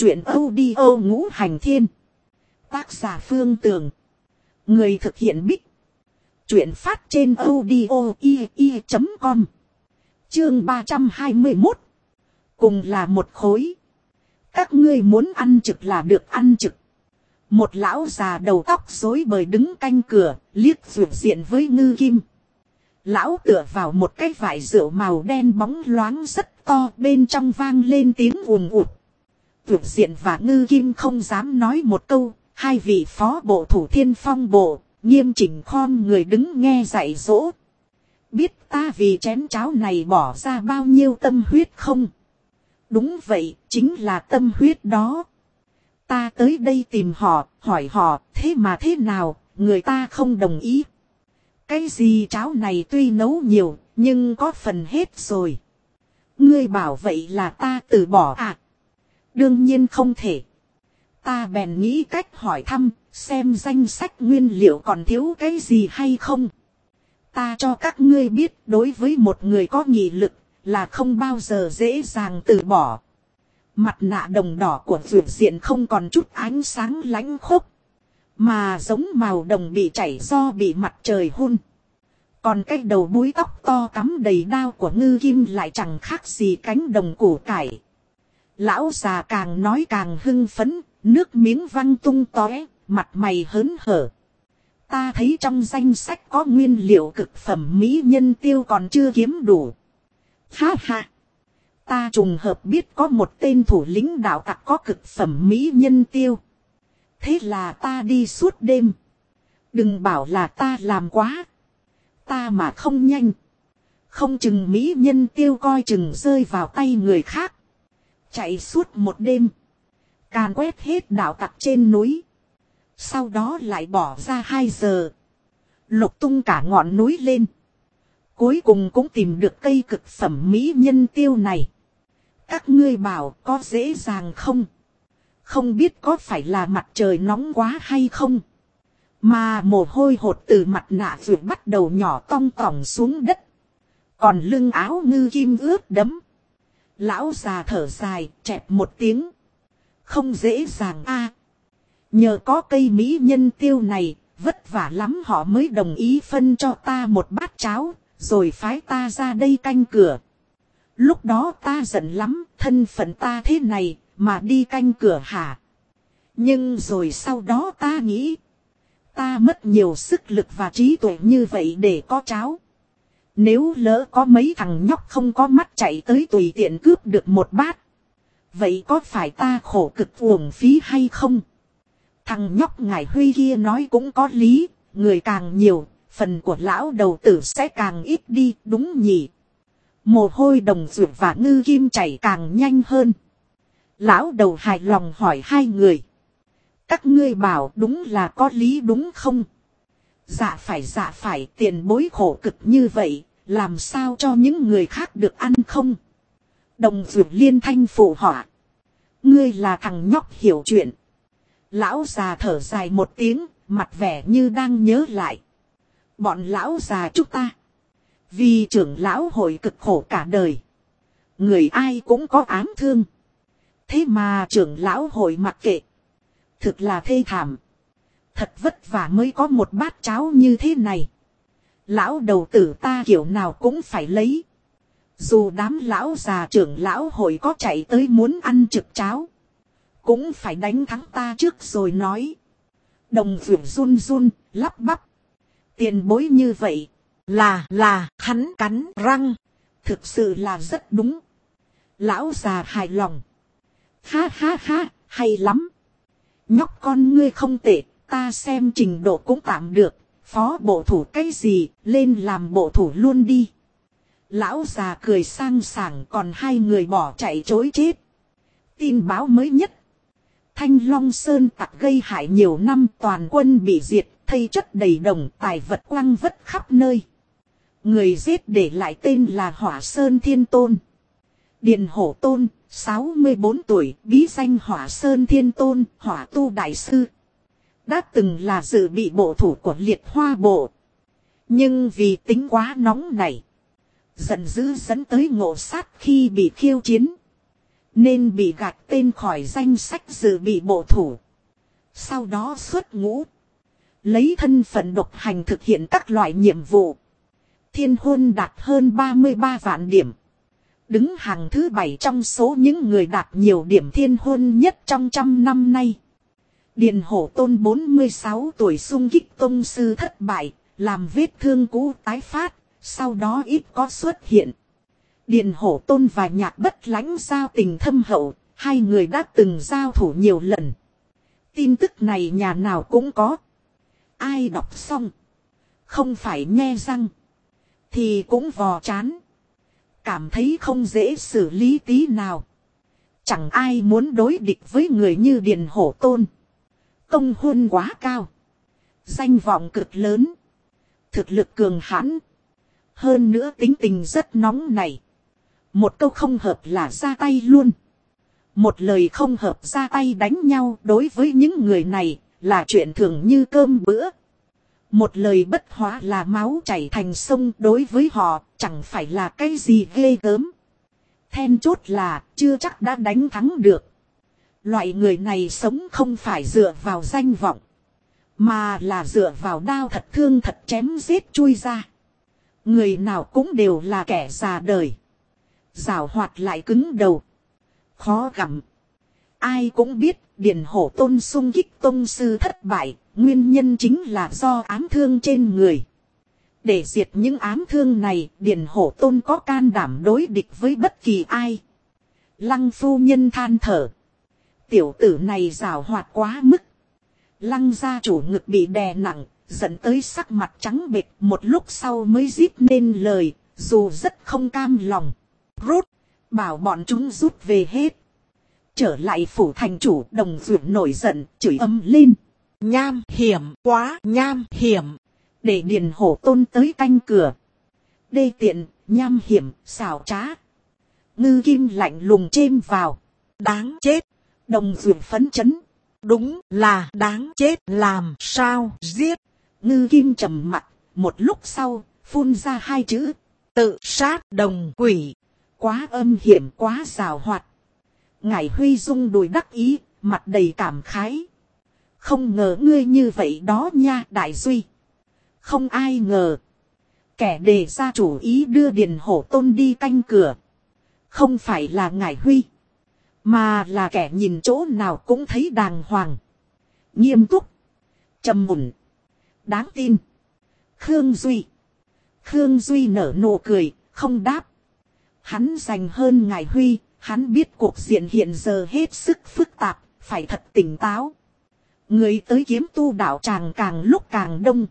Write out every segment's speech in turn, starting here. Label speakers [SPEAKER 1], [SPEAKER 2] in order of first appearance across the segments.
[SPEAKER 1] Chuyện audio ngũ hành thiên. Tác giả Phương Tường. Người thực hiện Bích. Chuyện phát trên audio.com. Chương 321. Cùng là một khối. Các ngươi muốn ăn trực là được ăn trực. Một lão già đầu tóc rối bời đứng canh cửa, liếc vượt diện với Ngư Kim. Lão tựa vào một cái vải rượu màu đen bóng loáng rất to, bên trong vang lên tiếng ùn ụt. Vượt diện và Ngư Kim không dám nói một câu, hai vị phó bộ thủ Thiên Phong bộ, nghiêm chỉnh khom người đứng nghe dạy dỗ. Biết ta vì chén cháo này bỏ ra bao nhiêu tâm huyết không? Đúng vậy, chính là tâm huyết đó. Ta tới đây tìm họ, hỏi họ, thế mà thế nào, người ta không đồng ý. Cái gì cháo này tuy nấu nhiều, nhưng có phần hết rồi. Ngươi bảo vậy là ta từ bỏ à? Đương nhiên không thể. Ta bèn nghĩ cách hỏi thăm, xem danh sách nguyên liệu còn thiếu cái gì hay không. Ta cho các ngươi biết, đối với một người có nghị lực, là không bao giờ dễ dàng từ bỏ. Mặt nạ đồng đỏ của vượt diện không còn chút ánh sáng lãnh khốc, mà giống màu đồng bị chảy do bị mặt trời hun. Còn cái đầu búi tóc to cắm đầy đao của Ngư Kim lại chẳng khác gì cánh đồng củ cải. Lão già càng nói càng hưng phấn, nước miếng văng tung tóe, mặt mày hớn hở. Ta thấy trong danh sách có nguyên liệu cực phẩm mỹ nhân tiêu còn chưa kiếm đủ. Ha ha! Ta trùng hợp biết có một tên thủ lĩnh đạo tặc có cực phẩm mỹ nhân tiêu. Thế là ta đi suốt đêm. Đừng bảo là ta làm quá. Ta mà không nhanh. Không chừng mỹ nhân tiêu coi chừng rơi vào tay người khác. Chạy suốt một đêm. Càn quét hết đạo tặc trên núi. Sau đó lại bỏ ra 2 giờ. Lục tung cả ngọn núi lên. Cuối cùng cũng tìm được cây cực phẩm mỹ nhân tiêu này. Các ngươi bảo có dễ dàng không? Không biết có phải là mặt trời nóng quá hay không? Mà mồ hôi hột từ mặt nạ vượt bắt đầu nhỏ tong tỏng xuống đất. Còn lưng áo Ngư Kim ướt đẫm. Lão già thở dài, chẹp một tiếng. Không dễ dàng a. Nhờ có cây mỹ nhân tiêu này, vất vả lắm họ mới đồng ý phân cho ta một bát cháo, rồi phái ta ra đây canh cửa. Lúc đó ta giận lắm, thân phận ta thế này, mà đi canh cửa hả? Nhưng rồi sau đó ta nghĩ, ta mất nhiều sức lực và trí tuệ như vậy để có cháo. Nếu lỡ có mấy thằng nhóc không có mắt chạy tới tùy tiện cướp được một bát, vậy có phải ta khổ cực uổng phí hay không? Thằng nhóc ngải Huy kia nói cũng có lý, người càng nhiều, phần của lão đầu tử sẽ càng ít đi, đúng nhỉ? Mồ hôi đồng ruột và Ngư Kim chảy càng nhanh hơn. Lão đầu hài lòng hỏi hai người. Các ngươi bảo đúng là có lý đúng không? Dạ phải, tiền bối khổ cực như vậy, làm sao cho những người khác được ăn không? Đồng ruột liên thanh phụ họa. Ngươi là thằng nhóc hiểu chuyện. Lão già thở dài một tiếng, mặt vẻ như đang nhớ lại. Bọn lão già chúng ta. Vì trưởng lão hội cực khổ cả đời. Người ai cũng có ám thương. Thế mà trưởng lão hội mặc kệ. Thực là thê thảm. Thật vất vả mới có một bát cháo như thế này. Lão đầu tử ta kiểu nào cũng phải lấy. Dù đám lão già trưởng lão hội có chạy tới muốn ăn trực cháo, cũng phải đánh thắng ta trước rồi nói. Đồng vượt run run, lắp bắp. Tiền bối như vậy. Là, hắn cắn răng. Thực sự là rất đúng. Lão già hài lòng. Ha, hay lắm. Nhóc con ngươi không tệ, ta xem trình độ cũng tạm được. Phó bộ thủ cái gì, lên làm bộ thủ luôn đi. Lão già cười sang sảng, còn hai người bỏ chạy trối chết. Tin báo mới nhất. Thanh Long Sơn tặc gây hại nhiều năm, toàn quân bị diệt, thây chất đầy đồng, tài vật quăng vất khắp nơi. Người giết để lại tên là Hỏa Sơn Thiên Tôn. Điền Hổ Tôn, 64 tuổi, bí danh Hỏa Sơn Thiên Tôn, Hỏa Tu Đại Sư. Đã từng là dự bị bộ thủ của Liệt Hoa Bộ. Nhưng vì tính quá nóng này, giận dữ dẫn tới ngộ sát khi bị khiêu chiến. nên bị gạch tên khỏi danh sách dự bị bộ thủ. Sau đó xuất ngũ, lấy thân phận độc hành thực hiện các loại nhiệm vụ. Thiên Hôn đạt hơn 33 vạn điểm, đứng hàng thứ 7 trong số những người đạt nhiều điểm thiên hôn nhất trong 100 năm nay. Điền Hổ Tôn 46 tuổi xung kích tông sư thất bại, làm vết thương cũ tái phát, sau đó ít có xuất hiện. Điền Hổ Tôn và Nhạc Bất Lãnh giao tình thâm hậu, hai người đã từng giao thủ nhiều lần. Tin tức này nhà nào cũng có. Ai đọc xong, không phải nhe răng, thì cũng vò chán. Cảm thấy không dễ xử lý tí nào. Chẳng ai muốn đối địch với người như Điền Hổ Tôn. Công huân quá cao, danh vọng cực lớn, thực lực cường hãn, hơn nữa tính tình rất nóng này. Một câu không hợp là ra tay luôn. Một lời không hợp ra tay đánh nhau, đối với những người này là chuyện thường như cơm bữa. Một lời bất hóa là máu chảy thành sông, đối với họ chẳng phải là cái gì ghê gớm. Then chốt là chưa chắc đã đánh thắng được. Loại người này sống không phải dựa vào danh vọng, mà là dựa vào đao thật thương thật chém giết chui ra. Người nào cũng đều là kẻ già đời, giảo hoạt lại cứng đầu, khó gặm. Ai cũng biết Điền Hổ Tôn xung kích tông sư thất bại, nguyên nhân chính là do ám thương trên người. Để diệt những ám thương này, Điền Hổ Tôn có can đảm đối địch với bất kỳ ai. Lăng phu nhân than thở. Tiểu tử này giảo hoạt quá mức. Lăng gia chủ ngực bị đè nặng, dẫn tới sắc mặt trắng bệch, một lúc sau mới rít nên lời, dù rất không cam lòng. Rốt, bảo bọn chúng rút về hết. Trở lại phủ thành chủ, Đồng Duyệt nổi giận, chửi ầm lên. Nham hiểm, quá nham hiểm. Để Điền Hổ Tôn tới canh cửa. Đê tiện, nham hiểm, xảo trá. Ngư Kim lạnh lùng chêm vào. Đáng chết. Đồng Duyệt phấn chấn. Đúng là đáng chết, làm sao giết. Ngư Kim trầm mặt, một lúc sau, phun ra hai chữ. Tự sát. Đồng quỷ. Quá âm hiểm, quá xảo hoạt. Ngải Huy rung đùi đắc ý, mặt đầy cảm khái. Không ngờ ngươi như vậy đó nha Đại Duy. Không ai ngờ. Kẻ đề ra chủ ý đưa Điền Hổ Tôn đi canh cửa, không phải là Ngải Huy, mà là kẻ nhìn chỗ nào cũng thấy đàng hoàng, nghiêm túc, trầm mùn, đáng tin. Khương Duy. Khương Duy nở nụ cười, không đáp. Hắn dành hơn Ngải Huy, hắn biết cuộc diện hiện giờ hết sức phức tạp, phải thật tỉnh táo. Người tới kiếm tu đạo tràng càng lúc càng đông.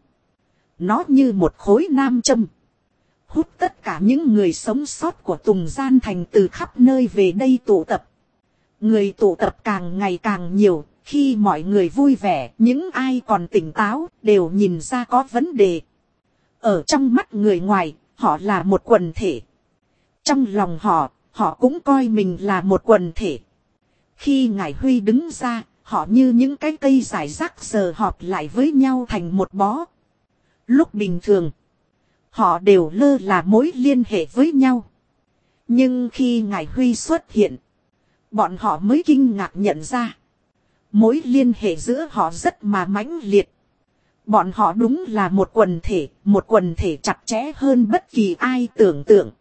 [SPEAKER 1] Nó như một khối nam châm, hút tất cả những người sống sót của Tùng Gian Thành từ khắp nơi về đây tụ tập. Người tụ tập càng ngày càng nhiều, khi mọi người vui vẻ, những ai còn tỉnh táo đều nhìn ra có vấn đề. Ở trong mắt người ngoài, họ là một quần thể. Trong lòng họ, họ cũng coi mình là một quần thể. Khi Ngải Huy đứng ra, họ như những cái cây rải rác giờ họp lại với nhau thành một bó. Lúc bình thường, họ đều lơ là mối liên hệ với nhau. Nhưng khi Ngải Huy xuất hiện, bọn họ mới kinh ngạc nhận ra. Mối liên hệ giữa họ rất mà mãnh liệt. Bọn họ đúng là một quần thể chặt chẽ hơn bất kỳ ai tưởng tượng.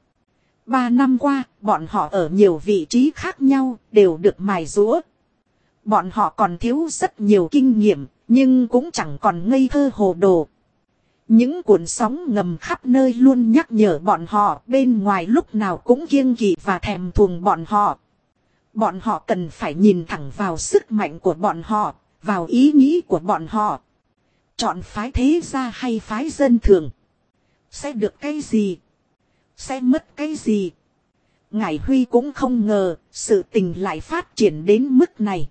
[SPEAKER 1] 3 năm qua, bọn họ ở nhiều vị trí khác nhau, đều được mài giũa. Bọn họ còn thiếu rất nhiều kinh nghiệm, nhưng cũng chẳng còn ngây thơ hồ đồ. Những cuộn sóng ngầm khắp nơi luôn nhắc nhở bọn họ, bên ngoài lúc nào cũng kiêng kỵ và thèm thuồng bọn họ. Bọn họ cần phải nhìn thẳng vào sức mạnh của bọn họ, vào ý nghĩ của bọn họ. Chọn phái thế gia hay phái dân thường, sẽ được cái gì, sẽ mất cái gì. Ngải Huy cũng không ngờ sự tình lại phát triển đến mức này.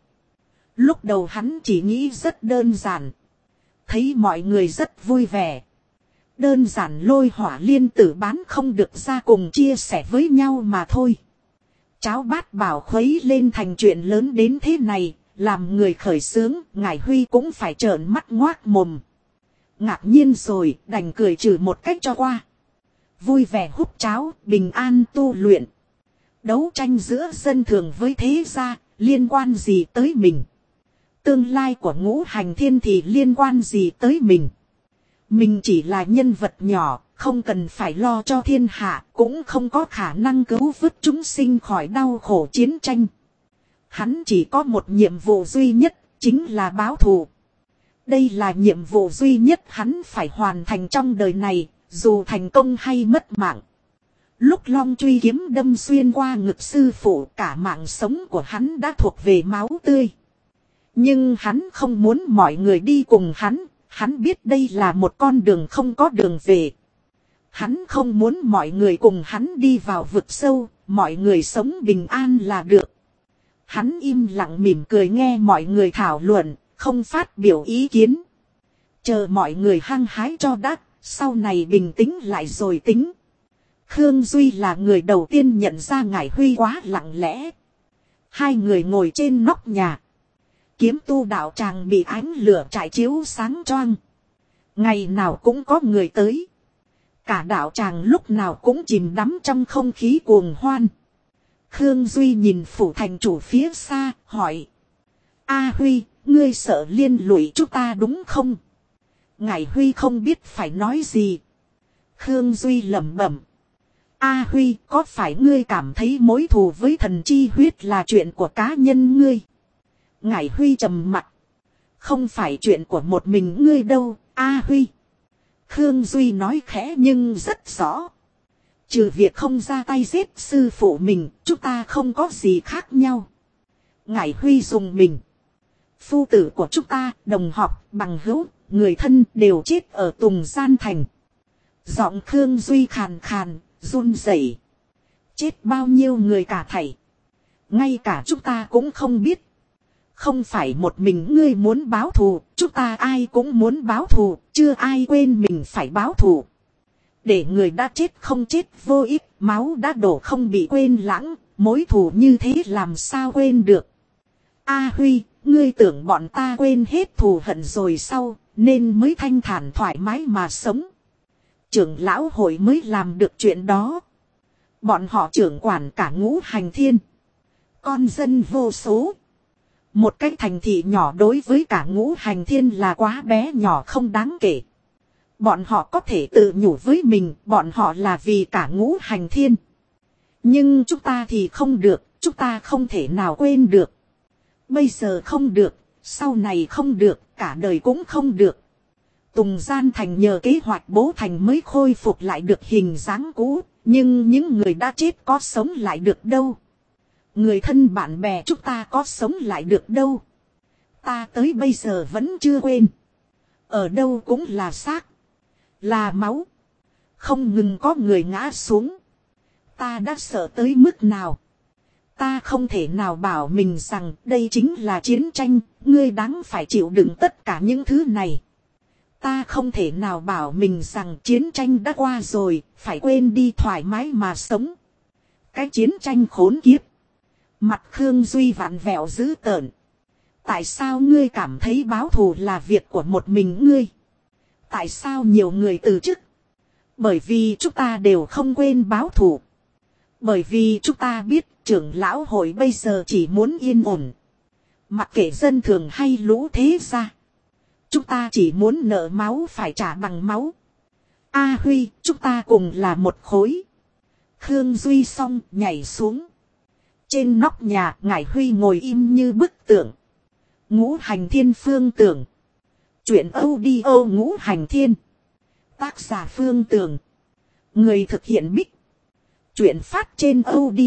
[SPEAKER 1] Lúc đầu hắn chỉ nghĩ rất đơn giản, thấy mọi người rất vui vẻ. Đơn giản lôi hỏa liên tử bán không được ra cùng chia sẻ với nhau mà thôi. Cháo bát bảo khuấy lên thành chuyện lớn đến thế này, làm người khởi xướng, Ngải Huy cũng phải trợn mắt ngoác mồm. Ngạc nhiên rồi, đành cười trừ một cách cho qua. Vui vẻ hút cháo, bình an tu luyện. Đấu tranh giữa dân thường với thế gia, liên quan gì tới mình? Tương lai của Ngũ Hành Thiên thì liên quan gì tới mình? Mình chỉ là nhân vật nhỏ, không cần phải lo cho thiên hạ, cũng không có khả năng cứu vớt chúng sinh khỏi đau khổ chiến tranh. Hắn chỉ có một nhiệm vụ duy nhất, chính là báo thù. Đây là nhiệm vụ duy nhất hắn phải hoàn thành trong đời này, dù thành công hay mất mạng. Lúc long truy kiếm đâm xuyên qua ngực sư phụ, cả mạng sống của hắn đã thuộc về máu tươi. Nhưng hắn không muốn mọi người đi cùng hắn biết đây là một con đường không có đường về. Hắn không muốn mọi người cùng hắn đi vào vực sâu, mọi người sống bình an là được. Hắn im lặng mỉm cười nghe mọi người thảo luận, không phát biểu ý kiến. Chờ mọi người hăng hái cho đắt, sau này bình tĩnh lại rồi tính. Khương Duy là người đầu tiên nhận ra Ngải Huy quá lặng lẽ. Hai người ngồi trên nóc nhà. Kiếm tu đạo tràng bị ánh lửa trải chiếu sáng choang. Ngày nào cũng có người tới. Cả đạo tràng lúc nào cũng chìm đắm trong không khí cuồng hoan. Khương Duy nhìn phủ thành chủ phía xa, hỏi. A Huy, ngươi sợ liên lụy chúng ta đúng không? Ngải Huy không biết phải nói gì. Khương Duy lẩm bẩm. A Huy, có phải ngươi cảm thấy mối thù với thần chi huyết là chuyện của cá nhân ngươi? Ngải Huy trầm mặt. Không phải chuyện của một mình ngươi đâu, A Huy. Khương Duy nói khẽ nhưng rất rõ. Trừ việc không ra tay giết sư phụ mình, chúng ta không có gì khác nhau. Ngải Huy dùng mình. Phu tử của chúng ta, đồng học, bằng hữu, người thân đều chết ở Tùng Gian Thành. Giọng Khương Duy khàn khàn, run rẩy. Chết bao nhiêu người cả thảy. Ngay cả chúng ta cũng không biết. Không phải một mình ngươi muốn báo thù, chúng ta ai cũng muốn báo thù, chưa ai quên mình phải báo thù. Để người đã chết không chết vô ích, máu đã đổ không bị quên lãng, mối thù như thế làm sao quên được. A Huy, ngươi tưởng bọn ta quên hết thù hận rồi sau, nên mới thanh thản thoải mái mà sống. Trưởng lão hội mới làm được chuyện đó. Bọn họ trưởng quản cả Ngũ Hành Thiên. Con dân vô số. Một cái thành thị nhỏ đối với cả Ngũ Hành Thiên là quá bé nhỏ không đáng kể. Bọn họ có thể tự nhủ với mình, bọn họ là vì cả Ngũ Hành Thiên. Nhưng chúng ta thì không được, chúng ta không thể nào quên được. Bây giờ không được, sau này không được, cả đời cũng không được. Tùng Gian Thành nhờ kế hoạch bố thành mới khôi phục lại được hình dáng cũ, nhưng những người đã chết có sống lại được đâu. Người thân bạn bè chúng ta có sống lại được đâu. Ta tới bây giờ vẫn chưa quên. Ở đâu cũng là xác, là máu. Không ngừng có người ngã xuống. Ta đã sợ tới mức nào. Ta không thể nào bảo mình rằng đây chính là chiến tranh, ngươi đáng phải chịu đựng tất cả những thứ này. Ta không thể nào bảo mình rằng chiến tranh đã qua rồi, phải quên đi thoải mái mà sống. Cái chiến tranh khốn kiếp. Mặt Khương Duy vặn vẹo dữ tợn. Tại sao ngươi cảm thấy báo thù là việc của một mình ngươi? Tại sao nhiều người từ chức? Bởi vì chúng ta đều không quên báo thù. Bởi vì chúng ta biết trưởng lão hội bây giờ chỉ muốn yên ổn. Mặc kệ dân thường hay lũ thế gia. Chúng ta chỉ muốn nợ máu phải trả bằng máu. A Huy, chúng ta cùng là một khối. Khương Duy xong nhảy xuống. Trên nóc nhà, Ngải Huy ngồi im như bức tượng. Ngũ Hành Thiên Phương Tưởng. Chuyện audio Ngũ Hành Thiên. Tác giả Phương Tưởng. Người thực hiện Bích. Chuyện phát trên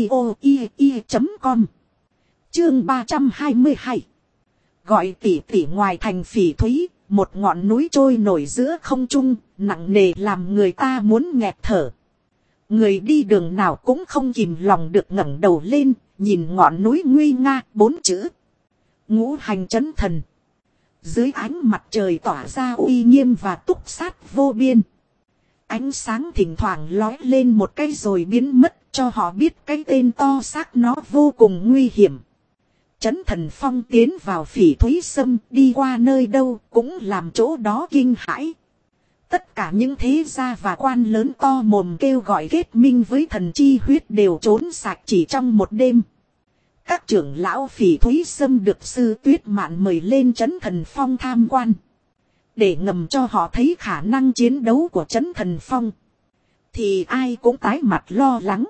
[SPEAKER 1] audio.com. Chương 322. Gọi tỷ tỷ ngoài thành Phỉ Thúy, một ngọn núi trôi nổi giữa không trung, nặng nề làm người ta muốn nghẹt thở. Người đi đường nào cũng không kìm lòng được ngẩng đầu lên, nhìn ngọn núi nguy nga, 4 chữ. Ngũ Hành Chấn Thần. Dưới ánh mặt trời tỏa ra uy nghiêm và túc sát vô biên. Ánh sáng thỉnh thoảng lói lên một cái rồi biến mất, cho họ biết cái tên to xác nó vô cùng nguy hiểm. Chấn Thần Phong tiến vào Phỉ Thúy Sâm, đi qua nơi đâu cũng làm chỗ đó kinh hãi. Tất cả những thế gia và quan lớn to mồm kêu gọi kết minh với thần chi huyết đều trốn sạch chỉ trong một đêm. Các trưởng lão Phỉ Thúy Sâm được sư Tuyết Mạn mời lên Trấn Thần Phong tham quan. Để ngầm cho họ thấy khả năng chiến đấu của Trấn Thần Phong. Thì ai cũng tái mặt lo lắng.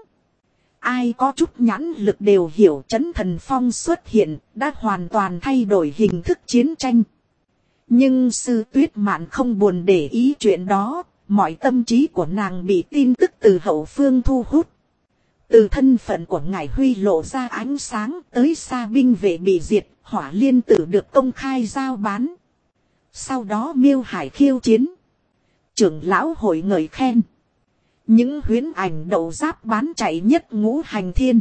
[SPEAKER 1] Ai có chút nhãn lực đều hiểu Trấn Thần Phong xuất hiện đã hoàn toàn thay đổi hình thức chiến tranh. Nhưng sư Tuyết Mạn không buồn để ý chuyện đó. Mọi tâm trí của nàng bị tin tức từ hậu phương thu hút. Từ thân phận của ngài Huy lộ ra ánh sáng tới xa binh vệ bị diệt, Hỏa Liên Tử được công khai giao bán. Sau đó Miêu Hải khiêu chiến. Trưởng lão hội ngợi khen. Những huyễn ảnh đậu giáp bán chạy nhất Ngũ Hành Thiên.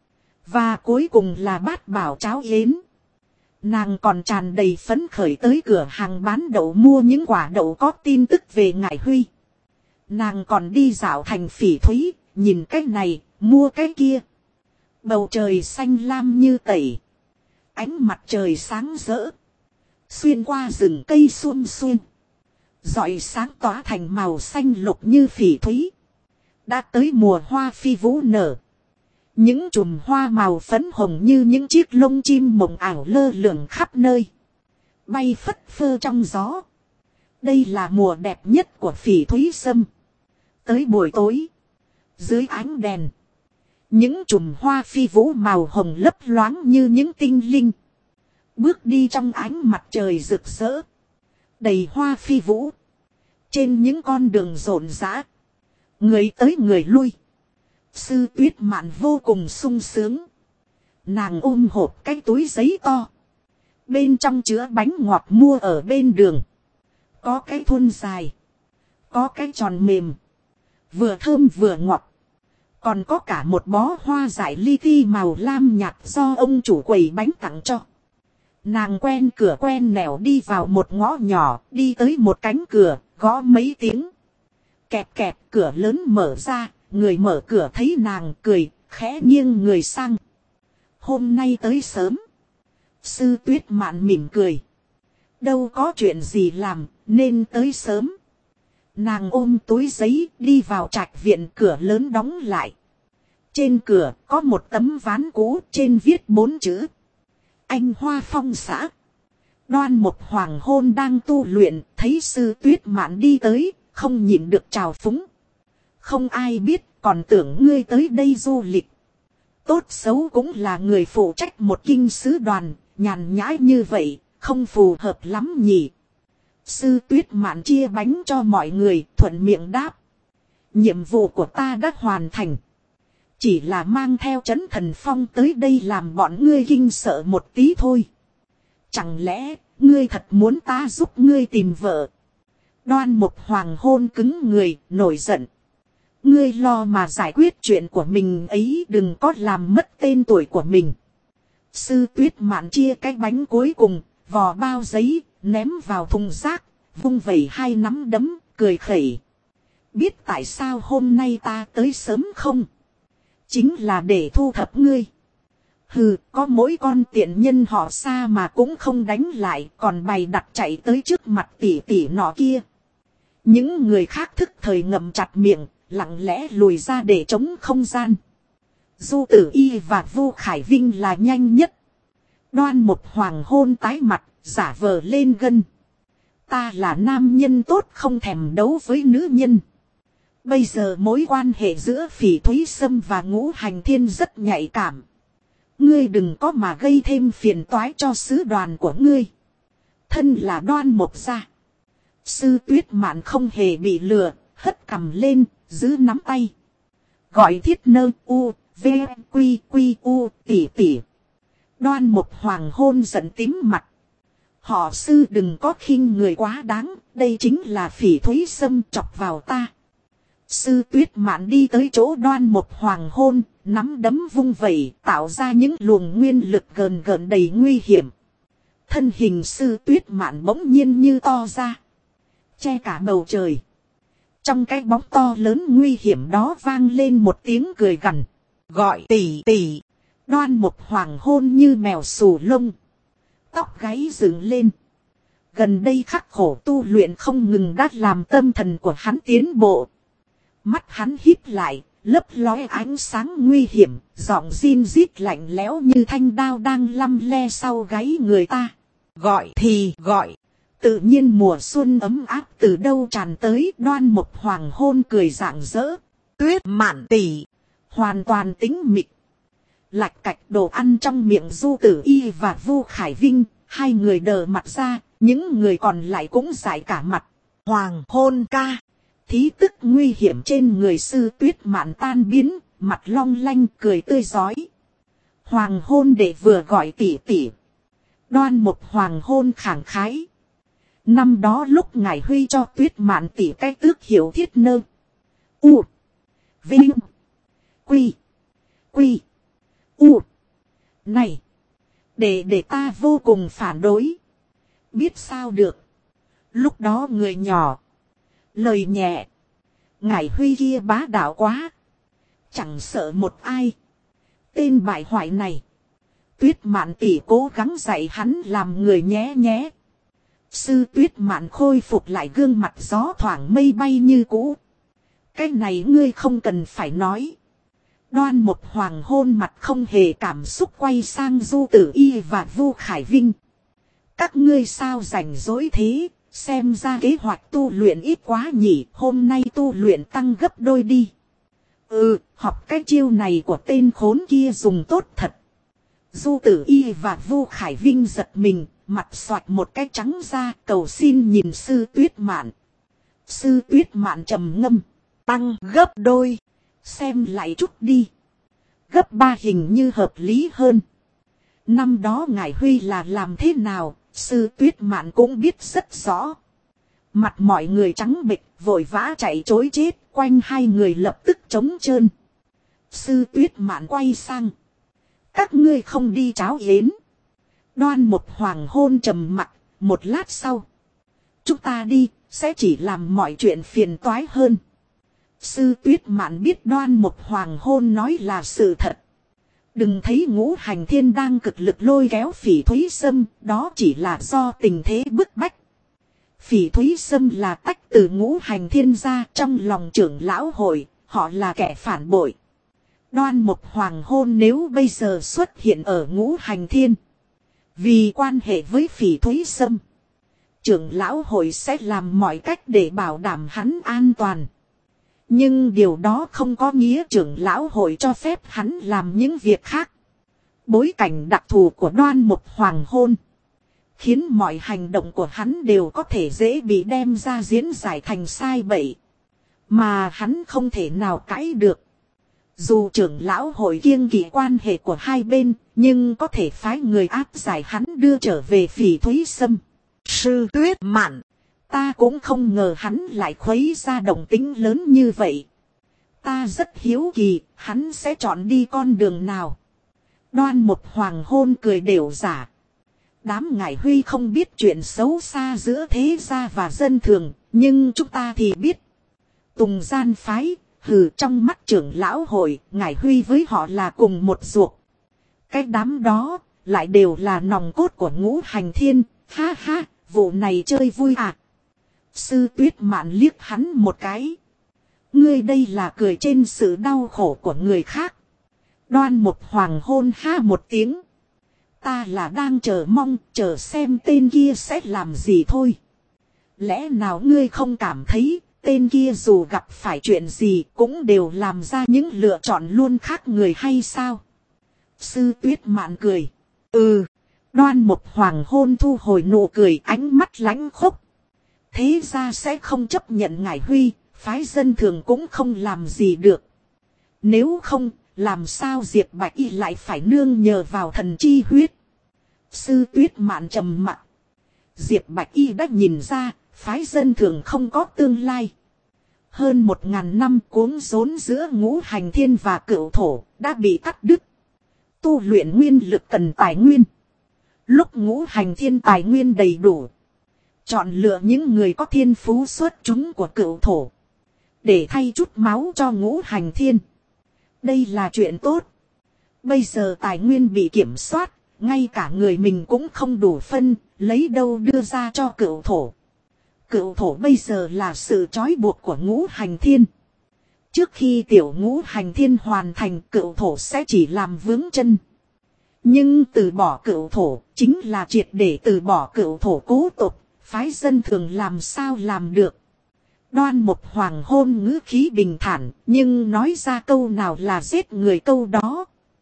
[SPEAKER 1] Và cuối cùng là Bát Bảo cháo yến. Nàng còn tràn đầy phấn khởi tới cửa hàng bán đậu mua những quả đậu có tin tức về ngài Huy. Nàng còn đi dạo thành Phỉ Thúy, nhìn cái này, mua cái kia. Bầu trời xanh lam như tẩy. Ánh mặt trời sáng rỡ. Xuyên qua rừng cây xum xuê. Rọi sáng tỏa thành màu xanh lục như phỉ thúy. Đã tới mùa hoa phi vũ nở. Những chùm hoa màu phấn hồng như những chiếc lông chim mộng ảo lơ lửng khắp nơi. Bay phất phơ trong gió. Đây là mùa đẹp nhất của Phỉ Thúy Sâm. Tới buổi tối. Dưới ánh đèn. Những chùm hoa phi vũ màu hồng lấp loáng như những tinh linh. Bước đi trong ánh mặt trời rực rỡ. Đầy hoa phi vũ. Trên những con đường rộn rã. Người tới người lui. Sư Tuyết Mạn vô cùng sung sướng. Nàng ôm hộp cái túi giấy to. Bên trong chứa bánh ngọt mua ở bên đường. Có cái thuôn dài. Có cái tròn mềm. Vừa thơm vừa ngọt. Còn có cả một bó hoa dại li ti màu lam nhạt do ông chủ quầy bánh tặng cho. Nàng quen cửa quen nẻo đi vào một ngõ nhỏ, đi tới một cánh cửa, gõ mấy tiếng. Kẹt kẹt, cửa lớn mở ra, người mở cửa thấy nàng cười, khẽ nghiêng người sang. Hôm nay tới sớm. Sư Tuyết Mạn mỉm cười. Đâu có chuyện gì làm, nên tới sớm. Nàng ôm túi giấy đi vào trạch viện, cửa lớn đóng lại. Trên cửa có một tấm ván cũ, trên viết 4 chữ. Anh Hoa Phong xã. Đoan Mục Hoàng Hôn đang tu luyện, thấy sư Tuyết Mạn đi tới, không nhịn được chào phúng. Không ai biết, còn tưởng ngươi tới đây du lịch. Tốt xấu cũng là người phụ trách một kinh sứ đoàn, nhàn nhã như vậy, không phù hợp lắm nhỉ. Sư Tuyết Mạn chia bánh cho mọi người, thuận miệng đáp. Nhiệm vụ của ta đã hoàn thành. Chỉ là mang theo Trấn Thần Phong tới đây làm bọn ngươi kinh sợ một tí thôi. Chẳng lẽ, ngươi thật muốn ta giúp ngươi tìm vợ? Đoan Mục Hoàng Hôn cứng người, nổi giận. Ngươi lo mà giải quyết chuyện của mình ấy, đừng có làm mất tên tuổi của mình. Sư Tuyết Mạn chia cái bánh cuối cùng, vò bao giấy, ném vào thùng rác, vung vẩy hai nắm đấm, cười khẩy. Biết tại sao hôm nay ta tới sớm không? Chính là để thu thập ngươi. Hừ, có mỗi con tiện nhân họ xa mà cũng không đánh lại, còn bày đặt chạy tới trước mặt tỷ tỷ nọ kia. Những người khác thức thời ngậm chặt miệng, lặng lẽ lùi ra để chống không gian. Du Tử Y và Vu Khải Vinh là nhanh nhất. Đoan Mục Hoàng Hôn tái mặt, giả vờ lên gân. Ta là nam nhân tốt không thèm đấu với nữ nhân. Bây giờ mối quan hệ giữa Phỉ Thúy Sâm và Ngũ Hành Thiên rất nhạy cảm. Ngươi đừng có mà gây thêm phiền toái cho sứ đoàn của ngươi. Thân là Đoan Mục gia. Sư Tuyết Mạn không hề bị lừa, hất cằm lên, giữ nắm tay. Gọi Thiết Nơ U, V, Quy, Quy, U, tỷ tỷ. Đoan Mục Hoàng Hôn giận tím mặt. Họ sư đừng có khinh người quá đáng, đây chính là Phỉ Thúy Sâm chọc vào ta. Sư Tuyết Mạn đi tới chỗ Đoan Mục Hoàng Hôn, nắm đấm vung vẩy, tạo ra những luồng nguyên lực gờn gợn đầy nguy hiểm. Thân hình sư Tuyết Mạn bỗng nhiên như to ra, che cả bầu trời. Trong cái bóng to lớn nguy hiểm đó vang lên một tiếng cười gằn, gọi tỷ tỷ. Đoan Mục Hoàng Hôn như mèo xù lông, tóc gáy dựng lên, Gần đây khắc khổ tu luyện không ngừng đã làm tâm thần của hắn tiến bộ. Mắt hắn híp lại, lấp lóe ánh sáng nguy hiểm, giọng rin rít lạnh lẽo như thanh đao đang lăm le sau gáy người ta. Gọi thì gọi. Tự nhiên mùa xuân ấm áp từ đâu tràn tới, Đoan Mục hoàng hôn cười rạng rỡ. Tuyết Mạn tỷ, hoàn toàn tĩnh mịch. Lạch cạch đồ ăn trong miệng Du Tử Y và Vu Khải Vinh, hai người đờ mặt ra, những người còn lại cũng dại cả mặt. Hoàng hôn ca. Thí tức nguy hiểm trên người Sư Tuyết Mạn tan biến, mặt long lanh cười tươi rói. Hoàng hôn để vừa gọi tỷ tỷ. Đoan Mục hoàng hôn khẳng khái. Năm đó lúc ngài Huy cho Tuyết Mạn tỷ cái tước hiệu Thiết Nơ. U. Vinh. Quy. Quy. U. Này. Để ta vô cùng phản đối. Biết sao được. Lúc đó người nhỏ. Lời nhẹ. Ngài Huy kia bá đạo quá. Chẳng sợ một ai. Tên bại hoại này. Tuyết Mạn tỷ cố gắng dạy hắn làm người nhé nhé. Sư Tuyết Mạn khôi phục lại gương mặt gió thoảng mây bay như cũ. Cái này ngươi không cần phải nói. Đoan Mục hoàng hôn mặt không hề cảm xúc quay sang Du Tử Y và Vu Khải Vinh. Các ngươi sao rảnh rỗi thế, xem ra kế hoạch tu luyện ít quá nhỉ, hôm nay tu luyện tăng gấp đôi đi. Học cái chiêu này của tên khốn kia dùng tốt thật. Du Tử Y và Vu Khải Vinh giật mình, mặt xoạch một cái trắng ra, cầu xin nhìn Sư Tuyết Mạn. Sư Tuyết Mạn trầm ngâm, tăng gấp đôi, xem lại chút đi. Gấp 3 hình như hợp lý hơn. Năm đó ngài Huy là làm thế nào, Sư Tuyết Mạn cũng biết rất rõ. Mặt mọi người trắng bệch, vội vã chạy trối chết, quanh hai người lập tức trống trơn. Sư Tuyết Mạn quay sang. Các ngươi không đi cháo yến. Đoan Mục hoàng hôn trầm mặc, một lát sau. Chúng ta đi, sẽ chỉ làm mọi chuyện phiền toái hơn. Sư Tuyết Mạn biết Đoan Mục hoàng hôn nói là sự thật. Đừng thấy Ngũ Hành Thiên đang cực lực lôi kéo Phỉ Thúy Sâm, đó chỉ là do tình thế bức bách. Phỉ Thúy Sâm là tách từ Ngũ Hành Thiên ra, trong lòng trưởng lão hội, họ là kẻ phản bội. Đoan Mục hoàng hôn nếu bây giờ xuất hiện ở Ngũ Hành Thiên, vì quan hệ với Phỉ Thúy Sâm, trưởng lão hội sẽ làm mọi cách để bảo đảm hắn an toàn. Nhưng điều đó không có nghĩa trưởng lão hội cho phép hắn làm những việc khác. Bối cảnh đặc thù của Đoan Mục hoàng hôn khiến mọi hành động của hắn đều có thể dễ bị đem ra diễn giải thành sai bậy, mà hắn không thể nào cãi được. Dù trưởng lão hội kiêng kỵ quan hệ của hai bên, nhưng có thể phái người áp giải hắn đưa trở về Phỉ Thúy Sâm. Sư Tuyết Mạn, ta cũng không ngờ hắn lại khuấy ra động tĩnh lớn như vậy. Ta rất hiếu kỳ, hắn sẽ chọn đi con đường nào. Đoan Mục hoàng hôn cười đều giả. Đám ngải Huy không biết chuyện xấu xa giữa thế gia và dân thường, nhưng chúng ta thì biết. Tùng gian phái, trong mắt trưởng lão hội, ngải Huy với họ là cùng một ruột. Cái đám đó, lại đều là nòng cốt của Ngũ Hành Thiên, ha ha, vụ này chơi vui à. Sư Tuyết Mạn liếc hắn một cái. Ngươi đây là cười trên sự đau khổ của người khác. Đoan Mục hoàng hôn ha một tiếng. Ta là đang chờ xem tên kia sẽ làm gì thôi. Lẽ nào ngươi không cảm thấy tên kia dù gặp phải chuyện gì cũng đều làm ra những lựa chọn luôn khác người hay sao? Sư Tuyết Mạn cười. Đoan Mục hoàng hôn thu hồi nụ cười, ánh mắt lãnh khốc. Thế ra sẽ không chấp nhận ngải Huy, phái dân thường cũng không làm gì được. Nếu không, làm sao Diệp Bạch Y lại phải nương nhờ vào thần chi huyết? Sư Tuyết Mạn trầm mặc. Diệp Bạch Y đã nhìn ra, phái dân thường không có tương lai. Hơn 1000 năm cuống rốn giữa Ngũ Hành Thiên và Cửu Thổ đã bị cắt đứt. Tu luyện nguyên lực cần tài nguyên. Lúc Ngũ Hành Thiên tài nguyên đầy đủ, chọn lựa những người có thiên phú xuất chúng của Cửu Thổ để thay chút máu cho Ngũ Hành Thiên. Đây là chuyện tốt. Bây giờ tài nguyên bị kiểm soát, ngay cả người mình cũng không đủ phân, lấy đâu đưa ra cho cựu thổ. Cựu thổ bây giờ là sự trói buộc của ngũ hành thiên. Trước khi tiểu ngũ hành thiên hoàn thành, cựu thổ sẽ chỉ làm vướng chân. Nhưng từ bỏ cựu thổ chính là triệt để từ bỏ cựu thổ cố tục, phái dân thường làm sao làm được. Đoan Mục Hoàng hôn ngữ khí bình thản, nhưng nói ra câu nào là giết người câu đó.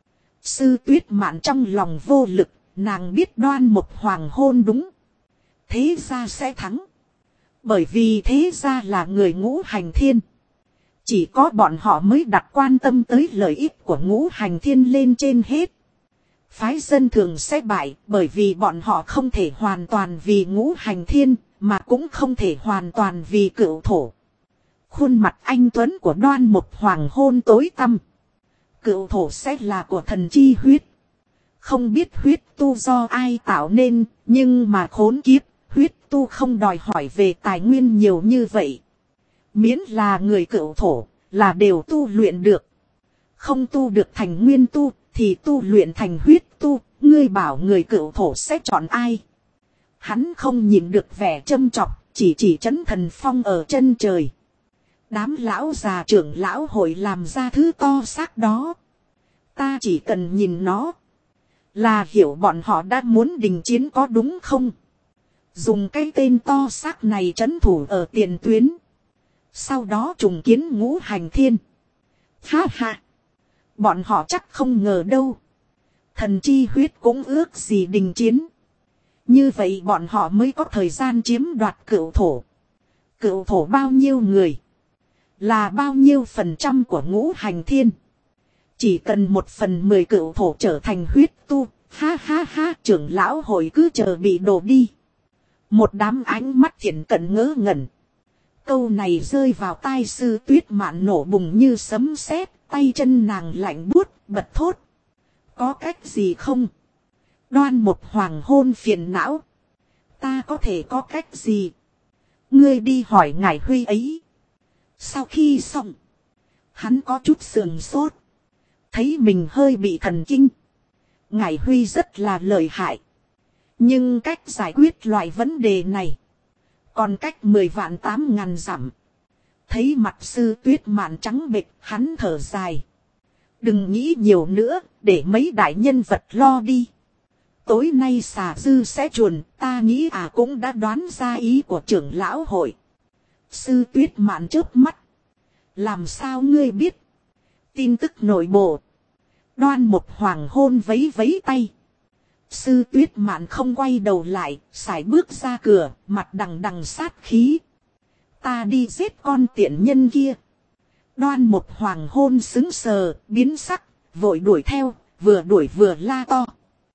[SPEAKER 1] Sư Tuyết Mạn trong lòng vô lực, nàng biết Đoan Mục Hoàng hôn đúng. Thế gia sẽ thắng. Bởi vì thế gia là người ngũ hành thiên. Chỉ có bọn họ mới đặt quan tâm tới lợi ích của ngũ hành thiên lên trên hết. Phái dân thường sẽ bại bởi vì bọn họ không thể hoàn toàn vì ngũ hành thiên, mà cũng không thể hoàn toàn vì cựu thổ. Khuôn mặt anh tuấn của Đoan Mục Hoàng hôn tối tăm. Cựu thổ sẽ là của thần chi huyết. Không biết huyết tu do ai tạo nên, nhưng mà khốn kiếp, huyết tu không đòi hỏi về tài nguyên nhiều như vậy. Miễn là người cựu thổ, là đều tu luyện được. Không tu được thành nguyên tu, thì tu luyện thành huyết tu, ngươi bảo người cựu thổ sẽ chọn ai? Hắn không nhìn được vẻ châm chọc, chỉ trấn thần phong ở chân trời. Đám lão già trưởng lão hội làm ra thứ to xác đó. Ta chỉ cần nhìn nó, là hiểu bọn họ đã muốn đình chiến có đúng không? Dùng cái tên to xác này trấn thủ ở tiền tuyến. Sau đó trùng kiến ngũ hành thiên. Ha ha! Bọn họ chắc không ngờ đâu. Thần chi huyết cũng ước gì đình chiến. Như vậy bọn họ mới có thời gian chiếm đoạt cựu thổ. Cựu thổ bao nhiêu người? Là bao nhiêu phần trăm của ngũ hành thiên? Chỉ cần 1/10 cựu thổ trở thành huyết tu. Ha ha ha, trưởng lão hội cứ chờ bị đổ đi. Một đám ánh mắt thiện cận ngớ ngẩn. Câu này rơi vào tai Sư Tuyết Mạn nổ bùng như sấm sét, tay chân nàng lạnh buốt, bật thốt. Có cách gì không? Đoan Mục Hoàng hôn phiền não. Ta có thể có cách gì? Ngươi đi hỏi ngài Huy ấy. Sau khi xong, hắn có chút sườn sốt. Thấy mình hơi bị thần kinh. Ngài Huy rất là lợi hại. Nhưng cách giải quyết loại vấn đề này còn cách 10.000.000 dặm. Thấy mặt Sư Tuyết Mạn trắng bệch, hắn thở dài. Đừng nghĩ nhiều nữa, để mấy đại nhân vật lo đi. Tối nay xà dư sẽ chuồn, ta nghĩ cũng đã đoán ra ý của trưởng lão hội. Sư Tuyết Mạn chớp mắt. Làm sao ngươi biết? Tin tức nội bộ. Đoan Mục Hoàng hôn vấy vấy tay. Sư Tuyết Mạn không quay đầu lại, sải bước ra cửa, mặt đằng đằng sát khí. Ta đi giết con tiện nhân kia. Đoan Mục Hoàng hôn sững sờ, biến sắc, vội đuổi theo, vừa đuổi vừa la to.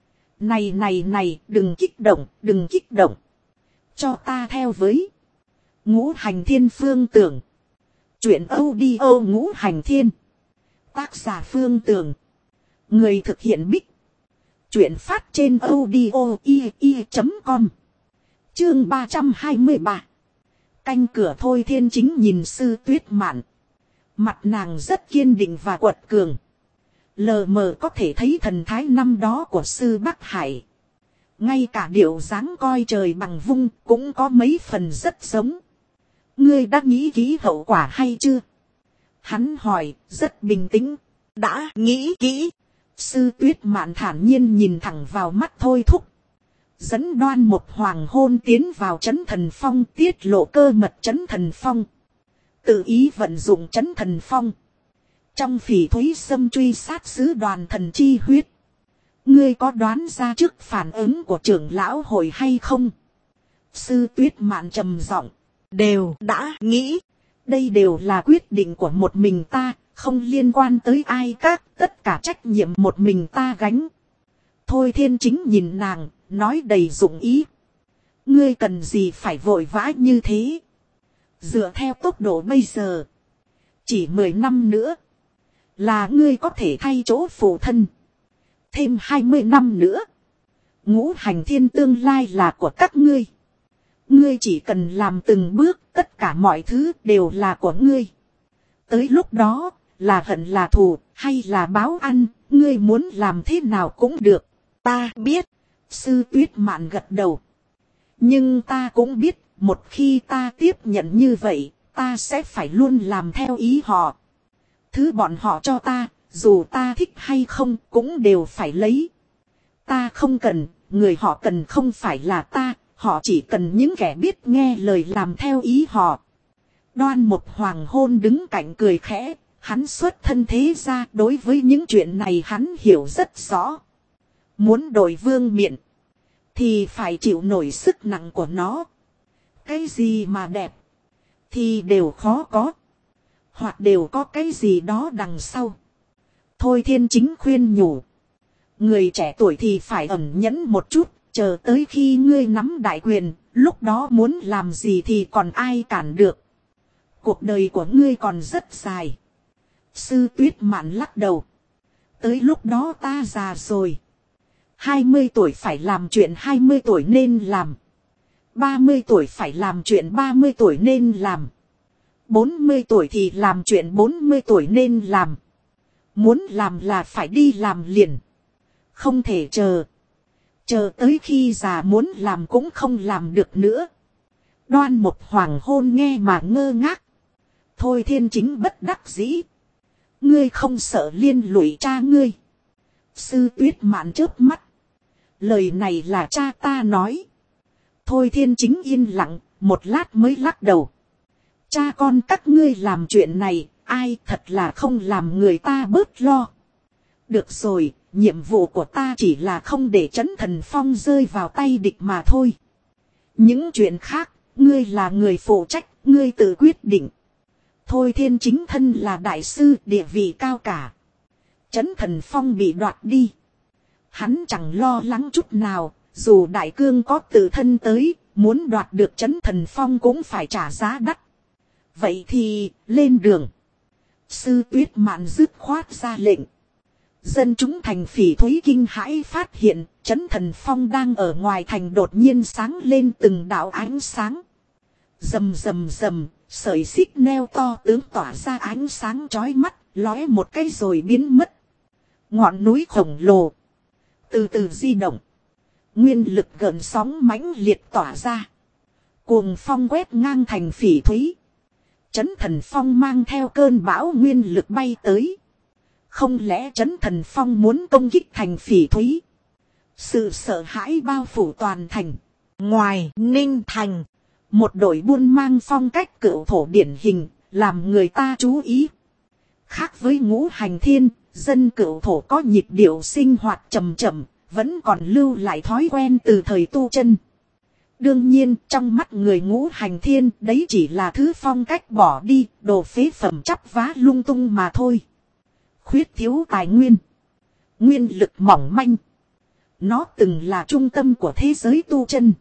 [SPEAKER 1] Này, đừng kích động, đừng kích động. Cho ta theo với. Ngũ hành thiên Phương Tưởng. Chuyện audio Ngũ hành thiên. Tác giả Phương Tưởng. Người thực hiện Bích. Chuyện phát trên audio.com. Chương 323. Canh cửa Thôi Thiên Chính nhìn Sư Tuyết Mạn. Mặt nàng rất kiên định và quật cường. Lờ mờ có thể thấy thần thái năm đó của Sư Bắc Hải. Ngay cả điệu dáng coi trời bằng vung cũng có mấy phần rất giống. Ngươi đã nghĩ kỹ hậu quả hay chưa? Hắn hỏi, rất bình tĩnh. Đã nghĩ kỹ. Sư Tuyết Mạn thản nhiên nhìn thẳng vào mắt Thôi Thúc. Dẫn Đoan Mục Hoàng hôn tiến vào trấn thần phong, tiết lộ cơ mật trấn thần phong. Tự ý vận dụng trấn thần phong. Trong phỉ thúy xâm truy sát sứ đoàn thần chi huyết. Ngươi có đoán ra trước phản ứng của trưởng lão hội hay không? Sư Tuyết Mạn trầm giọng. Đều đã nghĩ. Đây đều là quyết định của một mình ta, không liên quan tới ai khác, tất cả trách nhiệm một mình ta gánh. Thôi Thiên Chính nhìn nàng, nói đầy dụng ý. Ngươi cần gì phải vội vã như thế? Dựa theo tốc độ bây giờ, chỉ 10 năm nữa, là ngươi có thể thay chỗ phụ thân. Thêm 20 năm nữa, ngũ hành thiên tương lai là của các ngươi. Ngươi chỉ cần làm từng bước, tất cả mọi thứ đều là của ngươi. Tới lúc đó, là hận là thù, hay là báo ăn, ngươi muốn làm thế nào cũng được.
[SPEAKER 2] Ta biết.
[SPEAKER 1] Sư Tuyết Mạn gật đầu. Nhưng ta cũng biết, một khi ta tiếp nhận như vậy, ta sẽ phải luôn làm theo ý họ. Thứ bọn họ cho ta, dù ta thích hay không, cũng đều phải lấy. Ta không cần, người họ cần không phải là ta, họ chỉ cần những kẻ biết nghe lời làm theo ý họ. Đoan Mục Hoàng Hôn đứng cạnh cười khẽ, hắn xuất thân thế ra, đối với những chuyện này hắn hiểu rất rõ. Muốn đổi vương miện, thì phải chịu nổi sức nặng của nó. Cái gì mà đẹp, thì đều khó có. Hoặc đều có cái gì đó đằng sau. Thôi Thiên Chính khuyên nhủ. Người trẻ tuổi thì phải ẩn nhẫn một chút, chờ tới khi ngươi nắm đại quyền, lúc đó muốn làm gì thì còn ai cản được. Cuộc đời của ngươi còn rất dài. Sư Tuyết Mạn lắc đầu. Tới lúc đó ta già rồi. 20 tuổi phải làm chuyện 20 tuổi nên làm. 30 tuổi phải làm chuyện 30 tuổi nên làm. 40 tuổi thì làm chuyện 40 tuổi nên làm. Muốn làm là phải đi làm liền. Không thể chờ. Chờ tới khi già muốn làm cũng không làm được nữa. Đoan Mục Hoàng Hôn nghe mà ngơ ngác. Thôi Thiên Chính bất đắc dĩ. Ngươi không sợ liên lụy cha ngươi. Sư Tuyết Mạn chớp mắt. Lời này là cha ta nói. Thôi Thiên Chính yên lặng, một lát mới lắc đầu. Cha con các ngươi làm chuyện này, ai thật là không làm người ta bớt lo. Được rồi, nhiệm vụ của ta chỉ là không để Trấn Thần Phong rơi vào tay địch mà thôi. Những chuyện khác, ngươi là người phụ trách, ngươi tự quyết định. Thôi Thiên Chính thân là đại sư, địa vị cao cả. Trấn Thần Phong bị đoạt đi. Hắn chẳng lo lắng chút nào, dù đại cương có tự thân tới, muốn đoạt được Trấn Thần Phong cũng phải trả giá đắt. Vậy thì, lên đường. Sư Tuyết Mạn dứt khoát ra lệnh. Dân chúng thành Phỉ Thúy kinh hãi phát hiện, Trấn Thần Phong đang ở ngoài thành đột nhiên sáng lên từng đạo ánh sáng. Rầm rầm rầm, sợi xích neo to tướng tỏa ra ánh sáng chói mắt, lóe một cái rồi biến mất. Ngọn núi khổng lồ từ từ di động. Nguyên lực gợn sóng mãnh liệt tỏa ra. Cuồng phong quét ngang thành Phỉ Thúy. Trấn Thần Phong mang theo cơn bão nguyên lực bay tới. Không lẽ Trấn Thần Phong muốn công kích thành Phỉ Thúy? Sự sợ hãi bao phủ toàn thành.
[SPEAKER 2] Ngoài Ninh Thành,
[SPEAKER 1] một đội buôn mang phong cách cựu thổ điển hình, làm người ta chú ý. Khác với Ngũ Hành Thiên, dân cựu thổ có nhịp điệu sinh hoạt chậm chậm, vẫn còn lưu lại thói quen từ thời tu chân. Đương nhiên, trong mắt người Ngũ Hành Thiên, đấy chỉ là thứ phong cách bỏ đi, đồ phế phẩm chắp vá lung tung mà thôi. Khuyết thiếu tài nguyên, nguyên lực mỏng manh. Nó từng là trung tâm của thế giới tu chân.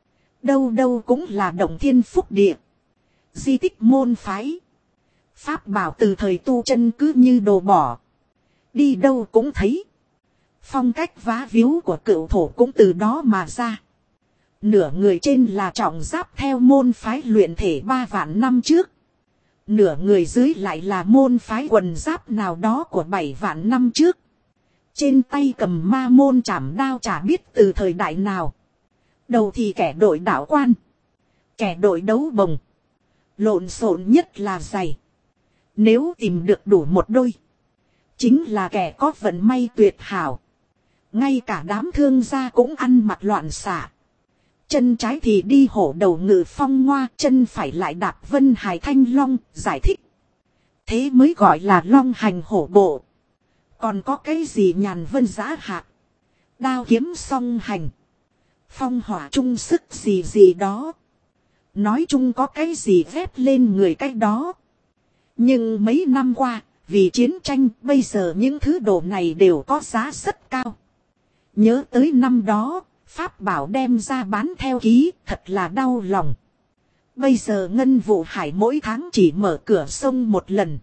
[SPEAKER 1] Đâu đâu cũng là động thiên phúc địa, di tích môn phái. Pháp bảo từ thời tu chân cứ như đồ bỏ. Đi đâu cũng thấy. Phong cách vá víu của cựu thổ cũng từ đó mà ra. Nửa người trên là trọng giáp theo môn phái luyện thể 3 vạn năm trước. Nửa người dưới lại là môn phái quần giáp nào đó của 7 vạn năm trước. Trên tay cầm ma môn chảm đao chả biết từ thời đại nào. Đầu thì kẻ đội đạo quan, kẻ đội đấu bồng. Lộn xộn nhất là giày. Nếu tìm được đủ một đôi, chính là kẻ có vận may tuyệt hảo. Ngay cả đám thương gia cũng ăn mặc loạn xạ. Chân trái thì đi hổ đầu ngự phong ngoa, chân phải lại đạp vân hải thanh long, giải thích. Thế mới gọi là long hành hổ bộ. Còn có cái gì nhàn vân giã hạc, đao kiếm song hành, phong hỏa trung sức gì gì đó. Nói chung có cái gì phép lên người cái đó. Nhưng mấy năm qua, vì chiến tranh, bây giờ những thứ đồ này đều có giá rất cao. Nhớ tới năm đó, Pháp bảo đem ra bán theo ký, thật là đau lòng. Bây giờ Ngân Vụ Hải mỗi tháng chỉ mở cửa sông một lần.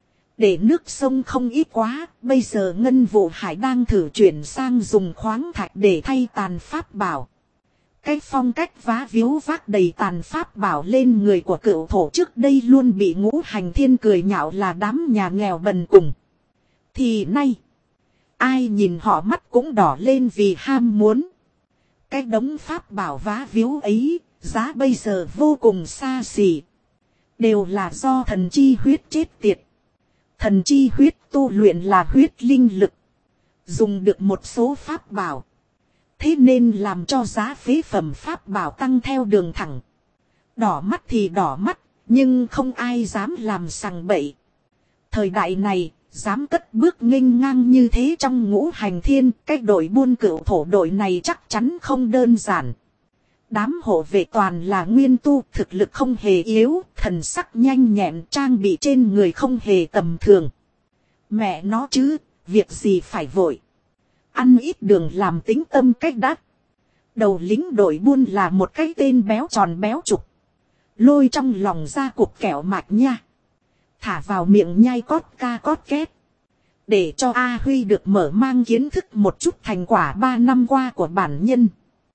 [SPEAKER 1] Để nước sông không ít quá, bây giờ Ngân Vụ Hải đang thử chuyển sang dùng khoáng thạch để thay tàn Pháp bảo. Cái phong cách vá víu vác đầy tàn Pháp bảo lên người của cựu thổ trước đây luôn bị Ngũ Hành Thiên cười nhạo là đám nhà nghèo bần cùng. Thì nay, Ai nhìn họ mắt cũng đỏ lên vì ham muốn. Cái đống pháp bảo vá víu ấy, giá bây giờ vô cùng xa xỉ. Đều là do thần chi huyết chết tiệt. Thần chi huyết tu luyện là huyết linh lực. Dùng được một số pháp bảo. Thế nên làm cho giá phế phẩm pháp bảo tăng theo đường thẳng. Đỏ mắt thì đỏ mắt, nhưng không ai dám làm sằng bậy. Thời đại này, dám cất bước nghênh ngang như thế trong ngũ hành thiên, cái đội buôn cửu thổ đội này chắc chắn không đơn giản. Đám hộ vệ toàn là nguyên tu, thực lực không hề yếu, thần sắc nhanh nhẹn, trang bị trên người không hề tầm thường. Mẹ nó chứ, việc gì phải vội. Ăn ít đường làm tính tâm cách đắt. Đầu lính đội buôn là một cái tên béo tròn béo trục. Lôi trong lòng ra cục kẹo mạch nha. Thả vào miệng nhai cót ca cót két. Để cho A Huy được mở mang kiến thức một chút thành quả 3 năm qua của bản nhân.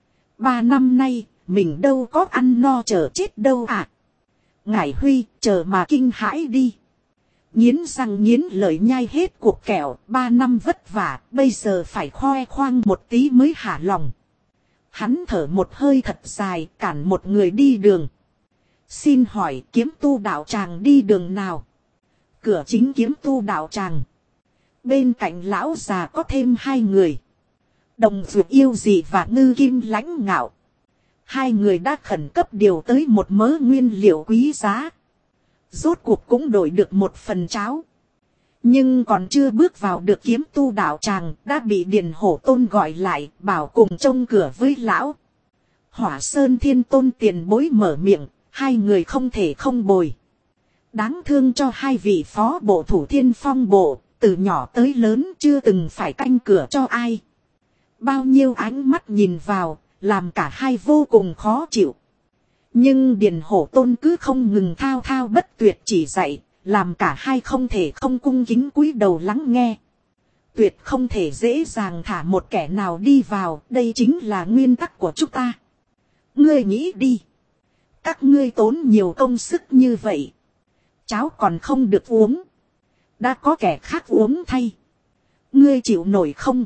[SPEAKER 1] 3 năm nay, mình đâu có ăn no chờ chết đâu à. Ngải Huy, chờ mà kinh hãi đi. Nghiến răng nghiến lợi nhai hết cuộc kẹo, 3 năm vất vả, bây giờ phải khoe khoang một tí mới hả lòng. Hắn thở một hơi thật dài, cản một người đi đường. Xin hỏi kiếm tu đạo tràng đi đường nào? Cửa chính kiếm tu đạo tràng. Bên cạnh lão già có thêm 2 người. Đồng Dược Yêu Dị và Ngư Kim Lãnh Ngạo. 2 người đã khẩn cấp điều tới một mớ nguyên liệu quý giá. Rốt cuộc cũng đổi được một phần cháo. Nhưng còn chưa bước vào được kiếm tu đạo tràng, đã bị Điền Hổ Tôn gọi lại, bảo cùng trông cửa với lão. Hỏa Sơn Thiên Tôn tiền bối mở miệng, 2 người không thể không bồi. Đáng thương cho 2 vị phó bộ thủ Thiên Phong bộ, từ nhỏ tới lớn chưa từng phải canh cửa cho ai. Bao nhiêu ánh mắt nhìn vào, làm cả 2 vô cùng khó chịu. Nhưng Điền Hổ Tôn cứ không ngừng thao thao bất tuyệt chỉ dạy, làm cả 2 không thể không cung kính cúi đầu lắng nghe. Tuyệt không thể dễ dàng thả một kẻ nào đi vào, đây chính là nguyên tắc của chúng ta. Ngươi nghĩ đi. Các ngươi tốn nhiều công sức như vậy. Cháo còn không được uống. Đã có kẻ khác uống thay. Ngươi chịu nổi không?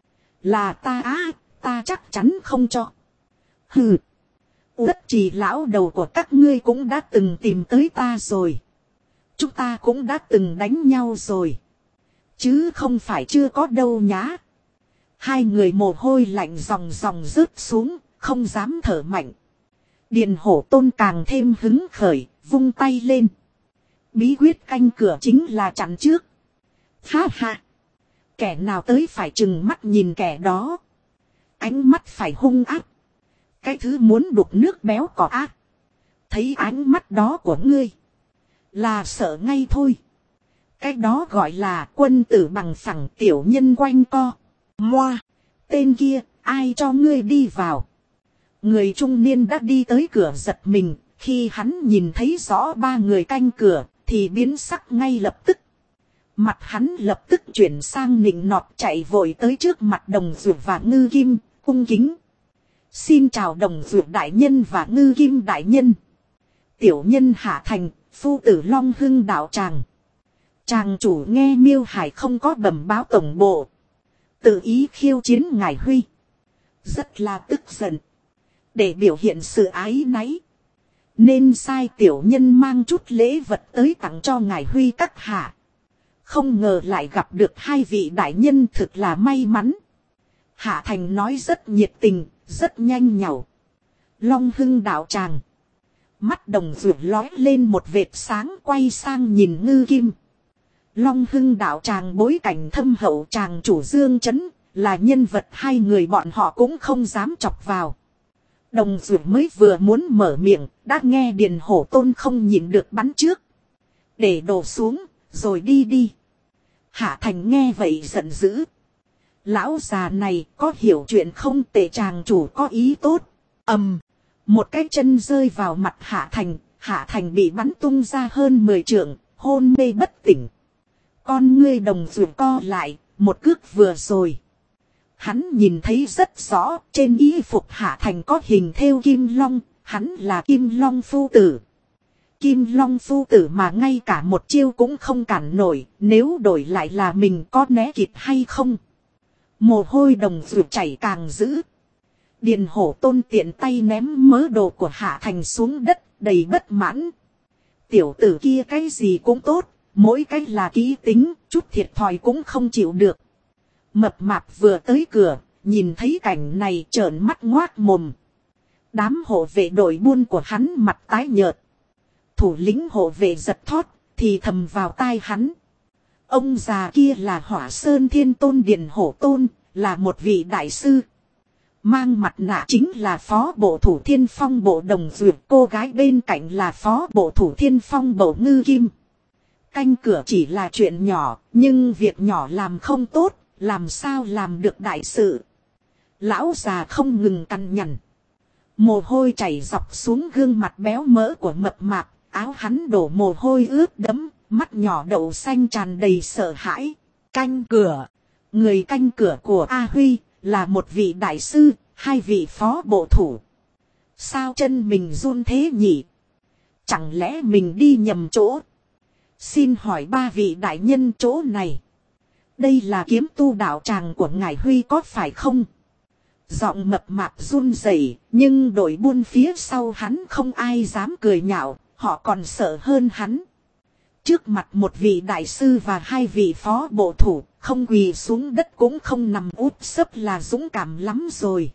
[SPEAKER 1] Là ta ta chắc chắn không cho. Hừ. Tất chỉ lão đầu của các ngươi cũng đã từng tìm tới ta rồi. Chúng ta cũng đã từng đánh nhau rồi. Chứ không phải chưa có đâu nhá. 2 người mồ hôi lạnh ròng ròng rớt xuống, không dám thở mạnh. Điền Hổ Tôn càng thêm hứng khởi, vung tay lên. Bí quyết canh cửa chính là chặn trước. Ha ha. Kẻ nào tới phải chừng mắt nhìn kẻ đó. Ánh mắt phải hung ác. Cái thứ muốn đục nước béo cỏ ác. Thấy ánh mắt đó của ngươi. Là sợ ngay thôi. Cái đó gọi là quân tử bằng phẳng tiểu nhân quanh co. Moa. Tên kia, ai cho ngươi đi vào. Người trung niên đã đi tới cửa giật mình. Khi hắn nhìn thấy rõ 3 người canh cửa, thì biến sắc ngay lập tức. Mặt hắn lập tức chuyển sang nịnh nọt chạy vội tới trước mặt Đồng Dược và Ngư Kim, cung kính. Xin chào Đồng Dược đại nhân và Ngư Kim đại nhân. Tiểu nhân Hạ Thành, phu tử Long Hưng đạo tràng. Tràng chủ nghe Miêu Hải không có bẩm báo tổng bộ. Tự ý khiêu chiến Ngải Huy. Rất là tức giận. Để biểu hiện sự ái náy. Nên sai tiểu nhân mang chút lễ vật tới tặng cho Ngải Huy các hạ. Không ngờ lại gặp được 2 vị đại nhân thực là may mắn. Hạ Thành nói rất nhiệt tình, rất nhanh nhảu. Long Hưng đạo tràng. Mắt Đồng Dược lói lên một vệt sáng quay sang nhìn Ngư Kim. Long Hưng đạo tràng bối cảnh thâm hậu tràng chủ Dương Chấn, là nhân vật 2 người bọn họ cũng không dám chọc vào. Đồng Dược mới vừa muốn mở miệng, đã nghe Điền Hổ Tôn không nhịn được bắn trước. Để đổ xuống, rồi đi đi. Hạ Thành nghe vậy giận dữ. Lão già này có hiểu chuyện không, tệ chàng chủ có ý tốt. Một cái chân rơi vào mặt Hạ Thành bị bắn tung ra hơn 10 trượng, hôn mê bất tỉnh. Con ngươi Đồng Dược co lại, một cước vừa rồi. Hắn nhìn thấy rất rõ, trên y phục Hạ Thành có hình thêu Kim Long, hắn là Kim Long phu tử. Kim Long phu tử mà ngay cả một chiêu cũng không cản nổi, nếu đổi lại là mình có né kịp hay không? Mồ hôi đồng ruột chảy càng dữ. Điền Hổ Tôn tiện tay ném mớ đồ của Hạ Thành xuống đất, đầy bất mãn. Tiểu tử kia cái gì cũng tốt, mỗi cái là kỹ tính, chút thiệt thòi cũng không chịu được. Mập mạp vừa tới cửa, nhìn thấy cảnh này trợn mắt ngoác mồm. Đám hộ vệ đội buôn của hắn mặt tái nhợt. Thủ lĩnh hộ vệ giật thót, thì thầm vào tai hắn. Ông già kia là Hỏa Sơn Thiên Tôn Điền Hổ Tôn, là một vị đại sư. Mang mặt nạ chính là phó bộ thủ Thiên Phong Bộ Đồng Duyệt, cô gái bên cạnh là phó bộ thủ Thiên Phong Bộ Ngư Kim. Canh cửa chỉ là chuyện nhỏ, nhưng việc nhỏ làm không tốt, làm sao làm được đại sự. Lão già không ngừng cằn nhằn. Mồ hôi chảy dọc xuống gương mặt béo mỡ của mập mạp, áo hắn đổ mồ hôi ướt đẫm, mắt nhỏ đậu xanh tràn đầy sợ hãi.
[SPEAKER 2] Canh cửa.
[SPEAKER 1] Người canh cửa của A Huy là một vị đại sư, hai vị phó bộ thủ. Sao chân mình run thế nhỉ? Chẳng lẽ mình đi nhầm chỗ? Xin hỏi ba vị đại nhân chỗ này. Đây là kiếm tu đạo tràng của ngài Huy có phải không? Giọng mập mạp run rẩy, nhưng đội buôn phía sau hắn không ai dám cười nhạo, họ còn sợ hơn hắn. Trước mặt một vị đại sư và hai vị phó bộ thủ, không quỳ xuống đất cũng không nằm úp sấp là dũng cảm lắm rồi.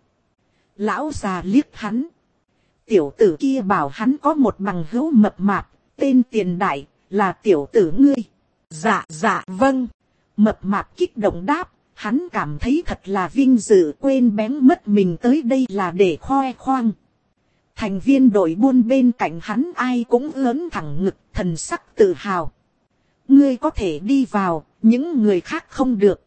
[SPEAKER 1] Lão già liếc hắn. Tiểu tử kia bảo hắn có một bằng hữu mập mạp, tên Tiền Đại, là tiểu tử ngươi.
[SPEAKER 2] Dạ dạ vâng.
[SPEAKER 1] Mập mạp kích động đáp, hắn cảm thấy thật là vinh dự, quên bén mất mình tới đây là để khoe khoang. Thành viên đội buôn bên cạnh hắn ai cũng ớn thẳng ngực, thần sắc tự hào. Ngươi có thể đi vào, những người khác không được.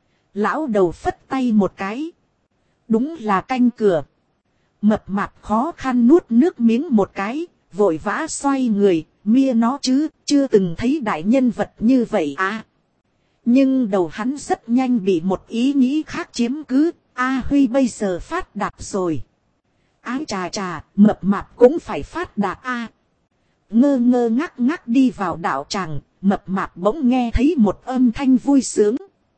[SPEAKER 1] Lão đầu phất tay một cái. Đúng là canh cửa. Mập mạp khó khăn nuốt nước miếng một cái, vội vã xoay người, mia nó chứ, chưa từng thấy đại nhân vật như vậy à. Nhưng đầu hắn rất nhanh bị một ý nghĩ khác chiếm cứ, A Huy bây giờ phát đạt rồi. Ái chà chà, mập mạp cũng phải phát đạt a. Ngơ ngơ ngác ngác đi vào đạo tràng, mập mạp bỗng nghe thấy một âm thanh vui sướng.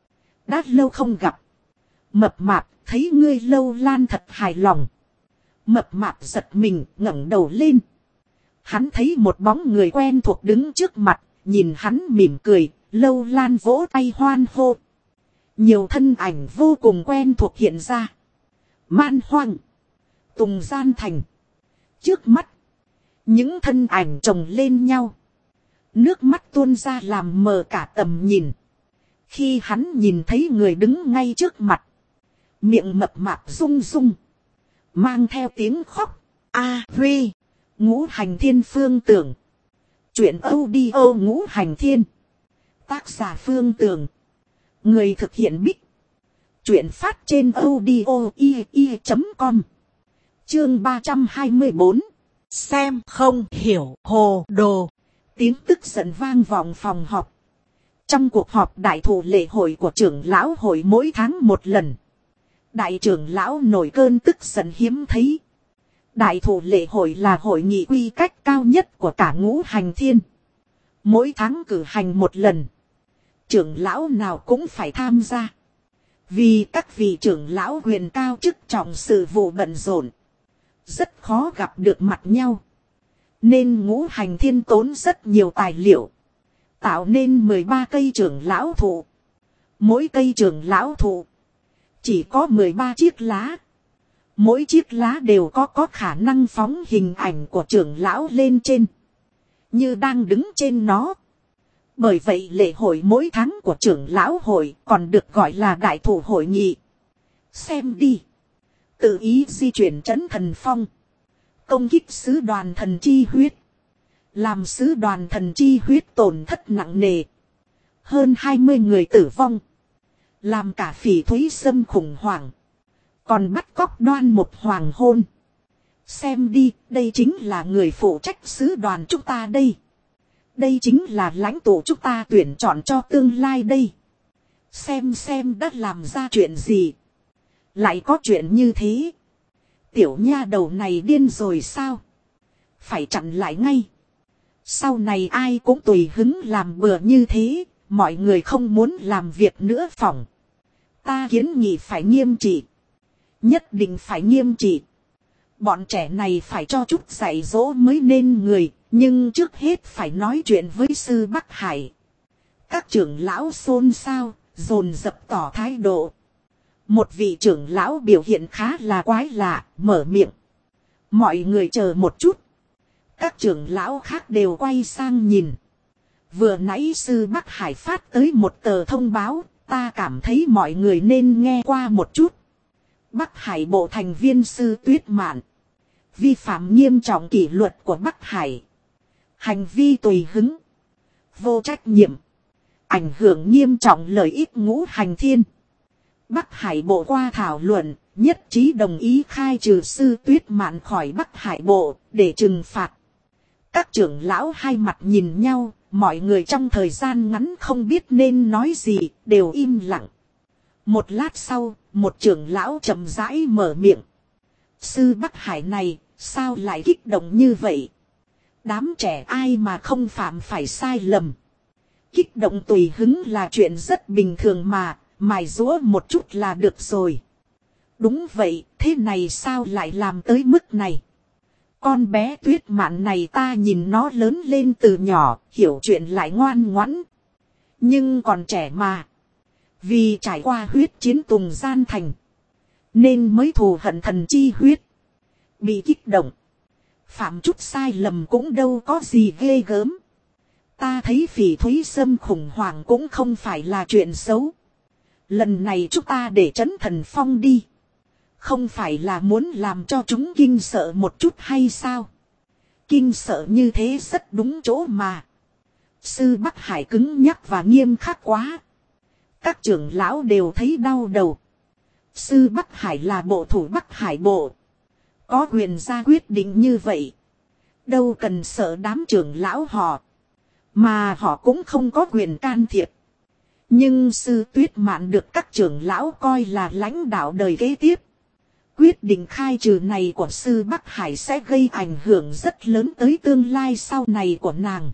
[SPEAKER 1] Đã lâu không gặp. Mập mạp thấy ngươi Lâu Lan thật hài lòng. Mập mạp giật mình ngẩng đầu lên. Hắn thấy một bóng người quen thuộc đứng trước mặt, nhìn hắn mỉm cười, Lâu Lan vỗ tay hoan hô. Nhiều thân ảnh vô cùng quen thuộc hiện ra. Man Hoang, Tùng Gian Thành. Trước mắt, những thân ảnh chồng lên nhau. Nước mắt tuôn ra làm mờ cả tầm nhìn. Khi hắn nhìn thấy người đứng ngay trước mặt, miệng mập mạp rung rung, mang theo tiếng khóc.
[SPEAKER 2] A Huy.
[SPEAKER 1] Ngũ Hành Thiên Phương Tưởng. Chuyện audio Ngũ Hành Thiên. Tác giả Phương Tưởng. Người thực hiện Bích. Chuyện phát trên audio.com. Chương 324.
[SPEAKER 2] Xem không hiểu hồ đồ.
[SPEAKER 1] Tiếng tức giận vang vọng phòng họp. Trong cuộc họp đại thủ lệ hội của trưởng lão hội mỗi tháng một lần. Đại trưởng lão nổi cơn tức giận hiếm thấy. Đại thủ lệ hội là hội nghị quy cách cao nhất của cả Ngũ Hành Thiên. Mỗi tháng cử hành một lần. Trưởng lão nào cũng phải tham gia. Vì các vị trưởng lão quyền cao chức trọng sự vụ bận rộn, rất khó gặp được mặt nhau. Nên Ngũ Hành Thiên tốn rất nhiều tài liệu, tạo nên 13 cây trưởng lão thụ. Mỗi cây trưởng lão thụ chỉ có 13 chiếc lá. Mỗi chiếc lá đều có khả năng phóng hình ảnh của trưởng lão lên trên, như đang đứng trên nó. Bởi vậy lễ hội mỗi tháng của trưởng lão hội còn được gọi là đại thủ hội nghị. Xem đi. Tự ý di chuyển trấn thần phong. Công kích sứ đoàn thần chi huyết. Làm sứ đoàn thần chi huyết tổn thất nặng nề. Hơn 20 người tử vong. Làm cả Phỉ Thúy Sâm khủng hoảng. Còn bắt cóc Đoan một hoàng hôn. Xem đi, đây chính là người phụ trách sứ đoàn chúng ta đây. Đây chính là lãnh tụ chúng ta tuyển chọn cho tương lai đây. Xem đã làm ra chuyện gì. Lại có chuyện như thế. Tiểu nha đầu này điên rồi sao? Phải chặn lại ngay. Sau này ai cũng tùy hứng làm bừa như thế. Mọi người không muốn làm việc nữa phỏng. Ta kiến nghị phải nghiêm trị. Nhất định phải nghiêm trị. Bọn trẻ này phải cho chút dạy dỗ mới nên người. Nhưng trước hết phải nói chuyện với sư Bắc Hải. Các trưởng lão xôn xao, dồn dập tỏ thái độ. Một vị trưởng lão biểu hiện khá là quái lạ, mở miệng. Mọi người chờ một chút. Các trưởng lão khác đều quay sang nhìn. Vừa nãy sư Bắc Hải phát tới một tờ thông báo, ta cảm thấy mọi người nên nghe qua một chút. Bắc Hải bộ thành viên sư Tuyết Mạn. Vi phạm nghiêm trọng kỷ luật của Bắc Hải. Hành vi tùy hứng. Vô trách nhiệm. Ảnh hưởng nghiêm trọng lợi ích ngũ hành thiên. Bắc Hải bộ qua thảo luận, nhất trí đồng ý khai trừ sư Tuyết Mạn khỏi Bắc Hải bộ, để trừng phạt. Các trưởng lão hai mặt nhìn nhau, mọi người trong thời gian ngắn không biết nên nói gì, đều im lặng. Một lát sau, một trưởng lão chậm rãi mở miệng. Sư Bắc Hải này, sao lại kích động như vậy? Đám trẻ ai mà không phạm phải sai lầm. Kích động tùy hứng là chuyện rất bình thường mà, mài giũa một chút là được rồi. Đúng vậy, thế này sao lại làm tới mức này? Con bé Tuyết Mạn này ta nhìn nó lớn lên từ nhỏ, hiểu chuyện lại ngoan ngoãn. Nhưng còn trẻ mà. Vì trải qua huyết chiến Tùng Gian Thành. Nên mới thù hận thần chi huyết. Bị kích động. Phạm chút sai lầm cũng đâu có gì ghê gớm. Ta thấy Phỉ Thúy Sâm khủng hoảng cũng không phải là chuyện xấu. Lần này chúng ta để trấn thần phong đi. Không phải là muốn làm cho chúng kinh sợ một chút hay sao? Kinh sợ như thế rất đúng chỗ mà. Sư Bắc Hải cứng nhắc và nghiêm khắc quá. Các trưởng lão đều thấy đau đầu. Sư Bắc Hải là bộ thủ Bắc Hải bộ. Có quyền ra quyết định như vậy. Đâu cần sợ đám trưởng lão họ. Mà họ cũng không có quyền can thiệp. Nhưng sư Tuyết Mạn được các trưởng lão coi là lãnh đạo đời kế tiếp. Quyết định khai trừ này của sư Bắc Hải sẽ gây ảnh hưởng rất lớn tới tương lai sau này của nàng.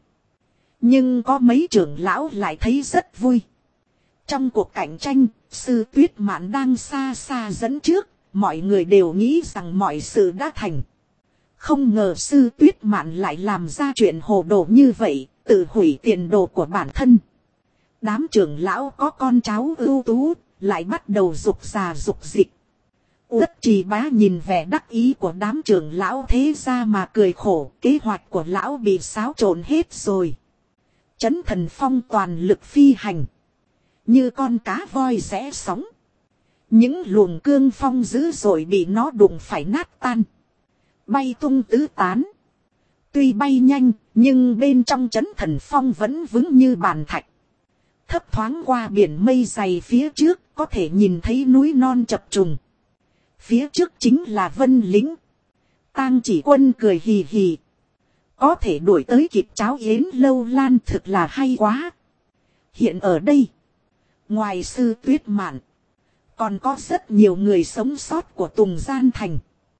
[SPEAKER 1] Nhưng có mấy trưởng lão lại thấy rất vui. Trong cuộc cạnh tranh, sư Tuyết Mạn đang xa xa dẫn trước, mọi người đều nghĩ rằng mọi sự đã thành. Không ngờ sư Tuyết Mạn lại làm ra chuyện hồ đồ như vậy, tự hủy tiền đồ của bản thân. Đám trưởng lão có con cháu ưu tú, lại bắt đầu rục rà rục dịch. Uất Trì Bá nhìn vẻ đắc ý của đám trưởng lão thế ra mà cười khổ, kế hoạch của lão bị xáo trộn hết rồi. Trấn Thần Phong toàn lực phi hành. Như con cá voi rẽ sóng. Những luồng cương phong dữ dội bị nó đụng phải nát tan. Bay tung tứ tán. Tuy bay nhanh, nhưng bên trong Trấn Thần Phong vẫn vững như bàn thạch. Thấp thoáng qua biển mây dày phía trước, có thể nhìn thấy núi non chập trùng. Phía trước chính là Vân Lĩnh. Tang Chỉ Quân cười hì hì. Có thể đuổi tới kịp Cháo Yến Lâu Lan thực là hay quá. Hiện ở đây, ngoài sư Tuyết Mạn, còn có rất nhiều người sống sót của Tùng Gian Thành.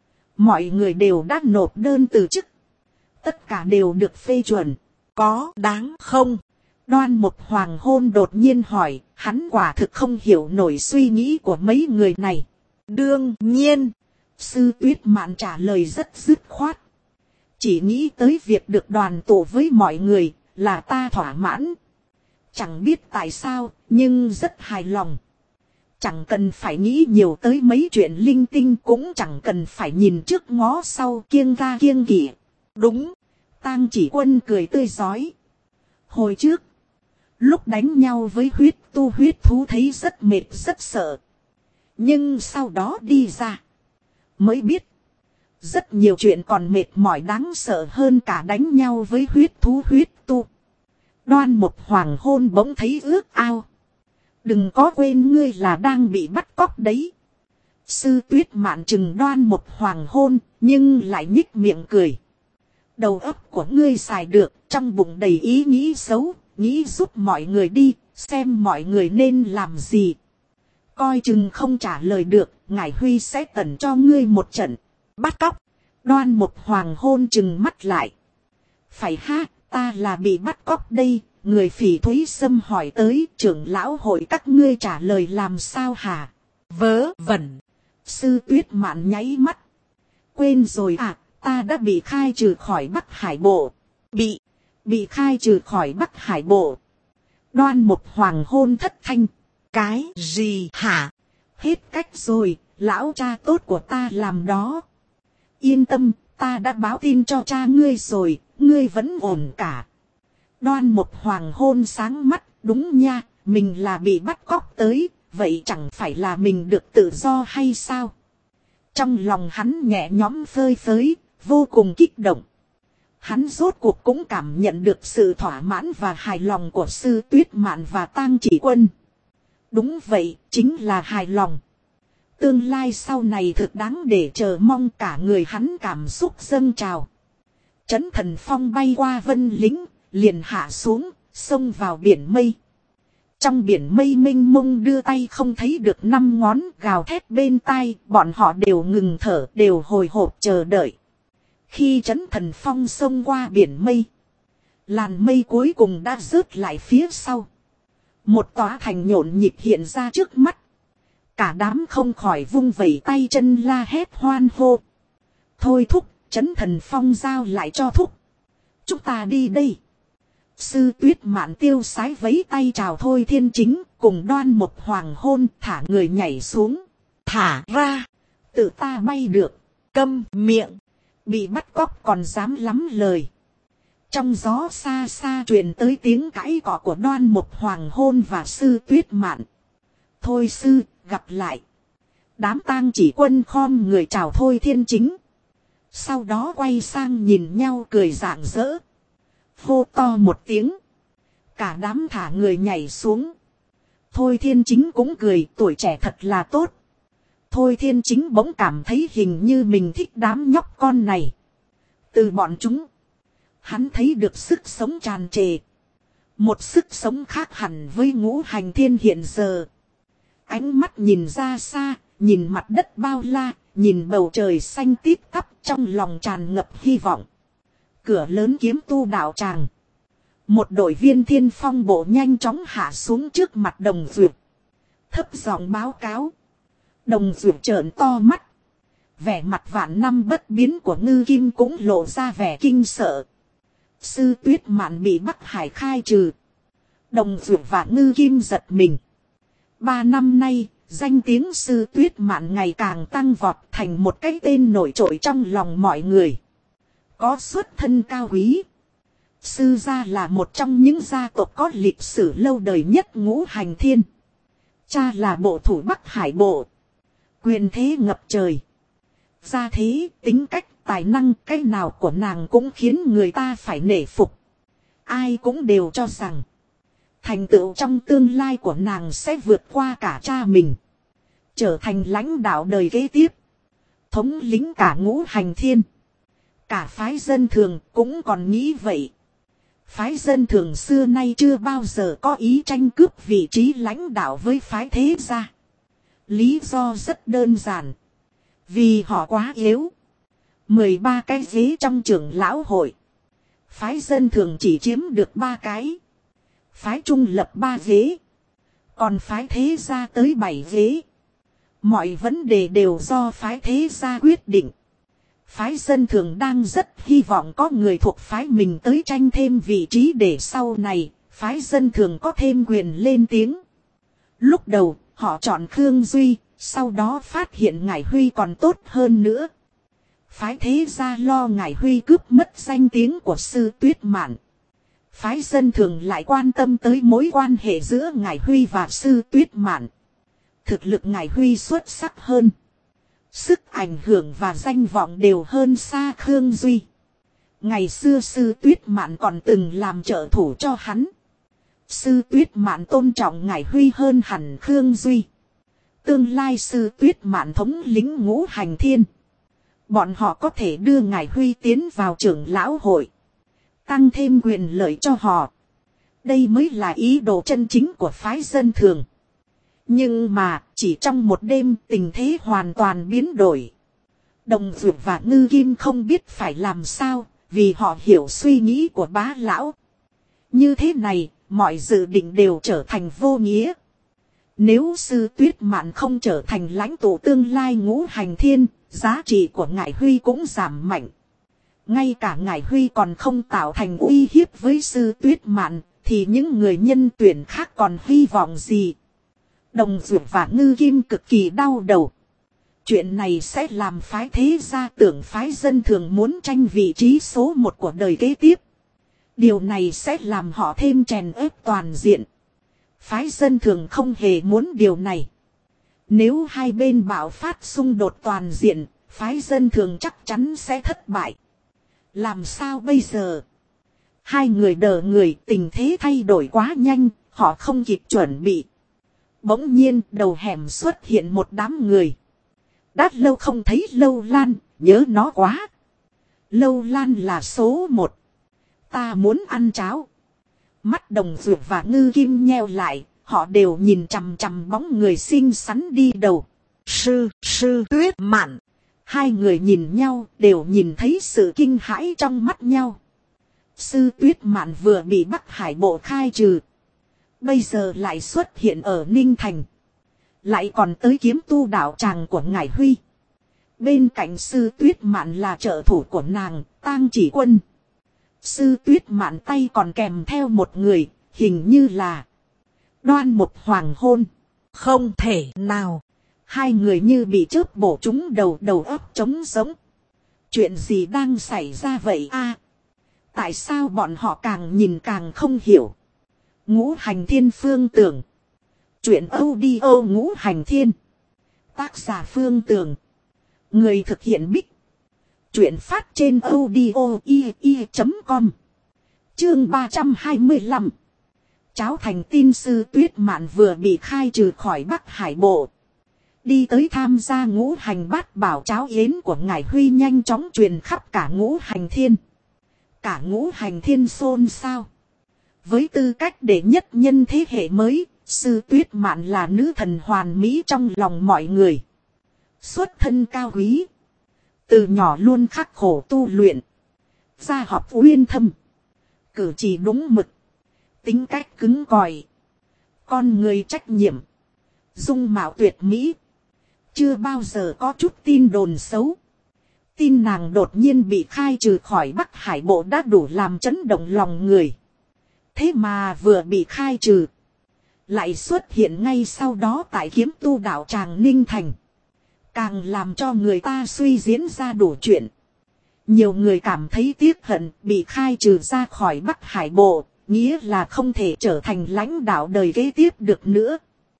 [SPEAKER 1] Mọi người đều đã nộp đơn từ chức. Tất cả đều được phê chuẩn.
[SPEAKER 2] Có đáng không?
[SPEAKER 1] Đoan Mục Hoàng Hôn đột nhiên hỏi, hắn quả thực không hiểu nổi suy nghĩ của mấy người này.
[SPEAKER 2] Đương nhiên,
[SPEAKER 1] sư Tuyết Mạn trả lời rất dứt khoát. Chỉ nghĩ tới việc được đoàn tụ với mọi người là ta thỏa mãn. Chẳng biết tại sao, nhưng rất hài lòng. Chẳng cần phải nghĩ nhiều tới mấy chuyện linh tinh, cũng chẳng cần phải nhìn trước ngó sau kiêng ga kiêng kỵ.
[SPEAKER 2] đúng.
[SPEAKER 1] Tang Chỉ Quân cười tươi rói. Hồi trước, lúc đánh nhau với huyết thú thấy rất mệt rất sợ. Nhưng sau đó đi ra, mới biết, rất nhiều chuyện còn mệt mỏi đáng sợ hơn cả đánh nhau với huyết tu. Đoan Mục Hoàng Hôn bỗng thấy ước ao. Đừng có quên ngươi là đang bị bắt cóc đấy. Sư Tuyết Mạn trừng Đoan Mục Hoàng Hôn, nhưng lại nhích miệng cười. Đầu óc của ngươi xài được, trong bụng đầy ý nghĩ xấu, nghĩ giúp mọi người đi, xem mọi người nên làm gì. Coi chừng không trả lời được, Ngải Huy sẽ tẩn cho ngươi một trận.
[SPEAKER 2] Bắt cóc.
[SPEAKER 1] Đoan Mục Hoàng Hôn trừng mắt lại. Phải ha, ta là bị bắt cóc đây, người phỉ thúy sâm hỏi tới, trưởng lão hội các ngươi trả lời làm sao hả?
[SPEAKER 2] Vớ vẩn.
[SPEAKER 1] Sư Tuyết Mạn nháy mắt. Quên rồi à, ta đã bị khai trừ khỏi Bắc Hải Bộ. Bị khai trừ khỏi Bắc Hải Bộ. Đoan Mục Hoàng hôn thất thanh.
[SPEAKER 2] Cái gì hả?
[SPEAKER 1] Hết cách rồi, lão cha tốt của ta làm đó. Yên tâm, ta đã báo tin cho cha ngươi rồi, ngươi vẫn ổn cả. Đoan Mục Hoàng hôn sáng mắt, đúng nha, mình là bị bắt cóc tới, vậy chẳng phải là mình được tự do hay sao? Trong lòng hắn nhẹ nhõm phơi phới, vô cùng kích động. Hắn rốt cuộc cũng cảm nhận được sự thỏa mãn và hài lòng của Sư Tuyết Mạn và Tang Chỉ Quân. Đúng vậy, chính là hài lòng. Tương lai sau này thực đáng để chờ mong, cả người hắn cảm xúc dâng trào. Chấn Thần Phong bay qua Vân Lĩnh, liền hạ xuống, xông vào biển mây. Trong biển mây mênh mông đưa tay không thấy được 5 ngón, gào thét bên tai, bọn họ đều ngừng thở, đều hồi hộp chờ đợi. Khi Chấn Thần Phong xông qua biển mây, làn mây cuối cùng đã rớt lại phía sau. Một tòa thành nhộn nhịp hiện ra trước mắt. Cả đám không khỏi vung vẩy tay chân la hét hoan hô. Thôi thúc, Chấn Thần Phong giao lại cho thúc. Chúng ta đi đây. Sư Tuyết Mạn tiêu sái vấy tay chào Thôi Thiên Chính, cùng Đoan Mục Hoàng hôn thả người nhảy xuống.
[SPEAKER 2] Thả ra.
[SPEAKER 1] Tự ta bay được.
[SPEAKER 2] Câm miệng.
[SPEAKER 1] Bị bắt cóc còn dám lắm lời. Trong gió xa xa truyền tới tiếng cãi cọ của Đoan Mục Hoàng hôn và Sư Tuyết Mạn. Thôi sư, gặp lại. Đám Tang Chỉ Quân khom người chào Thôi Thiên Chính. Sau đó quay sang nhìn nhau cười rạng rỡ. Hô to một tiếng. Cả đám thả người nhảy xuống. Thôi Thiên Chính cũng cười, tuổi trẻ thật là tốt. Thôi Thiên Chính bỗng cảm thấy hình như mình thích đám nhóc con này. Từ bọn chúng, hắn thấy được sức sống tràn trề. Một sức sống khác hẳn với Ngũ Hành Thiên hiện giờ. Ánh mắt nhìn ra xa, nhìn mặt đất bao la, nhìn bầu trời xanh tít tắp, trong lòng tràn ngập hy vọng. Cửa lớn Kiếm Tu đạo tràng. Một đội viên Thiên Phong bộ nhanh chóng hạ xuống trước mặt Đồng Duyệt. Thấp giọng báo cáo. Đồng Duyệt trợn to mắt. Vẻ mặt vạn năm bất biến của Ngư Kim cũng lộ ra vẻ kinh sợ. Sư Tuyết Mạn bị Bắc Hải khai trừ. Đồng Duyệt và Ngư Kim giật mình. 3 năm nay, danh tiếng Sư Tuyết Mạn ngày càng tăng vọt thành một cái tên nổi trội trong lòng mọi người. Có xuất thân cao quý. Sư gia là một trong những gia tộc có lịch sử lâu đời nhất Ngũ Hành Thiên. Cha là bộ thủ Bắc Hải Bộ. Quyền thế ngập trời. Gia thế, tính cách, tài năng, cái nào của nàng cũng khiến người ta phải nể phục. Ai cũng đều cho rằng thành tựu trong tương lai của nàng sẽ vượt qua cả cha mình. Trở thành lãnh đạo đời kế tiếp. Thống lĩnh cả Ngũ Hành Thiên. Cả phái dân thường cũng còn nghĩ vậy. Phái dân thường xưa nay chưa bao giờ có ý tranh cướp vị trí lãnh đạo với phái thế gia. Lý do rất đơn giản. Vì họ quá yếu. 13 cái ghế trong trưởng lão hội. Phái dân thường chỉ chiếm được 3 cái. Phái trung lập 3 ghế. Còn phái thế gia tới 7 ghế. Mọi vấn đề đều do phái thế gia quyết định. Phái dân thường đang rất hy vọng có người thuộc phái mình tới tranh thêm vị trí để sau này, phái dân thường có thêm quyền lên tiếng. Lúc đầu, họ chọn Khương Duy, sau đó phát hiện Ngải Huy còn tốt hơn nữa. Phái thế gia lo Ngải Huy cướp mất danh tiếng của Sư Tuyết Mạn. Phái dân thường lại quan tâm tới mối quan hệ giữa Ngải Huy và Sư Tuyết Mạn. Thực lực Ngải Huy xuất sắc hơn. Sức ảnh hưởng và danh vọng đều hơn xa Khương Duy. Ngày xưa Sư Tuyết Mạn còn từng làm trợ thủ cho hắn. Sư Tuyết Mạn tôn trọng Ngải Huy hơn hẳn Khương Duy. Tương lai Sư Tuyết Mạn thống lĩnh Ngũ Hành Thiên. Bọn họ có thể đưa Ngải Huy tiến vào trưởng lão hội. Tăng thêm quyền lợi cho họ. Đây mới là ý đồ chân chính của phái dân thường. Nhưng mà, chỉ trong một đêm tình thế hoàn toàn biến đổi. Đồng Duyệt và Ngư Kim không biết phải làm sao, vì họ hiểu suy nghĩ của bá lão. Như thế này, mọi dự định đều trở thành vô nghĩa. Nếu Sư Tuyết Mạn không trở thành lãnh tụ tương lai ngũ hành thiên, giá trị của Ngải Huy cũng giảm mạnh. Ngay cả Ngải Huy còn không tạo thành uy hiếp với Sư Tuyết Mạn, thì những người nhân tuyển khác còn hy vọng gì? Đồng Dược và Ngư Kim cực kỳ đau đầu. Chuyện này sẽ làm phái thế gia tưởng phái dân thường muốn tranh vị trí số 1 của đời kế tiếp. Điều này sẽ làm họ thêm chèn ép toàn diện. Phái dân thường không hề muốn điều này. Nếu hai bên bạo phát xung đột toàn diện, phái dân thường chắc chắn sẽ thất bại. Làm sao bây giờ? Hai người đờ người, tình thế thay đổi quá nhanh, họ không kịp chuẩn bị. Bỗng nhiên đầu hẻm xuất hiện một đám người. Đã lâu không thấy Lâu Lan, nhớ nó quá. Lâu Lan là số 1. Ta muốn ăn cháo. Mắt Đồng Dược và Ngư Kim nheo lại, họ đều nhìn chằm chằm bóng người xinh xắn đi đầu. Sư Tuyết Mạn. Hai người nhìn nhau, đều nhìn thấy sự kinh hãi trong mắt nhau. Sư Tuyết Mạn vừa bị Bắc Hải Bộ khai trừ. Bây giờ lại xuất hiện ở Ninh Thành. Lại còn tới kiếm tu đạo tràng của Ngải Huy. Bên cạnh Sư Tuyết Mạn là trợ thủ của nàng, Tang Chỉ Quân. Sư Tuyết Mạn tay còn kèm theo một người, hình như là Đoan Một Hoàng Hôn.
[SPEAKER 2] Không thể nào.
[SPEAKER 1] Hai người như bị chớp bổ trúng đầu óc trống rỗng. Chuyện gì đang xảy ra vậy a? Tại sao bọn họ càng nhìn càng không hiểu? Ngũ Hành Thiên Phương Tường. Chuyện audio Ngũ Hành Thiên. Tác giả Phương Tường. Người thực hiện Bích. Chuyện phát trên audio.com. Chương 325. Cháo thành tin Sư Tuyết Mạn vừa bị khai trừ khỏi Bắc Hải Bộ. Đi tới tham gia Ngũ Hành Bát Bảo cháo yến của Ngải Huy nhanh chóng truyền khắp cả Ngũ Hành Thiên. Cả Ngũ Hành Thiên xôn xao. Với tư cách đệ nhất nhân thế hệ mới, Sư Tuyết Mạn là nữ thần hoàn mỹ trong lòng mọi người. Xuất thân cao quý. Từ nhỏ luôn khắc khổ tu luyện. Gia học uyên thâm. Cử chỉ đúng mực. Tính cách cứng cỏi. Con người trách nhiệm. Dung mạo tuyệt mỹ. Chưa bao giờ có chút tin đồn xấu. Tin nàng đột nhiên bị khai trừ khỏi Bắc Hải Bộ đã đủ làm chấn động lòng người. Thế mà vừa bị khai trừ. Lại xuất hiện ngay sau đó tại kiếm tu đạo tràng Ninh Thành. Càng làm cho người ta suy diễn ra đủ chuyện. Nhiều người cảm thấy tiếc hận bị khai trừ ra khỏi Bắc Hải Bộ. Nghĩa là không thể trở thành lãnh đạo đời kế tiếp được nữa.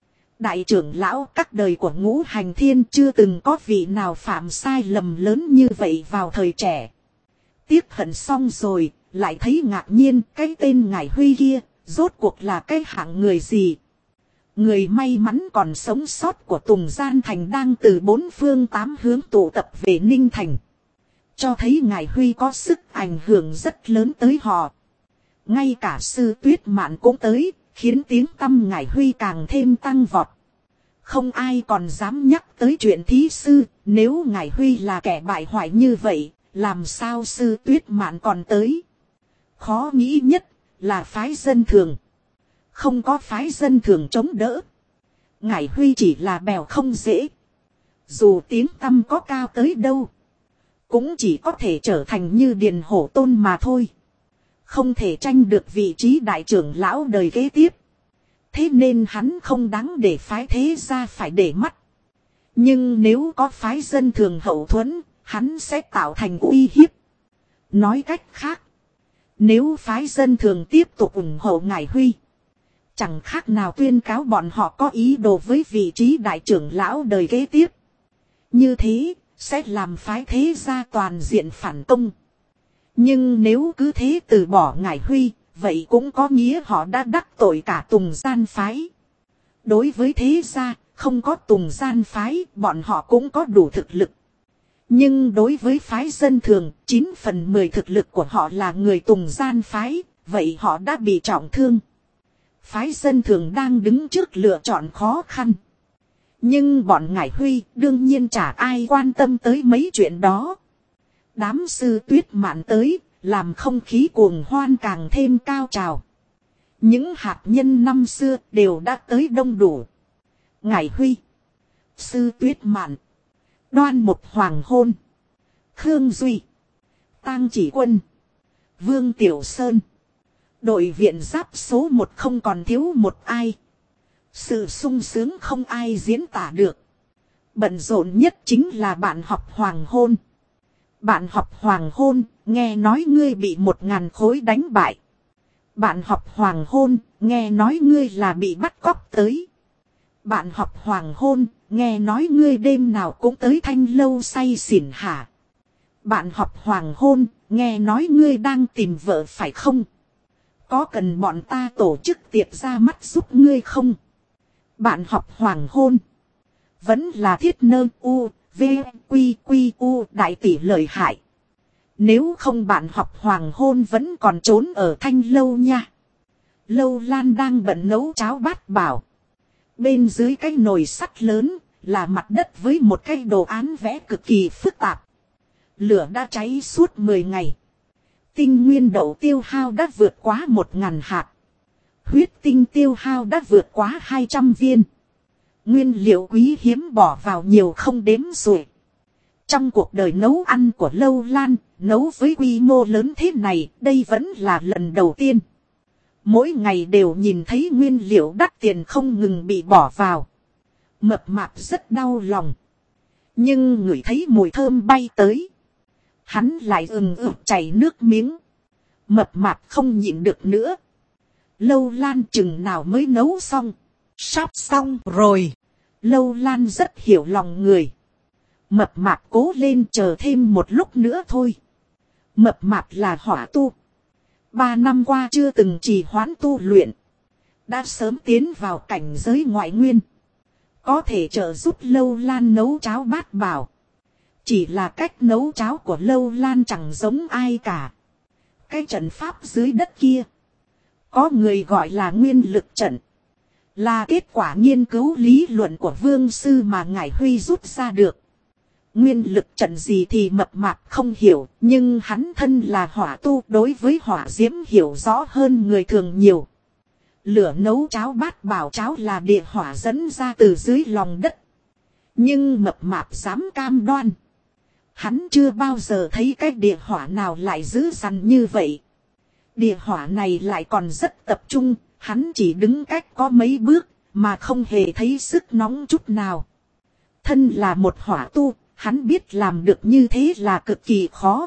[SPEAKER 1] Đại trưởng lão các đời của Ngũ Hành Thiên chưa từng có vị nào phạm sai lầm lớn như vậy vào thời trẻ. Tiếc hận xong rồi, lại thấy ngạc nhiên cái tên Ngải Huy kia, rốt cuộc là cái hạng người gì. Người may mắn còn sống sót của Tùng Gian Thành đang từ 4 phương 8 hướng tụ tập về Ninh Thành. Cho thấy Ngải Huy có sức ảnh hưởng rất lớn tới họ. Ngay cả Sư Tuyết Mạn cũng tới, khiến tiếng tăm Ngải Huy càng thêm tăng vọt. Không ai còn dám nhắc tới chuyện thí sư, nếu Ngải Huy là kẻ bại hoại như vậy, làm sao Sư Tuyết Mạn còn tới. Khó nghĩ nhất là phái dân thường. Không có phái dân thường chống đỡ. Ngải Huy chỉ là bèo không dễ. Dù tiếng tăm có cao tới đâu, cũng chỉ có thể trở thành như Điền Hổ Tôn mà thôi. Không thể tranh được vị trí đại trưởng lão đời kế tiếp. Thế nên hắn không đáng để phái thế gia phải để mắt. Nhưng nếu có phái dân thường hậu thuẫn, hắn sẽ tạo thành uy hiếp. Nói cách khác, nếu phái dân thường tiếp tục ủng hộ Ngải Huy, chẳng khác nào tuyên cáo bọn họ có ý đồ với vị trí đại trưởng lão đời kế tiếp. Như thế, sẽ làm phái thế gia toàn diện phản công. Nhưng nếu cứ thế từ bỏ Ngải Huy, vậy cũng có nghĩa họ đã đắc tội cả Tùng Gian phái. Đối với thế gia, không có Tùng Gian phái, bọn họ cũng có đủ thực lực. Nhưng đối với phái dân thường, 9/10 thực lực của họ là người Tùng Gian phái, vậy họ đã bị trọng thương. Phái dân thường đang đứng trước lựa chọn khó khăn. Nhưng bọn Ngải Huy đương nhiên chả ai quan tâm tới mấy chuyện đó. Đám Sư Tuyết Mạn tới, làm không khí cuồng hoan càng thêm cao trào. Những hạt nhân năm xưa đều đã tới đông đủ. Ngải Huy, Sư Tuyết Mạn, Đoan Một Hoàng Hôn, Khương Duy, Tang Chỉ Quân, Vương Tiểu Sơn. Đội viện giáp số 1 không còn thiếu một ai. Sự sung sướng không ai diễn tả được. Bận rộn nhất chính là bạn học Hoàng Hôn. Bạn học Hoàng Hôn, nghe nói ngươi bị 1000 khối đánh bại. Bạn học Hoàng Hôn, nghe nói ngươi là bị bắt cóc tới. Bạn học Hoàng Hôn, nghe nói ngươi đêm nào cũng tới Thanh Lâu say xỉn hả. Bạn học Hoàng Hôn, nghe nói ngươi đang tìm vợ phải không? Có cần bọn ta tổ chức tiệc ra mắt giúp ngươi không? Bạn học Hoàng Hôn, vẫn là thiết nơ u, v, quy quy u đại tỷ lợi hại. Nếu không bạn học Hoàng Hôn vẫn còn trốn ở Thanh Lâu nha. Lâu Lan đang bận nấu cháo bát bảo. Bên dưới cái nồi sắt lớn là mặt đất với một cái đồ án vẽ cực kỳ phức tạp. Lửa đã cháy suốt 10 ngày. Tinh nguyên đậu tiêu hao đã vượt quá 1000 hạt. Huyết tinh tiêu hao đã vượt quá 200 viên. Nguyên liệu quý hiếm bỏ vào nhiều không đếm xuể. Trong cuộc đời nấu ăn của Lâu Lan, nấu với quy mô lớn thế này, đây vẫn là lần đầu tiên. Mỗi ngày đều nhìn thấy nguyên liệu đắt tiền không ngừng bị bỏ vào. Mập mạp rất đau lòng. Nhưng ngửi thấy mùi thơm bay tới, hắn lại chảy nước miếng. Mập mạp không nhịn được nữa. Lâu Lan chừng nào mới nấu xong?
[SPEAKER 2] Sắp xong rồi.
[SPEAKER 1] Lâu Lan rất hiểu lòng người. Mập mạp cố lên chờ thêm một lúc nữa thôi. Mập mạp là hỏa tu. 3 năm qua chưa từng trì hoãn tu luyện. Đã sớm tiến vào cảnh giới ngoại nguyên. Có thể trợ giúp Lâu Lan nấu cháo bát bảo. Chỉ là cách nấu cháo của Lâu Lan chẳng giống ai cả. Cái trận pháp dưới đất kia, có người gọi là nguyên lực trận. Là kết quả nghiên cứu lý luận của Vương Sư mà Ngải Huy rút ra được. Nguyên lực trận gì thì mập mạp không hiểu, nhưng hắn thân là hỏa tu, đối với hỏa diễm hiểu rõ hơn người thường nhiều. Lửa nấu cháo bát bảo cháo là địa hỏa dẫn ra từ dưới lòng đất. Nhưng mập mạp dám cam đoan, hắn chưa bao giờ thấy cái địa hỏa nào lại dữ dằn như vậy. Địa hỏa này lại còn rất tập trung, hắn chỉ đứng cách có mấy bước mà không hề thấy sức nóng chút nào. Thân là một hỏa tu, hắn biết làm được như thế là cực kỳ khó.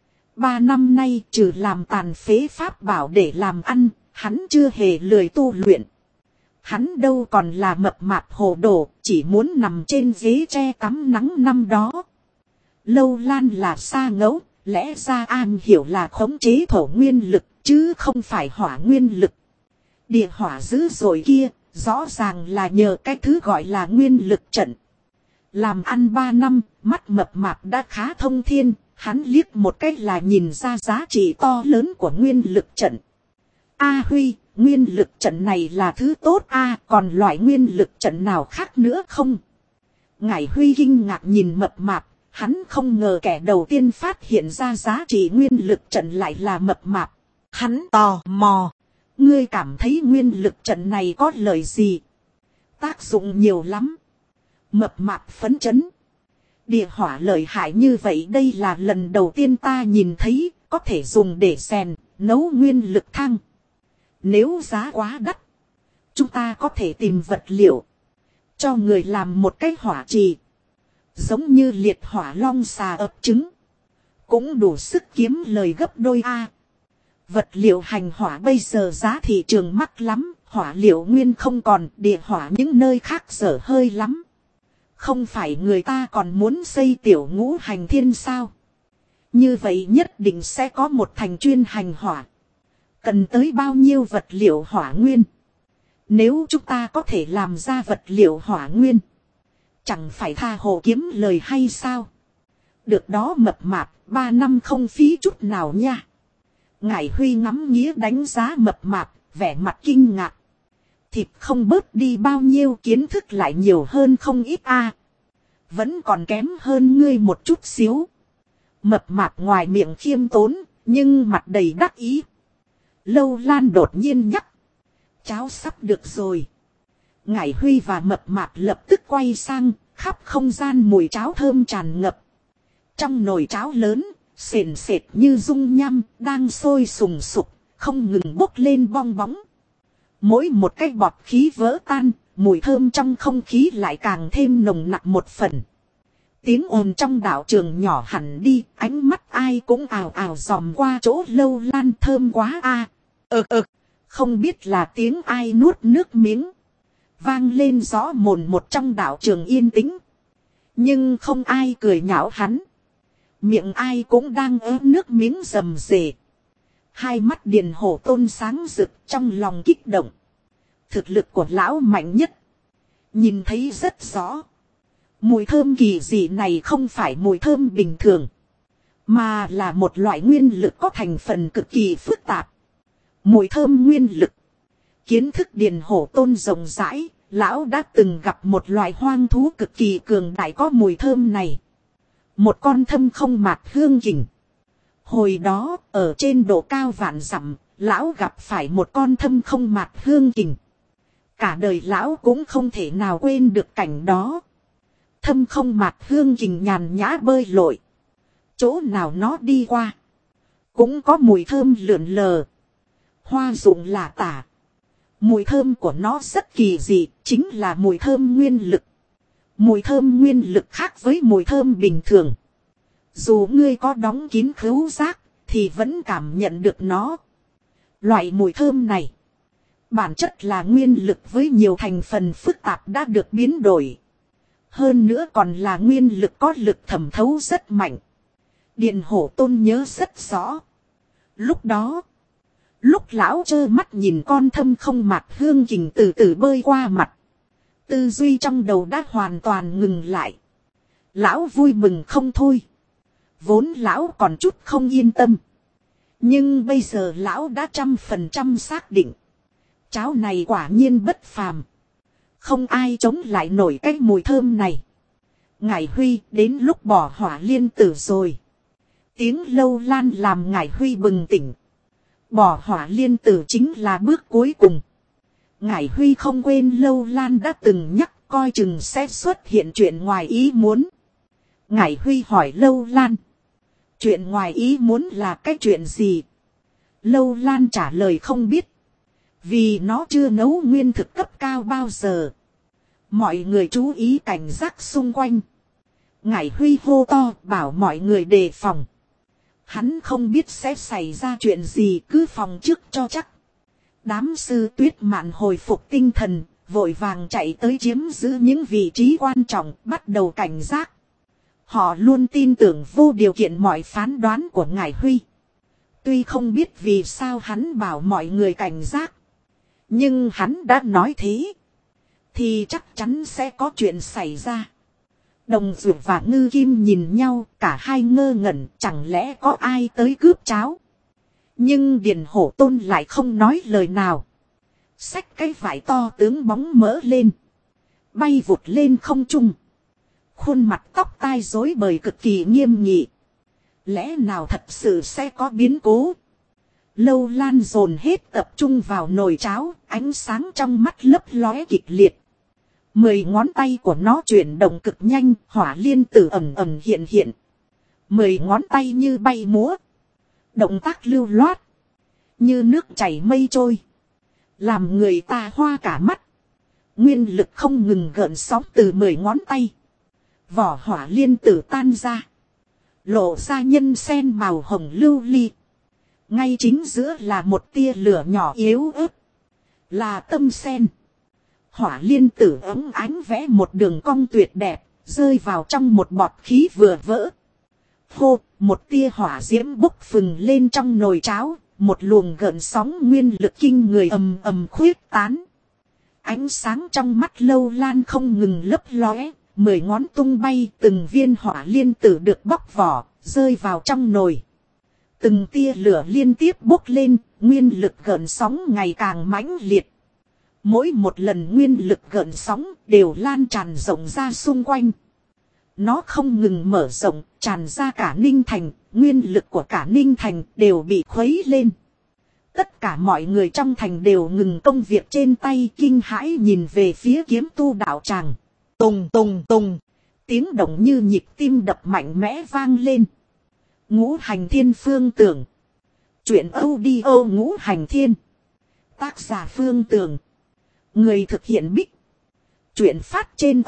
[SPEAKER 1] 3 năm nay trừ làm tàn phế pháp bảo để làm ăn, hắn chưa hề lười tu luyện. Hắn đâu còn là mập mạp hồ đồ, chỉ muốn nằm trên ghế tre tắm nắng năm đó. Lâu Lan là sa ngẫu, lẽ ra an hiểu là khống chế thổ nguyên lực, chứ không phải hỏa nguyên lực. Địa hỏa dữ dội kia, rõ ràng là nhờ cái thứ gọi là nguyên lực trận. Làm ăn 3 năm, mắt mập mạp đã khá thông thiên, hắn liếc một cách là nhìn ra giá trị to lớn của nguyên lực trận. A Huy, nguyên lực trận này là thứ tốt còn loại nguyên lực trận nào khác nữa không? Ngải Huy kinh ngạc nhìn mập mạp, hắn không ngờ kẻ đầu tiên phát hiện ra giá trị nguyên lực trận lại là mập mạp.
[SPEAKER 2] Hắn tò mò.
[SPEAKER 1] Ngươi cảm thấy nguyên lực trận này có lợi gì? Tác dụng nhiều lắm. Mập mạp phấn chấn. Địa hỏa lợi hại như vậy đây là lần đầu tiên ta nhìn thấy, có thể dùng để rèn, nấu nguyên lực thang. Nếu giá quá đắt, chúng ta có thể tìm vật liệu, cho người làm một cái hỏa trì. Giống như liệt hỏa long xà ấp trứng, cũng đủ sức kiếm lời gấp đôi Vật liệu hành hỏa bây giờ giá thị trường mắc lắm, hỏa liệu nguyên không còn, địa hỏa những nơi khác dở hơi lắm. Không phải người ta còn muốn xây tiểu ngũ hành thiên sao? Như vậy nhất định sẽ có một thành chuyên hành hỏa. Cần tới bao nhiêu vật liệu hỏa nguyên? Nếu chúng ta có thể làm ra vật liệu hỏa nguyên, chẳng phải tha hồ kiếm lời hay sao? Được đó mập mạp, 3 năm không phí chút nào nha. Ngải Huy ngắm nghía đánh giá mập mạp, vẻ mặt kinh ngạc. Thịt không bớt đi bao nhiêu, kiến thức lại nhiều hơn không ít Vẫn còn kém hơn ngươi một chút xíu. Mập mạp ngoài miệng khiêm tốn, nhưng mặt đầy đắc ý. Lâu Lan đột nhiên nhắc. Cháo sắp được rồi. Ngải Huy và Mập Mạp lập tức quay sang, khắp không gian mùi cháo thơm tràn ngập. Trong nồi cháo lớn, sền sệt như dung nham, đang sôi sùng sục, không ngừng bốc lên bong bóng. Mỗi một cái bọt khí vỡ tan, mùi thơm trong không khí lại càng thêm nồng nặc một phần. Tiếng ồn trong đạo trường nhỏ hẳn đi, ánh mắt ai cũng ào ào dòm qua chỗ Lâu Lan thơm quá a. Không biết là tiếng ai nuốt nước miếng. Vang lên rõ mồn một trong đạo trường yên tĩnh. Nhưng không ai cười nhạo hắn. Miệng ai cũng đang ớ nước miếng rầm rề. Hai mắt Điền Hổ Tôn sáng rực trong lòng kích động. Thực lực của lão mạnh nhất. Nhìn thấy rất rõ. Mùi thơm kỳ dị này không phải mùi thơm bình thường. Mà là một loại nguyên lực có thành phần cực kỳ phức tạp. Mùi thơm nguyên lực. Kiến thức Điền Hổ Tôn rộng rãi. Lão đã từng gặp một loại hoang thú cực kỳ cường đại có mùi thơm này. Một con thâm không mạt hương kình. Hồi đó, ở trên độ cao vạn dặm, lão gặp phải một con thâm không mạt hương kình. Cả đời lão cũng không thể nào quên được cảnh đó. Thâm không mạt hương kình nhàn nhã bơi lội. Chỗ nào nó đi qua, cũng có mùi thơm lượn lờ. Hoa dụng là tả. Mùi thơm của nó rất kỳ dị, chính là mùi thơm nguyên lực. Mùi thơm nguyên lực khác với mùi thơm bình thường. Dù ngươi có đóng kín khứu giác, thì vẫn cảm nhận được nó. Loại mùi thơm này, bản chất là nguyên lực với nhiều thành phần phức tạp đã được biến đổi. Hơn nữa còn là nguyên lực có lực thẩm thấu rất mạnh. Điền Hổ Tôn nhớ rất rõ. Lúc đó, lúc lão trơ mắt nhìn con thâm không mạt hương kình từ từ bơi qua mặt. Tư duy trong đầu đã hoàn toàn ngừng lại. Lão vui mừng không thôi. Vốn lão còn chút không yên tâm. Nhưng bây giờ lão đã 100% xác định. Cháo này quả nhiên bất phàm. Không ai chống lại nổi cái mùi thơm này. Ngải Huy đến lúc bỏ hỏa liên tử rồi. Tiếng Lâu Lan làm Ngải Huy bừng tỉnh. Bỏ hỏa liên tử chính là bước cuối cùng. Ngải Huy không quên Lâu Lan đã từng nhắc coi chừng sẽ xuất hiện chuyện ngoài ý muốn. Ngải Huy hỏi Lâu Lan. Chuyện ngoài ý muốn là cái chuyện gì? Lâu Lan trả lời không biết. Vì nó chưa nấu nguyên thực cấp cao bao giờ. Mọi người chú ý cảnh giác xung quanh. Ngải Huy hô to bảo mọi người đề phòng. Hắn không biết sẽ xảy ra chuyện gì, cứ phòng trước cho chắc. Đám sư Tuyết Mạn hồi phục tinh thần, vội vàng chạy tới chiếm giữ những vị trí quan trọng, bắt đầu cảnh giác. Họ luôn tin tưởng vô điều kiện mọi phán đoán của Ngải Huy. Tuy không biết vì sao hắn bảo mọi người cảnh giác, nhưng hắn đã nói thế, thì chắc chắn sẽ có chuyện xảy ra. Đồng Dược và Ngư Kim nhìn nhau, cả hai ngơ ngẩn, chẳng lẽ có ai tới cướp cháo. Nhưng Điền Hổ Tôn lại không nói lời nào. Xách cái vải to tướng bóng mỡ lên, bay vụt lên không trung. Khuôn mặt tóc tai rối bời cực kỳ nghiêm nghị. Lẽ nào thật sự sẽ có biến cố? Lâu Lan dồn hết tập trung vào nồi cháo, ánh sáng trong mắt lấp lóe kịch liệt. 10 ngón tay của nó chuyển động cực nhanh, hỏa liên tử ẩn ẩn hiện hiện. 10 ngón tay như bay múa. Động tác lưu loát, như nước chảy mây trôi, làm người ta hoa cả mắt. Nguyên lực không ngừng gợn sóng từ 10 ngón tay. Vỏ hỏa liên tử tan ra, lộ ra nhân sen màu hồng lưu ly. Ngay chính giữa là một tia lửa nhỏ yếu ớt, là tâm sen. Hỏa liên tử ấm ánh vẽ một đường cong tuyệt đẹp, rơi vào trong một bọt khí vừa vỡ. Hô, một tia hỏa diễm bốc phừng lên trong nồi cháo, một luồng gợn sóng nguyên lực kinh người ầm ầm khuyết tán. Ánh sáng trong mắt Lâu Lan không ngừng lấp lóe, 10 ngón tung bay, từng viên hỏa liên tử được bóc vỏ, rơi vào trong nồi. Từng tia lửa liên tiếp bốc lên, nguyên lực gợn sóng ngày càng mãnh liệt. Mỗi một lần nguyên lực gợn sóng đều lan tràn rộng ra xung quanh. Nó không ngừng mở rộng, tràn ra cả Ninh Thành, nguyên lực của cả Ninh Thành đều bị khuấy lên. Tất cả mọi người trong thành đều ngừng công việc trên tay, kinh hãi nhìn về phía kiếm tu đạo tràng.
[SPEAKER 2] Tùng tùng tùng.
[SPEAKER 1] Tiếng động như nhịp tim đập mạnh mẽ vang lên. Ngũ Hành Thiên Phương Tưởng. Chuyện audio Ngũ Hành Thiên. Tác giả Phương Tưởng. Người thực hiện Bích. Chuyện phát trên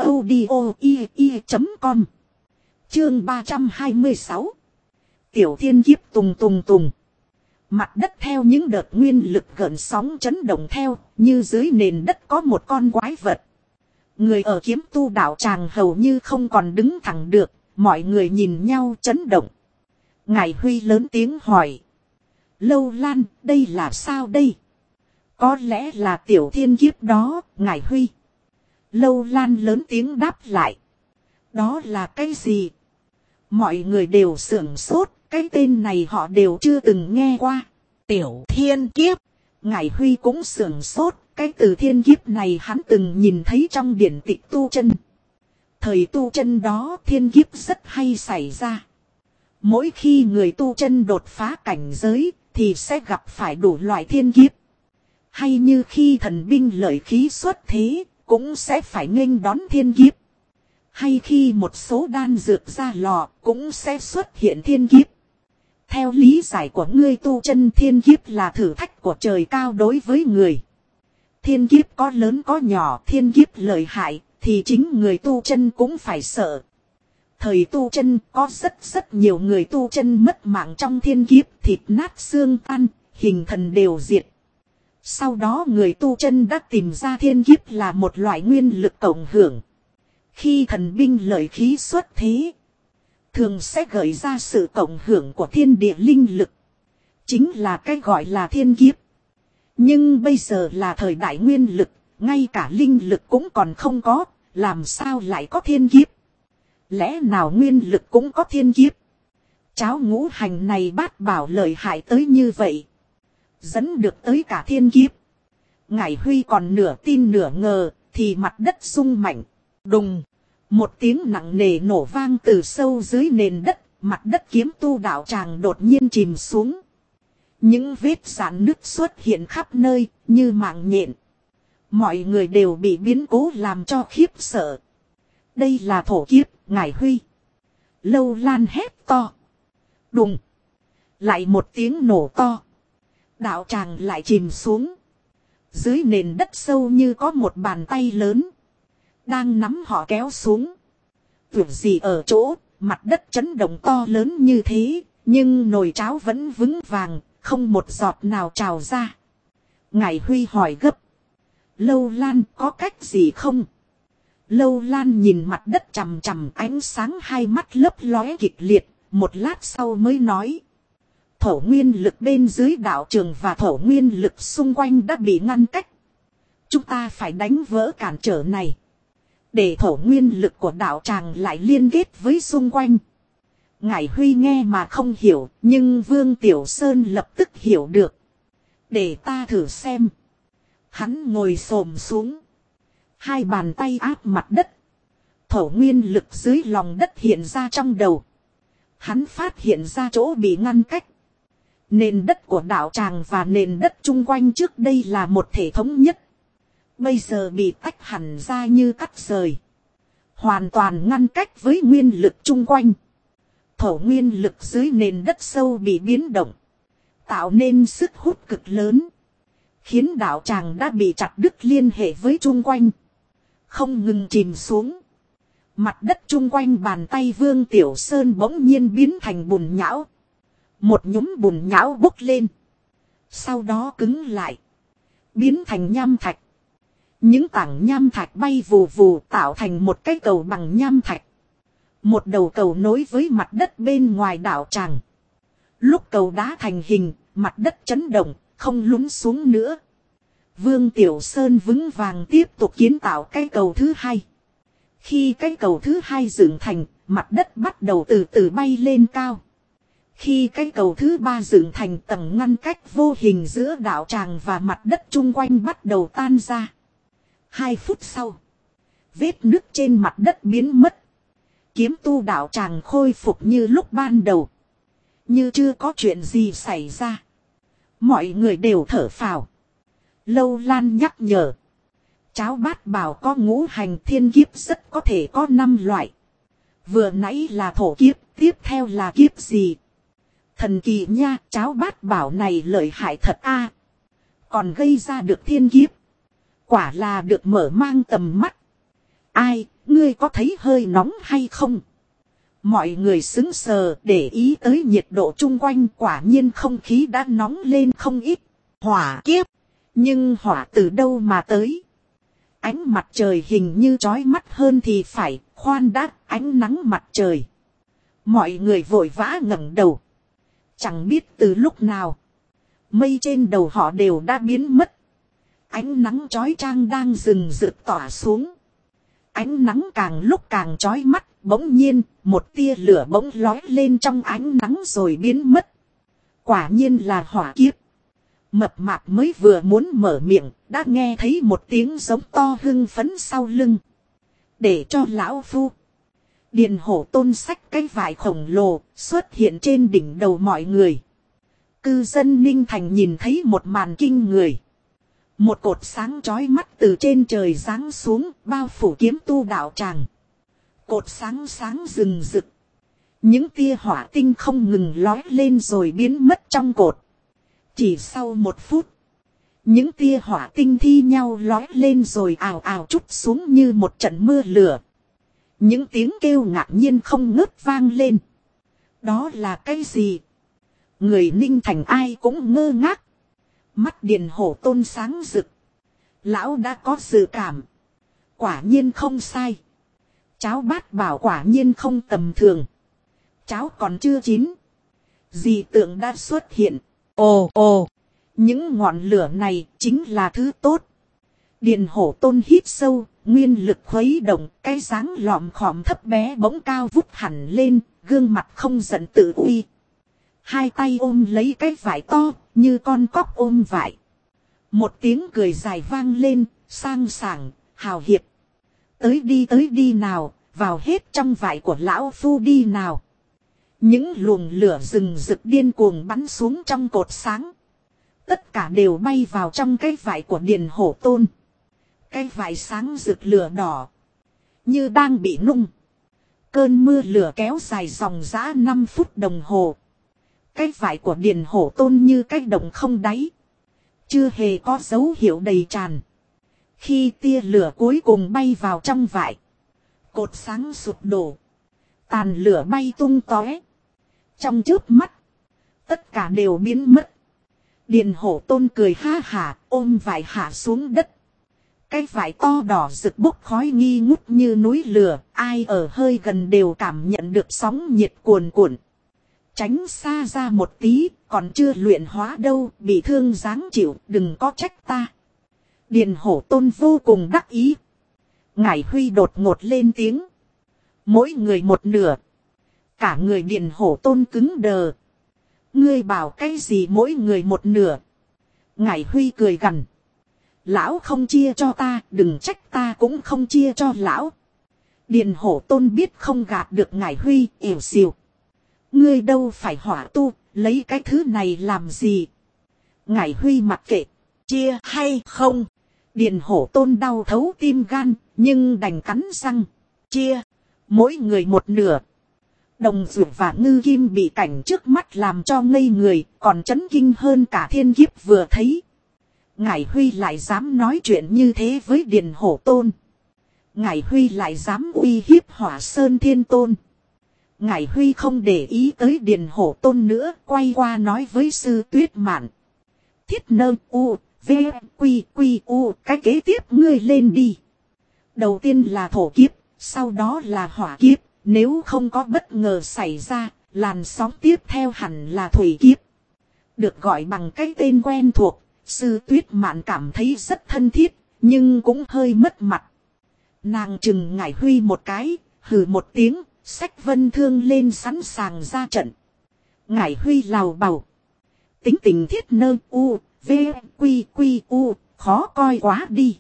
[SPEAKER 1] audio.com. Chương 326. Tiểu thiên kiếp tùng tùng tùng. Mặt đất theo những đợt nguyên lực gợn sóng chấn động theo, như dưới nền đất có một con quái vật. Người ở kiếm tu đạo tràng hầu như không còn đứng thẳng được, mọi người nhìn nhau chấn động. Ngải Huy lớn tiếng hỏi. Lâu Lan, đây là sao đây? Có lẽ là tiểu thiên kiếp đó, Ngải Huy. Lâu Lan lớn tiếng đáp lại. Đó là cái gì? Mọi người đều sửng sốt, cái tên này họ đều chưa từng nghe qua.
[SPEAKER 2] Tiểu thiên kiếp.
[SPEAKER 1] Ngải Huy cũng sửng sốt, cái từ thiên kiếp này hắn từng nhìn thấy trong điển tịch tu chân. Thời tu chân đó thiên kiếp rất hay xảy ra. Mỗi khi người tu chân đột phá cảnh giới thì sẽ gặp phải đủ loại thiên kiếp. Hay như khi thần binh lợi khí xuất thế cũng sẽ phải nghênh đón thiên kiếp. Hay khi một số đan dược ra lò cũng sẽ xuất hiện thiên kiếp. Theo lý giải của ngươi tu chân, thiên kiếp là thử thách của trời cao đối với người. Thiên kiếp có lớn có nhỏ, thiên kiếp lợi hại thì chính người tu chân cũng phải sợ. Thời tu chân có rất nhiều người tu chân mất mạng trong thiên kiếp, thịt nát xương tan, hình thần đều diệt. Sau đó người tu chân đã tìm ra thiên kiếp là một loại nguyên lực cộng hưởng. Khi thần binh lợi khí xuất thế, thường sẽ gợi ra sự cộng hưởng của thiên địa linh lực. Chính là cái gọi là thiên kiếp. Nhưng bây giờ là thời đại nguyên lực, ngay cả linh lực cũng còn không có, làm sao lại có thiên kiếp? Lẽ nào nguyên lực cũng có thiên kiếp? Cháo ngũ hành này bát bảo lợi hại tới như vậy, dẫn được tới cả thiên kiếp. Ngải Huy còn nửa tin nửa ngờ, thì mặt đất rung mạnh. Đùng, một tiếng nặng nề nổ vang từ sâu dưới nền đất, mặt đất kiếm tu đạo tràng đột nhiên chìm xuống. Những vết rạn nứt xuất hiện khắp nơi, như mạng nhện. Mọi người đều bị biến cố làm cho khiếp sợ. Đây là thổ kiếp, Ngải Huy. Lâu Lan hét to. Đùng, lại một tiếng nổ to. Đạo tràng lại chìm xuống. Dưới nền đất sâu như có một bàn tay lớn đang nắm họ kéo xuống. Việc gì ở chỗ mặt đất chấn động to lớn như thế, nhưng nồi cháo vẫn vững vàng, không một giọt nào trào ra. Ngải Huy hỏi gấp. Lâu Lan có cách gì không? Lâu Lan nhìn mặt đất chằm chằm, ánh sáng hai mắt lấp lóe kịch liệt, một lát sau mới nói. Thổ nguyên lực bên dưới đạo trường và thổ nguyên lực xung quanh đã bị ngăn cách. Chúng ta phải đánh vỡ cản trở này, để thổ nguyên lực của đạo tràng lại liên kết với xung quanh. Ngải Huy nghe mà không hiểu, nhưng Vương Tiểu Sơn lập tức hiểu được. Để ta thử xem. Hắn ngồi xổm xuống, hai bàn tay áp mặt đất. Thổ nguyên lực dưới lòng đất hiện ra trong đầu. Hắn phát hiện ra chỗ bị ngăn cách. Nền đất của đạo tràng và nền đất chung quanh trước đây là một thể thống nhất. Bây giờ bị tách hẳn ra như cắt rời. Hoàn toàn ngăn cách với nguyên lực chung quanh. Thổ nguyên lực dưới nền đất sâu bị biến động, tạo nên sức hút cực lớn, khiến đạo tràng đã bị chặt đứt liên hệ với chung quanh, không ngừng chìm xuống. Mặt đất chung quanh bàn tay Vương Tiểu Sơn bỗng nhiên biến thành bùn nhão. Một nhúm bùn nhão bốc lên, sau đó cứng lại, biến thành nham thạch. Những tảng nham thạch bay vù vù tạo thành một cái cầu bằng nham thạch. Một đầu cầu nối với mặt đất bên ngoài đảo tràng. Lúc cầu đá thành hình, mặt đất chấn động, không lún xuống nữa. Vương Tiểu Sơn vững vàng tiếp tục kiến tạo cái cầu thứ hai. Khi cái cầu thứ hai dựng thành, mặt đất bắt đầu từ từ bay lên cao. Khi cái cầu thứ ba dựng thành, tầng ngăn cách vô hình giữa đảo tràng và mặt đất chung quanh bắt đầu tan ra. 2 phút sau, vết nứt trên mặt đất biến mất. Kiếm tu đạo tràng khôi phục như lúc ban đầu, như chưa có chuyện gì xảy ra. Mọi người đều thở phào. Lâu Lan nhắc nhở. Cháo bát bảo có ngũ hành thiên kiếp rất có thể có 5 loại. Vừa nãy là thổ kiếp, tiếp theo là kiếp gì? Thần kỳ nha, cháo bát bảo này lợi hại thật a. Còn gây ra được thiên kiếp. Quả là được mở mang tầm mắt. Ai, ngươi có thấy hơi nóng hay không? Mọi người sững sờ để ý tới nhiệt độ chung quanh, quả nhiên không khí đã nóng lên không ít. Hỏa kiếp. Nhưng hỏa từ đâu mà tới? Ánh mặt trời hình như chói mắt hơn thì phải, khoan đã, ánh nắng mặt trời. Mọi người vội vã ngẩng đầu. Chẳng biết từ lúc nào, mây trên đầu họ đều đã biến mất. Ánh nắng chói chang đang rừng rực tỏa xuống. Ánh nắng càng lúc càng chói mắt, bỗng nhiên, một tia lửa bỗng lói lên trong ánh nắng rồi biến mất. Quả nhiên là hỏa kiếp. Mập mạp mới vừa muốn mở miệng, đã nghe thấy một tiếng giống to hưng phấn sau lưng. Để cho lão phu. Điền Hổ Tôn xách cái vải khổng lồ xuất hiện trên đỉnh đầu mọi người. Cư dân Ninh Thành nhìn thấy một màn kinh người. Một cột sáng chói mắt từ trên trời giáng xuống, bao phủ kiếm tu đạo tràng. Cột sáng sáng rừng rực. Những tia hỏa tinh không ngừng lói lên rồi biến mất trong cột. Chỉ sau 1 phút, những tia hỏa tinh thi nhau lói lên rồi ào ào trút xuống như một trận mưa lửa. Những tiếng kêu ngạc nhiên không ngớt vang lên. Đó là cái gì? Người Ninh Thành ai cũng ngơ ngác. Mắt Điền Hổ Tôn sáng rực. Lão đã có dự cảm. Quả nhiên không sai. Cháo bát bảo quả nhiên không tầm thường. Cháo còn chưa chín. Dị tượng đã xuất hiện. Ồ ồ. Những ngọn lửa này chính là thứ tốt. Điền Hổ Tôn hít sâu. Nguyên lực khuấy động. Cái dáng lọm khọm thấp bé bỗng cao vút hẳn lên. Gương mặt không giận tự uy. Hai tay ôm lấy cái vải to. Như con cóc ôm vải. Một tiếng cười dài vang lên. Sang sảng, hào hiệp. Tới đi nào. Vào hết trong vải của lão phu đi nào. Những luồng lửa rừng rực điên cuồng bắn xuống trong cột sáng. Tất cả đều bay vào trong cái vải của Điền Hổ Tôn. Cái vải sáng rực lửa đỏ. Như đang bị nung. Cơn mưa lửa kéo dài dòng dã 5 phút đồng hồ. Cái vải của Điền Hổ Tôn như cái động không đáy. Chưa hề có dấu hiệu đầy tràn. Khi tia lửa cuối cùng bay vào trong vải. Cột sáng sụp đổ. Tàn lửa bay tung tóe. Trong chớp mắt. Tất cả đều biến mất. Điền Hổ Tôn cười ha hả ôm vải hạ xuống đất. Cái vải to đỏ rực bốc khói nghi ngút như núi lửa. Ai ở hơi gần đều cảm nhận được sóng nhiệt cuồn cuộn. Tránh xa ra một tí. Còn chưa luyện hóa đâu. Bị thương giáng chịu đừng có trách ta. Điền Hổ Tôn vô cùng đắc ý. Ngải Huy đột ngột lên tiếng. Mỗi người một nửa. Cả người Điền Hổ Tôn cứng đờ. Ngươi bảo cái gì mỗi người một nửa. Ngải Huy cười gằn. Lão không chia cho ta, đừng trách ta cũng không chia cho lão. Điền Hổ Tôn biết không gạt được Ngải Huy, ỉu xìu. Ngươi đâu phải hỏa tu, lấy cái thứ này làm gì. Ngải Huy mặc kệ, chia hay không. Điền Hổ Tôn đau thấu tim gan, nhưng đành cắn răng. Chia, mỗi người một nửa. Đồng Dụ và Ngư Kim bị cảnh trước mắt làm cho ngây người, còn chấn kinh hơn cả thiên kiếp vừa thấy. Ngải Huy lại dám nói chuyện như thế với Điền Hổ Tôn. Ngải Huy lại dám uy hiếp Hỏa Sơn Thiên Tôn. Ngải Huy không để ý tới Điền Hổ Tôn nữa, quay qua nói với Sư Tuyết Mạn. Thiết Nơ U, V, Quy, Quy, U, cái kế tiếp ngươi lên đi. Đầu tiên là thổ kiếp, sau đó là hỏa kiếp, nếu không có bất ngờ xảy ra, làn sóng tiếp theo hẳn là thủy kiếp. Được gọi bằng cái tên quen thuộc, Sư Tuyết Mạn cảm thấy rất thân thiết, nhưng cũng hơi mất mặt. Nàng chừng Ngải Huy một cái, hừ một tiếng, xách Vân Thương lên sẵn sàng ra trận. Ngải Huy lào bầu. Tính tình Thiết Nơ U, V, Quy, Quy, U, khó coi quá đi.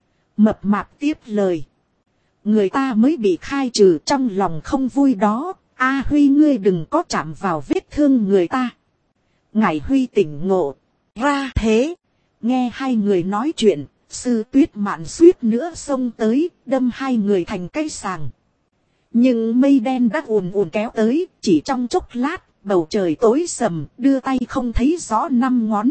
[SPEAKER 1] Mập mạp tiếp lời. Người ta mới bị khai trừ trong lòng không vui đó. A Huy ngươi đừng có chạm vào vết thương người ta. Ngải Huy tỉnh ngộ.
[SPEAKER 2] ra thế.
[SPEAKER 1] Nghe hai người nói chuyện, Sư Tuyết Mạn suýt nữa xông tới, đâm hai người thành cây sàng. Nhưng mây đen đã ùn ùn kéo tới, chỉ trong chốc lát, bầu trời tối sầm, đưa tay không thấy rõ năm ngón.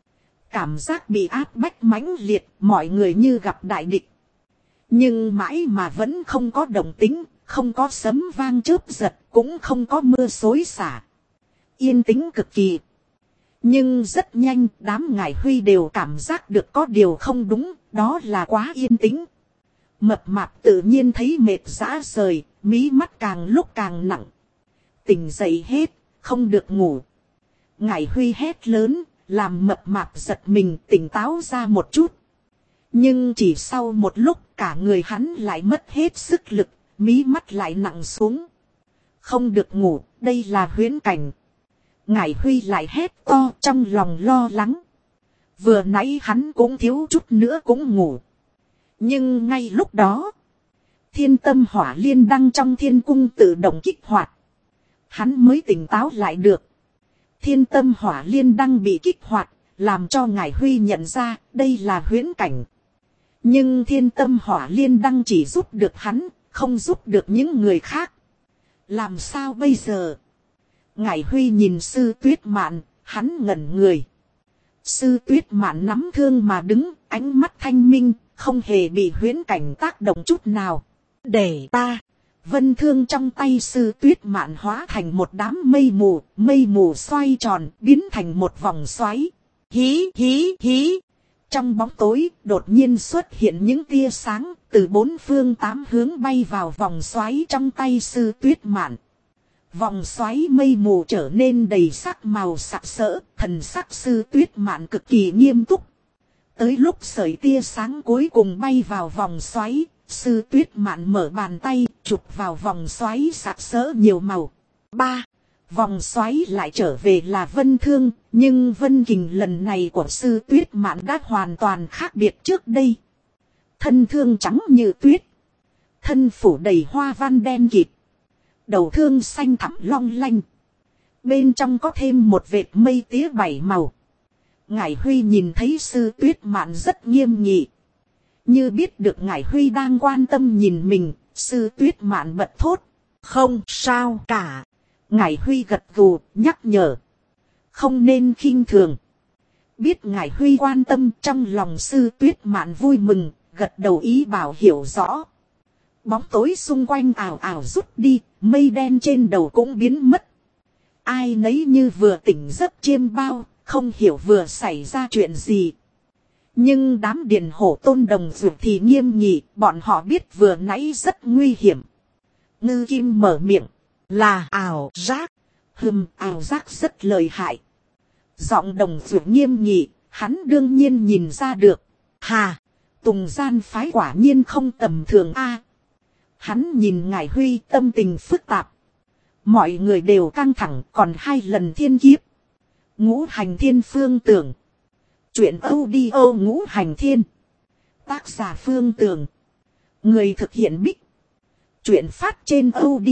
[SPEAKER 1] Cảm giác bị áp bách mãnh liệt, mọi người như gặp đại địch. Nhưng mãi mà vẫn không có động tĩnh, không có sấm vang chớp giật, cũng không có mưa xối xả. Yên tĩnh cực kỳ. Nhưng rất nhanh, đám Ngải Huy đều cảm giác được có điều không đúng, đó là quá yên tĩnh. Mập mạp tự nhiên thấy mệt rã rời, mí mắt càng lúc càng nặng. Tỉnh dậy hết, không được ngủ. Ngải Huy hét lớn, làm mập mạp giật mình tỉnh táo ra một chút. Nhưng chỉ sau một lúc cả người hắn lại mất hết sức lực, mí mắt lại nặng xuống. Không được ngủ, đây là huyễn cảnh. Ngải Huy lại hét to trong lòng lo lắng. Vừa nãy hắn cũng thiếu chút nữa cũng ngủ. Nhưng ngay lúc đó, Thiên Tâm Hỏa Liên đăng trong thiên cung tự động kích hoạt. Hắn mới tỉnh táo lại được. Thiên Tâm Hỏa Liên đăng bị kích hoạt, làm cho Ngải Huy nhận ra đây là huyễn cảnh. Nhưng Thiên Tâm Hỏa Liên đăng chỉ giúp được hắn, không giúp được những người khác. Làm sao bây giờ? Ngải Huy nhìn Sư Tuyết Mạn, hắn ngẩn người. Sư Tuyết Mạn nắm thương mà đứng, ánh mắt thanh minh, không hề bị huyễn cảnh tác động chút nào.
[SPEAKER 2] Để ta.
[SPEAKER 1] Vân thương trong tay Sư Tuyết Mạn hóa thành một đám mây mù xoay tròn, biến thành một vòng xoáy.
[SPEAKER 2] Hí hí hí.
[SPEAKER 1] Trong bóng tối, đột nhiên xuất hiện những tia sáng, từ bốn phương tám hướng bay vào vòng xoáy trong tay Sư Tuyết Mạn. Vòng xoáy mây mù trở nên đầy sắc màu sặc sỡ, thần sắc Sư Tuyết Mạn cực kỳ nghiêm túc. Tới lúc sợi tia sáng cuối cùng bay vào vòng xoáy, Sư Tuyết Mạn mở bàn tay, chụp vào vòng xoáy sặc sỡ nhiều màu. Vòng xoáy lại trở về là vân thương, nhưng vân kình lần này của Sư Tuyết Mạn đã hoàn toàn khác biệt trước đây. Thân thương trắng như tuyết, thân phủ đầy hoa văn đen kịt, đầu thương xanh thẳm long lanh. Bên trong có thêm một vệt mây tía 7 màu. Ngải Huy nhìn thấy Sư Tuyết Mạn rất nghiêm nghị. Như biết được Ngải Huy đang quan tâm nhìn mình, Sư Tuyết Mạn bật thốt.
[SPEAKER 2] Không sao cả.
[SPEAKER 1] Ngải Huy gật gù, nhắc nhở. Không nên khinh thường. Biết Ngải Huy quan tâm, trong lòng Sư Tuyết Mạn vui mừng, gật đầu ý bảo hiểu rõ. Bóng tối xung quanh ảo ảo rút đi, mây đen trên đầu cũng biến mất. Ai nấy như vừa tỉnh giấc chiêm bao, không hiểu vừa xảy ra chuyện gì. Nhưng đám Điền Hổ Tôn Đồng Dược thì nghiêm nghị, bọn họ biết vừa nãy rất nguy hiểm. Ngư Kim mở miệng.
[SPEAKER 2] Là ảo giác.
[SPEAKER 1] Ảo giác rất lợi hại. Giọng Đồng Dược nghiêm nghị, hắn đương nhiên nhìn ra được.
[SPEAKER 2] Hà,
[SPEAKER 1] Tùng Gian phái quả nhiên không tầm thường a. Hắn nhìn Ngải Huy tâm tình phức tạp. Mọi người đều căng thẳng, còn 2 lần thiên kiếp. Ngũ Hành Thiên Phương Tưởng. Chuyện audio Ngũ Hành Thiên. Tác giả Phương Tưởng. Người thực hiện Bích. Chuyện phát trên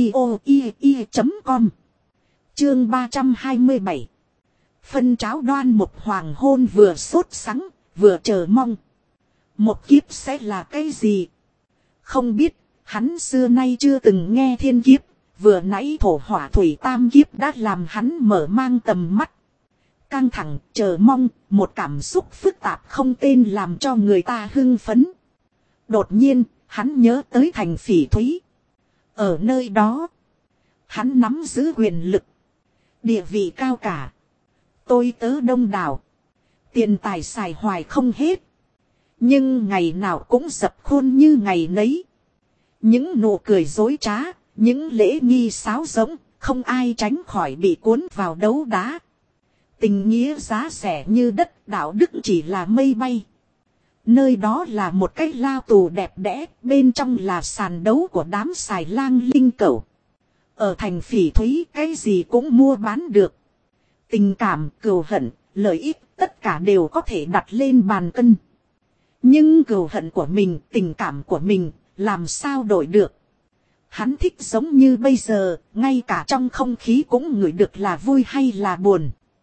[SPEAKER 1] audio.com. Chương 327. Phân cháo Đoan Mục hoàng hôn vừa sốt sắng, vừa chờ mong. Một kiếp sẽ là cái gì? Không biết, hắn xưa nay chưa từng nghe thiên kiếp. Vừa nãy thổ hỏa thủy tam kiếp đã làm hắn mở mang tầm mắt. Căng thẳng, chờ mong, một cảm xúc phức tạp không tên làm cho người ta hưng phấn. Đột nhiên, hắn nhớ tới thành Phỉ Thúy. Ở nơi đó, hắn nắm giữ quyền lực, địa vị cao cả, tôi tớ đông đảo, tiền tài xài hoài không hết. Nhưng ngày nào cũng dập khuôn như ngày nấy. Những nụ cười dối trá, những lễ nghi sáo rỗng, không ai tránh khỏi bị cuốn vào đấu đá. Tình nghĩa giá rẻ như đất, đạo đức chỉ là mây bay. Nơi đó là một cái lao tù đẹp đẽ, bên trong là sàn đấu của đám xài lang linh cẩu. Ở thành Phỉ Thúy cái gì cũng mua bán được. Tình cảm, cừu hận, lợi ích, tất cả đều có thể đặt lên bàn cân. Nhưng cừu hận của mình, tình cảm của mình, làm sao đổi được? Hắn thích giống như bây giờ, ngay cả trong không khí cũng ngửi được là vui hay là buồn.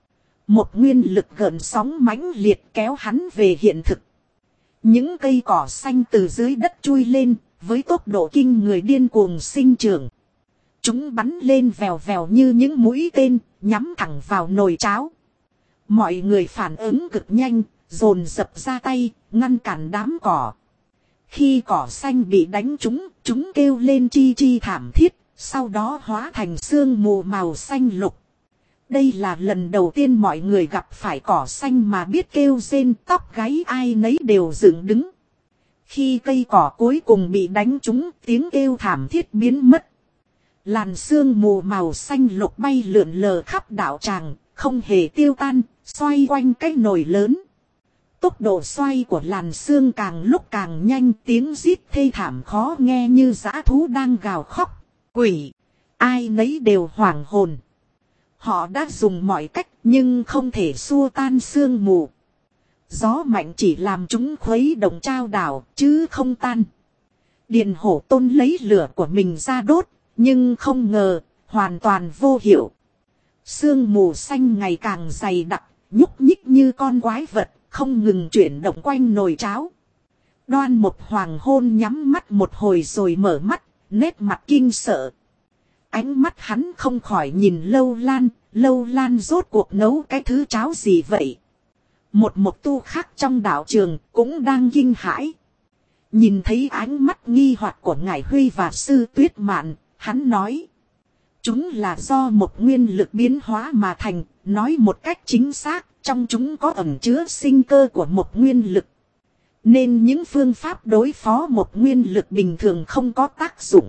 [SPEAKER 1] Một nguyên lực gợn sóng mãnh liệt kéo hắn về hiện thực. Những cây cỏ xanh từ dưới đất chui lên, với tốc độ kinh người điên cuồng sinh trưởng. Chúng bắn lên vèo vèo như những mũi tên, nhắm thẳng vào nồi cháo. Mọi người phản ứng cực nhanh, dồn dập ra tay, ngăn cản đám cỏ. Khi cỏ xanh bị đánh trúng, chúng kêu lên chi chi thảm thiết, sau đó hóa thành sương mù màu xanh lục. Đây là lần đầu tiên mọi người gặp phải cỏ xanh mà biết kêu rên, tóc gáy ai nấy đều dựng đứng. Khi cây cỏ cuối cùng bị đánh trúng, tiếng kêu thảm thiết biến mất. Làn sương mù màu xanh lục bay lượn lờ khắp đảo tràng, không hề tiêu tan, xoay quanh cái nồi lớn. Tốc độ xoay của làn sương càng lúc càng nhanh, tiếng rít thê thảm khó nghe như dã thú đang gào khóc. Quỷ! Ai nấy đều hoảng hồn. Họ đã dùng mọi cách nhưng không thể xua tan sương mù. Gió mạnh chỉ làm chúng khuấy động trao đảo chứ không tan. Điền Hổ Tôn lấy lửa của mình ra đốt, nhưng không ngờ, hoàn toàn vô hiệu. Sương mù xanh ngày càng dày đặc, nhúc nhích như con quái vật, không ngừng chuyển động quanh nồi cháo. Đoan Mục Hoàng Hôn nhắm mắt một hồi rồi mở mắt, nét mặt kinh sợ. Ánh mắt hắn không khỏi nhìn Lâu Lan rốt cuộc nấu cái thứ cháo gì vậy? Một mục tu khác trong đạo trường cũng đang kinh hãi. Nhìn thấy ánh mắt nghi hoặc của Ngải Huy và Sư Tuyết Mạn, hắn nói. Chúng là do một nguyên lực biến hóa mà thành, nói một cách chính xác, trong chúng có ẩn chứa sinh cơ của một nguyên lực. Nên những phương pháp đối phó một nguyên lực bình thường không có tác dụng.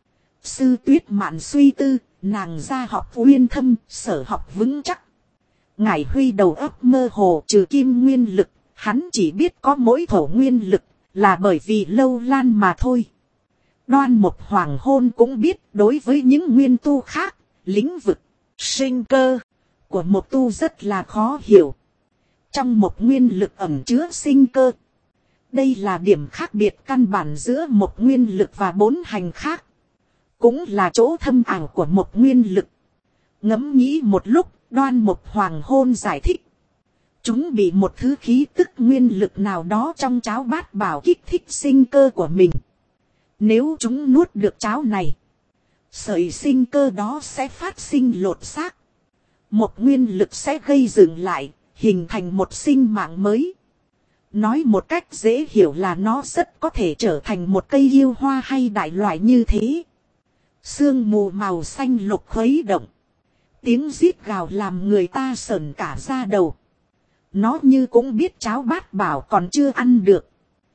[SPEAKER 1] Sư Tuyết Mạn suy tư, nàng ra học uyên thâm, sở học vững chắc. Ngải Huy đầu óc mơ hồ, trừ kim nguyên lực, hắn chỉ biết có mỗi thổ nguyên lực, là bởi vì Lâu Lan mà thôi. Đoan Mục Hoàng Hôn cũng biết đối với những nguyên tu khác, lĩnh vực, sinh cơ của một tu rất là khó hiểu. Trong một nguyên lực ẩn chứa sinh cơ. Đây là điểm khác biệt căn bản giữa một nguyên lực và bốn hành khác. Cũng là chỗ thâm ảo của một nguyên lực. Ngẫm nghĩ một lúc, Đoan Mục Hoàng Hôn giải thích. Chúng bị một thứ khí tức nguyên lực nào đó trong cháo bát bảo kích thích sinh cơ của mình. Nếu chúng nuốt được cháo này, sợi sinh cơ đó sẽ phát sinh lột xác. Một nguyên lực sẽ gây dựng lại, hình thành một sinh mạng mới. Nói một cách dễ hiểu là nó rất có thể trở thành một cây yêu hoa hay đại loại như thế. Sương mù màu xanh lục khuấy động. Tiếng rít gào làm người ta sởn cả da đầu. Nó như cũng biết cháo bát bảo còn chưa ăn được.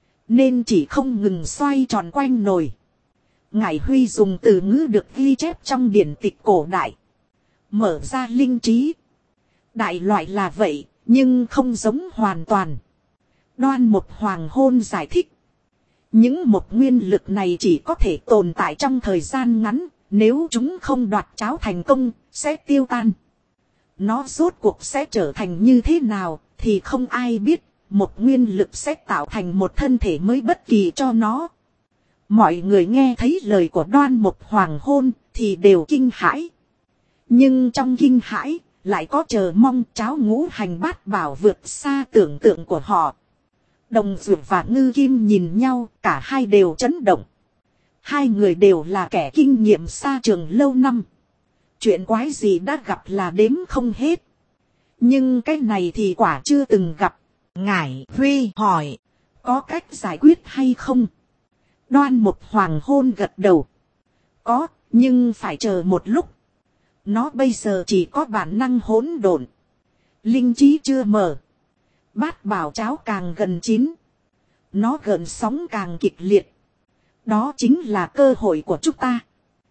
[SPEAKER 1] Nên chỉ không ngừng xoay tròn quanh nồi. Ngải Huy dùng từ ngữ được ghi chép trong điển tịch cổ đại. Mở ra linh trí. Đại loại là vậy, nhưng không giống hoàn toàn. Đoan Mục Hoàng Hôn giải thích. Những một nguyên lực này chỉ có thể tồn tại trong thời gian ngắn. Nếu chúng không đoạt cháo thành công, sẽ tiêu tan. Nó rốt cuộc sẽ trở thành như thế nào, thì không ai biết. Một nguyên lực sẽ tạo thành một thân thể mới bất kỳ cho nó. Mọi người nghe thấy lời của Đoan Mục Hoàng Hôn thì đều kinh hãi. Nhưng trong kinh hãi lại có chờ mong cháo ngũ hành bát bảo vượt xa tưởng tượng của họ. Đồng Dược và Ngư Kim nhìn nhau, cả hai đều chấn động. Hai người đều là kẻ kinh nghiệm xa trường lâu năm. Chuyện quái gì đã gặp là đếm không hết. Nhưng cái này thì quả chưa từng gặp.
[SPEAKER 2] Ngải Huy hỏi.
[SPEAKER 1] Có cách giải quyết hay không? Đoan Mục Hoàng Hôn gật đầu. Có, nhưng phải chờ một lúc. Nó bây giờ chỉ có bản năng hỗn độn. Linh trí chưa mở. Bát bảo cháo càng gần chín. Nó gợn sóng càng kịch liệt. Đó chính là cơ hội của chúng ta.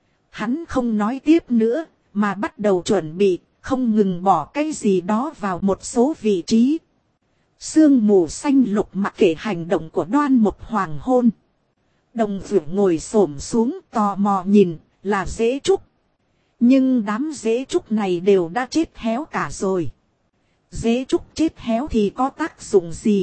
[SPEAKER 1] Hắn không nói tiếp nữa, mà bắt đầu chuẩn bị, không ngừng bỏ cái gì đó vào một số vị trí. Sương mù xanh lục mặc kệ hành động của Đoan Mục Hoàng Hôn. Đồng Dược ngồi xổm xuống tò mò nhìn, là rễ trúc. Nhưng đám rễ trúc này đều đã chết héo cả rồi. Rễ trúc chết héo thì có tác dụng gì?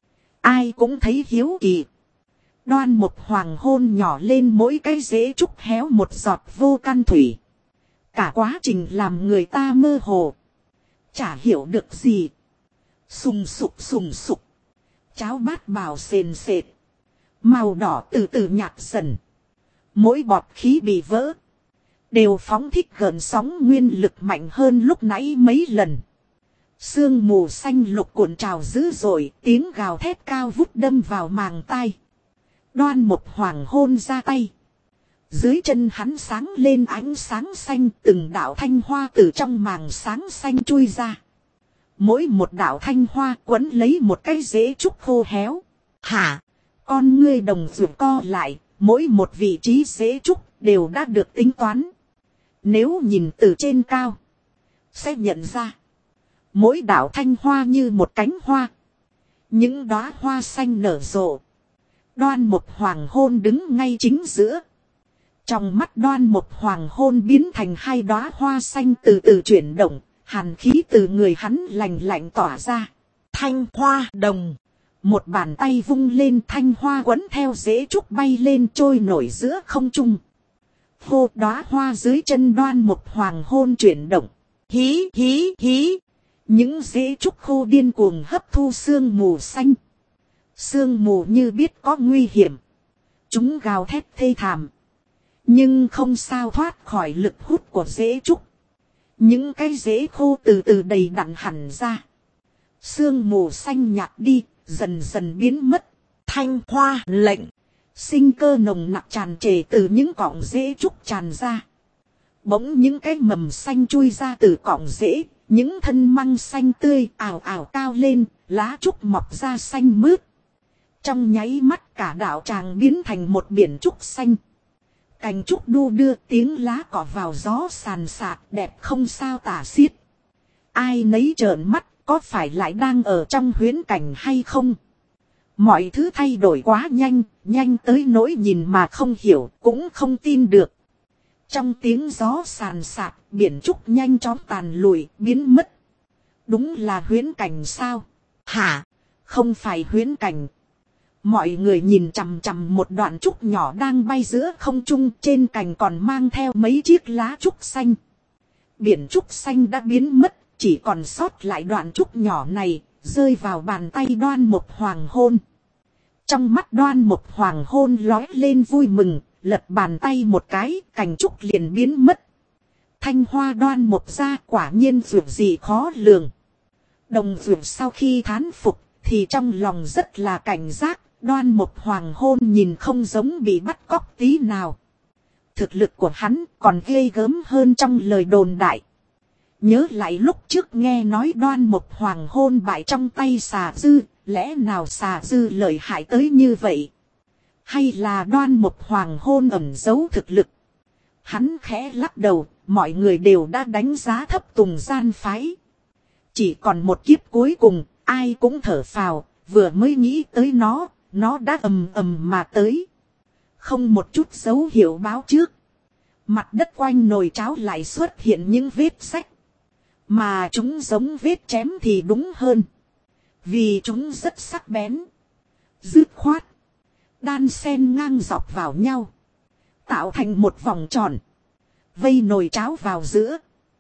[SPEAKER 1] Ai cũng thấy hiếu kỳ. Đoan Mục Hoàng Hôn nhỏ lên mỗi cái rễ trúc héo một giọt vô căn thủy. Cả quá trình làm người ta mơ hồ. Chả hiểu được gì. Sùng sục. Cháo bát bào sền sệt. Màu đỏ từ từ nhạt dần. Mỗi bọt khí bị vỡ. Đều phóng thích gợn sóng nguyên lực mạnh hơn lúc nãy mấy lần. Sương mù xanh lục cuộn trào dữ dội, tiếng gào thét cao vút đâm vào màng tai. Đoan Mục Hoàng hôn ra tay. Dưới chân hắn sáng lên ánh sáng xanh, từng đạo thanh hoa từ trong màng sáng xanh chui ra. Mỗi một đạo thanh hoa quấn lấy một cái rễ trúc khô héo. Hả? Con ngươi đồng ruột co lại, mỗi một vị trí rễ trúc đều đã được tính toán. Nếu nhìn từ trên cao, sẽ nhận ra mỗi đạo thanh hoa như một cánh hoa. Những đóa hoa xanh nở rộ. Đoan Mục Hoàng hôn đứng ngay chính giữa. Trong mắt Đoan Mục Hoàng hôn biến thành hai đóa hoa xanh từ từ chuyển động. Hàn khí từ người hắn lạnh lạnh tỏa ra. Thanh hoa đồng. Một bàn tay vung lên, thanh hoa quấn theo rễ trúc bay lên trôi nổi giữa không trung. Hô, đóa hoa dưới chân Đoan Mục Hoàng hôn chuyển động. Hí hí hí. Những rễ trúc khô điên cuồng hấp thu sương mù xanh. Sương mù như biết có nguy hiểm. Chúng gào thét thê thảm. Nhưng không sao thoát khỏi lực hút của rễ trúc. Những cái rễ khô từ từ đầy đặn hẳn ra. Sương mù xanh nhạt đi, dần dần biến mất. Thanh hoa lệnh. Sinh cơ nồng nặc tràn trề từ những cọng rễ trúc tràn ra. Bỗng những cái mầm xanh chui ra từ cọng rễ. Những thân măng xanh tươi ào ào cao lên, lá trúc mọc ra xanh mướt. Trong nháy mắt cả đạo tràng biến thành một biển trúc xanh. Cành trúc đu đưa, tiếng lá cỏ vào gió sàn sạt, đẹp không sao tả xiết. Ai nấy trợn mắt, có phải lại đang ở trong huyễn cảnh hay không? Mọi thứ thay đổi quá nhanh, nhanh tới nỗi nhìn mà không hiểu, cũng không tin được. Trong tiếng gió sàn sạt, biển trúc nhanh chóng tàn lụi, biến mất. Đúng là huyễn cảnh sao? Hả? Không phải huyễn cảnh. Mọi người nhìn chằm chằm một đoạn trúc nhỏ đang bay giữa không trung, trên cành còn mang theo mấy chiếc lá trúc xanh. Biển trúc xanh đã biến mất, chỉ còn sót lại đoạn trúc nhỏ này, rơi vào bàn tay Đoan Mục Hoàng hôn. Trong mắt Đoan Mục Hoàng hôn lóe lên vui mừng, lật bàn tay một cái, cành trúc liền biến mất. Thanh hoa Đoan Mục ra quả nhiên dược gì khó lường. Đồng dược sau khi thán phục, thì trong lòng rất là cảnh giác. Đoan Mục Hoàng hôn nhìn không giống bị bắt cóc tí nào. Thực lực của hắn còn ghê gớm hơn trong lời đồn đại. Nhớ lại lúc trước nghe nói Đoan Mục Hoàng hôn bại trong tay Xà Dư, lẽ nào Xà Dư lợi hại tới như vậy? Hay là Đoan Mục Hoàng hôn ẩn giấu thực lực? Hắn khẽ lắc đầu, mọi người đều đã đánh giá thấp Tùng Gian phái. Chỉ còn một kiếp cuối cùng, ai cũng thở phào, vừa mới nghĩ tới nó đã ầm ầm mà tới. Không một chút dấu hiệu báo trước. Mặt đất quanh nồi cháo lại xuất hiện những vết rách. Mà chúng giống vết chém thì đúng hơn. Vì chúng rất sắc bén. Dứt khoát. Đan xen ngang dọc vào nhau. Tạo thành một vòng tròn. Vây nồi cháo vào giữa.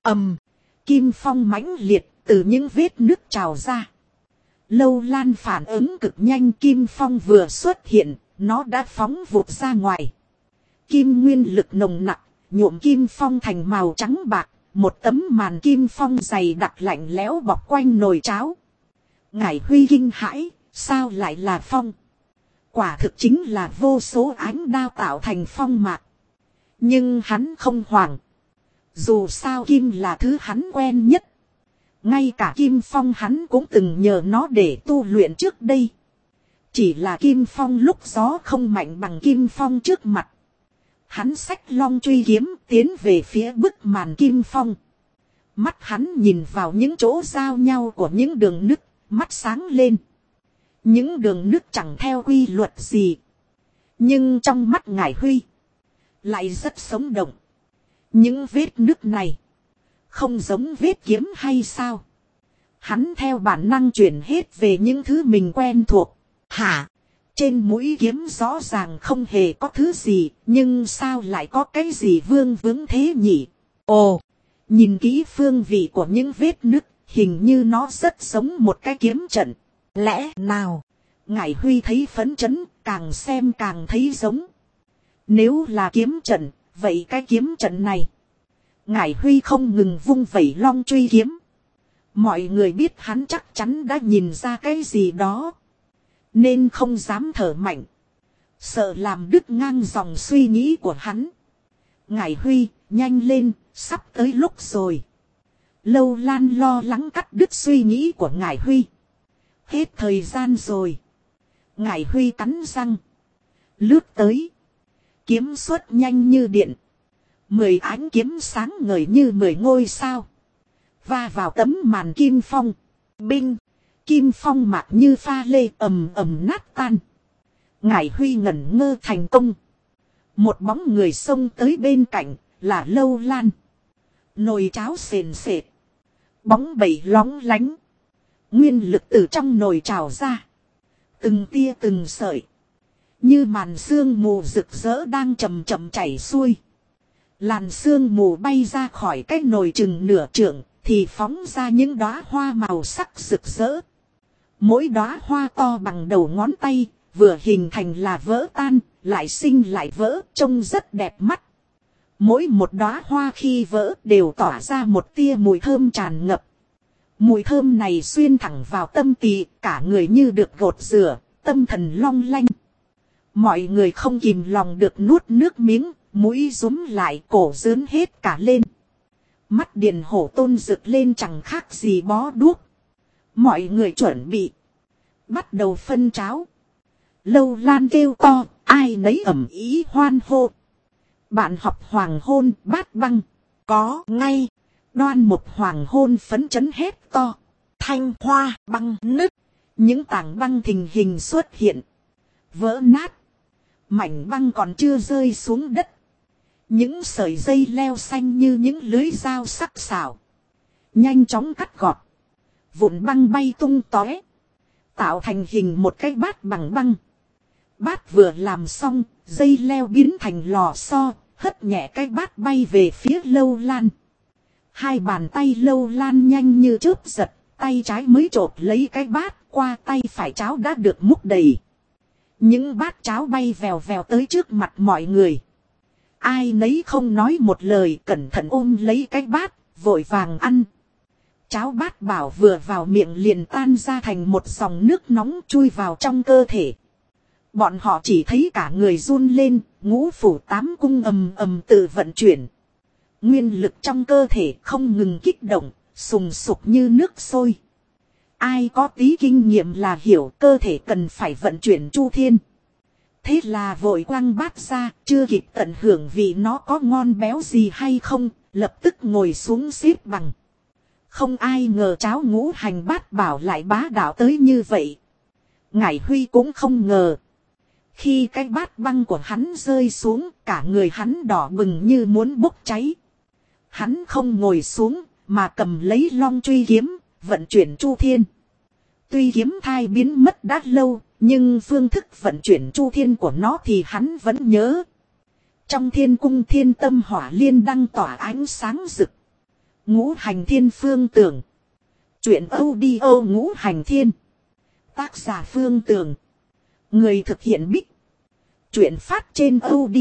[SPEAKER 1] Kim phong mãnh liệt từ những vết nước trào ra. Lâu Lan phản ứng cực nhanh, kim phong vừa xuất hiện, nó đã phóng vụt ra ngoài. Kim nguyên lực nồng nặc, nhuộm kim phong thành màu trắng bạc, một tấm màn kim phong dày đặc lạnh lẽo bọc quanh nồi cháo. Ngải Huy kinh hãi, sao lại là phong? Quả thực chính là vô số ánh đao tạo thành phong mạc. Nhưng hắn không hoảng. Dù sao kim là thứ hắn quen nhất. Ngay cả kim phong hắn cũng từng nhờ nó để tu luyện trước đây. Chỉ là kim phong lúc gió không mạnh bằng kim phong trước mặt. Hắn xách long truy kiếm tiến về phía bức màn kim phong. Mắt hắn nhìn vào những chỗ giao nhau của những đường nứt, mắt sáng lên. Những đường nứt chẳng theo quy luật gì. Nhưng trong mắt Ngải Huy lại rất sống động. Những vết nứt này không giống vết kiếm hay sao? Hắn theo bản năng chuyển hết về những thứ mình quen thuộc. Hả? Trên mũi kiếm rõ ràng không hề có thứ gì, nhưng sao lại có cái gì vương vướng thế nhỉ? Ồ! Nhìn kỹ phương vị của những vết nứt, Hình như nó rất giống một cái kiếm trận.
[SPEAKER 2] Lẽ nào?
[SPEAKER 1] Ngải Huy thấy phấn chấn, càng xem càng thấy giống. Nếu là kiếm trận, vậy cái kiếm trận này. Ngải Huy không ngừng vung vẩy long truy kiếm. Mọi người biết hắn chắc chắn đã nhìn ra cái gì đó. Nên không dám thở mạnh. Sợ làm đứt ngang dòng suy nghĩ của hắn. Ngải Huy, nhanh lên, sắp tới lúc rồi. Lâu Lan lo lắng cắt đứt suy nghĩ của Ngải Huy. Hết thời gian rồi. Ngải Huy cắn răng. Lướt tới. Kiếm xuất nhanh như điện. 10 ánh kiếm sáng ngời như 10 ngôi sao. Va vào tấm màn kim phong. Binh. Kim phong mạc như pha lê ầm ầm nát tan. Ngải Huy ngẩn ngơ thành công. Một bóng người xông tới bên cạnh là Lâu Lan. Nồi cháo sền sệt. Bóng bẩy lóng lánh. Nguyên lực từ trong nồi trào ra. Từng tia từng sợi. Như màn sương mù rực rỡ đang chậm chậm chảy xuôi. Làn sương mù bay ra khỏi cái nồi chừng nửa trượng. Thì phóng ra những đóa hoa màu sắc rực rỡ. Mỗi đóa hoa to bằng đầu ngón tay. Vừa hình thành là vỡ tan. Lại sinh lại vỡ. Trông rất đẹp mắt. Mỗi một đóa hoa khi vỡ đều tỏa ra một tia mùi thơm tràn ngập. Mùi thơm này xuyên thẳng vào tâm tỳ, cả người như được gột rửa, tâm thần long lanh. Mọi người không kìm lòng được nuốt nước miếng, mũi rúm lại, cổ rướn hết cả lên. Mắt Điền Hổ Tôn rực lên chẳng khác gì bó đuốc. Mọi người chuẩn bị. Bắt đầu phân cháo. Lâu Lan kêu to, ai nấy ầm ý hoan hô. Bạn học hoàng hôn bát băng. Có ngay. Đoan Mục hoàng hôn phấn chấn hét to. Thanh hoa băng nứt. Những tảng băng thình hình xuất hiện. Vỡ nát. Mảnh băng còn chưa rơi xuống đất. Những sợi dây leo xanh như những lưới dao sắc sảo. Nhanh chóng cắt gọt. Vụn băng bay tung tóe. Tạo thành hình một cái bát bằng băng. Bát vừa làm xong, dây leo biến thành lò xo, hất nhẹ cái bát bay về phía Lâu Lan. Hai bàn tay Lâu Lan nhanh như chớp giật, tay trái mới chộp lấy cái bát, qua tay phải cháo đã được múc đầy. Những bát cháo bay vèo vèo tới trước mặt mọi người. Ai nấy không nói một lời, cẩn thận ôm lấy cái bát, vội vàng ăn. Cháo bát bảo vừa vào miệng liền tan ra thành một dòng nước nóng chui vào trong cơ thể. Bọn họ chỉ thấy cả người run lên, ngũ phủ tám cung ầm ầm tự vận chuyển. Nguyên lực trong cơ thể không ngừng kích động, sùng sục như nước sôi. Ai có tí kinh nghiệm là hiểu cơ thể cần phải vận chuyển chu thiên. Thế là vội quăng bát ra, chưa kịp tận hưởng vì nó có ngon béo gì hay không, lập tức ngồi xuống xếp bằng. Không ai ngờ cháo ngũ hành bát bảo lại bá đạo tới như vậy. Ngải Huy cũng không ngờ. Khi cái bát băng của hắn rơi xuống, cả người hắn đỏ bừng như muốn bốc cháy. Hắn không ngồi xuống, mà cầm lấy long truy kiếm, vận chuyển chu thiên. Tuy kiếm thai biến mất đã lâu, nhưng phương thức vận chuyển chu thiên của nó thì hắn vẫn nhớ. Trong thiên cung thiên tâm hỏa liên đăng tỏa ánh sáng rực. Ngũ hành thiên phương tưởng. Chuyện audio ngũ hành thiên. Tác giả Phương Tường. Người thực hiện Bích. Chuyện phát trên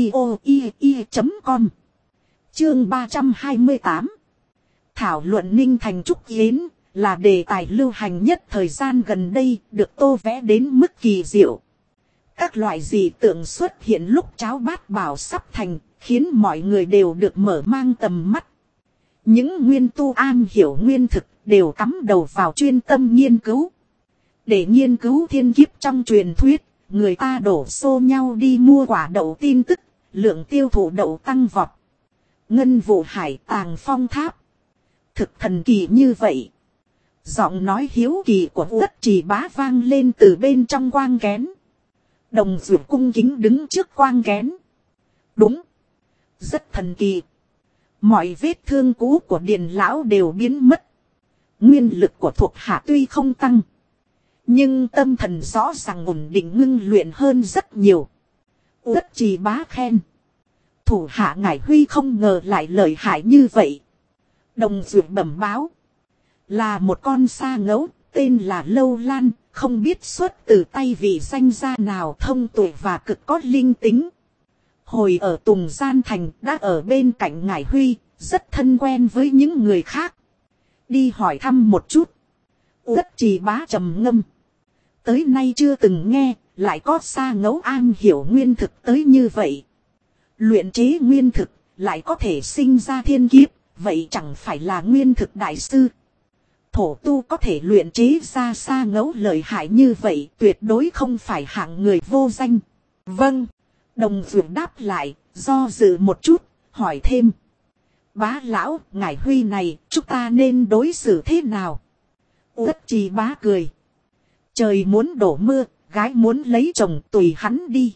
[SPEAKER 1] audio.com. Chương 328. Thảo luận Ninh Thành Trúc Yến là đề tài lưu hành nhất thời gian gần đây, được tô vẽ đến mức kỳ diệu. Các loại dị tượng xuất hiện lúc cháo bát bảo sắp thành, khiến mọi người đều được mở mang tầm mắt. Những nguyên tu am hiểu nguyên thực đều cắm đầu vào chuyên tâm nghiên cứu. Để nghiên cứu thiên kiếp trong truyền thuyết, người ta đổ xô nhau đi mua quả đậu, tin tức lượng tiêu thụ đậu tăng vọt. Ngân vụ hải tàng phong tháp. Thực thần kỳ như vậy. Giọng nói hiếu kỳ của Tất Trì Bá vang lên từ bên trong quang kén. Đồng Dược cung kính đứng trước quang kén. Đúng. Rất thần kỳ. Mọi vết thương cũ của Điền lão đều biến mất. Nguyên lực của thuộc hạ tuy không tăng, nhưng tâm thần rõ ràng ổn định ngưng luyện hơn rất nhiều. Tất Trì Bá khen. Thủ hạ Ngải Huy không ngờ lại lợi hại như vậy. Đồng Dược bẩm báo. Là một con sa ngẫu, tên là Lâu Lan, không biết xuất từ tay vị danh gia nào thông tuệ và cực có linh tính. Hồi ở Tùng Gian Thành đã ở bên cạnh Ngải Huy, rất thân quen với những người khác. Đi hỏi thăm một chút. Uất Trì Bá trầm ngâm. Tới nay chưa từng nghe, lại có sa ngẫu am hiểu nguyên thực tới như vậy. Luyện chế nguyên thực, lại có thể sinh ra thiên kiếp, vậy chẳng phải là nguyên thực đại sư. Thổ tu có thể luyện chế ra sa ngẫu lợi hại như vậy, tuyệt đối không phải hạng người vô danh. Vâng. Đồng Dược đáp lại, do dự một chút, hỏi thêm. Bá lão, Ngải Huy này, chúng ta nên đối xử thế nào? Uất Trì Bá cười. Trời muốn đổ mưa, gái muốn lấy chồng tùy hắn đi.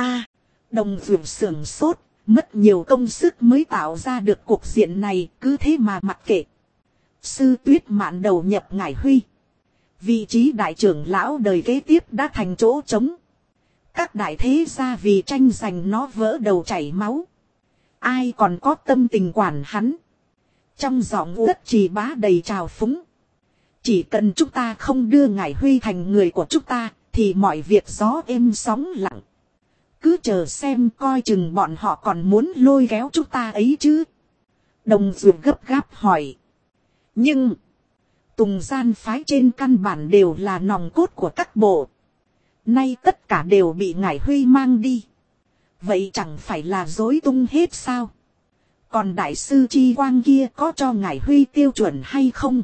[SPEAKER 1] Đồng Dược sưởng sốt, mất nhiều công sức mới tạo ra được cuộc diện này, cứ thế mà mặc kệ. Sư Tuyết Mạn đầu nhập Ngải Huy. Vị trí đại trưởng lão đời kế tiếp đã thành chỗ trống. Các đại thế gia vì tranh giành nó vỡ đầu chảy máu. Ai còn có tâm tình quản hắn. Trong giọng Uất Trì Bá đầy trào phúng. Chỉ cần chúng ta không đưa Ngải Huy thành người của chúng ta, thì mọi việc gió êm sóng lặng. Cứ chờ xem coi chừng bọn họ còn muốn lôi kéo chúng ta ấy chứ. Đồng Dược gấp gáp hỏi. Nhưng, Tùng Gian phái trên căn bản đều là nòng cốt của các bộ. Nay tất cả đều bị Ngải Huy mang đi. Vậy chẳng phải là rối tung hết sao? Còn đại sư Chi Quang kia có cho Ngải Huy tiêu chuẩn hay không?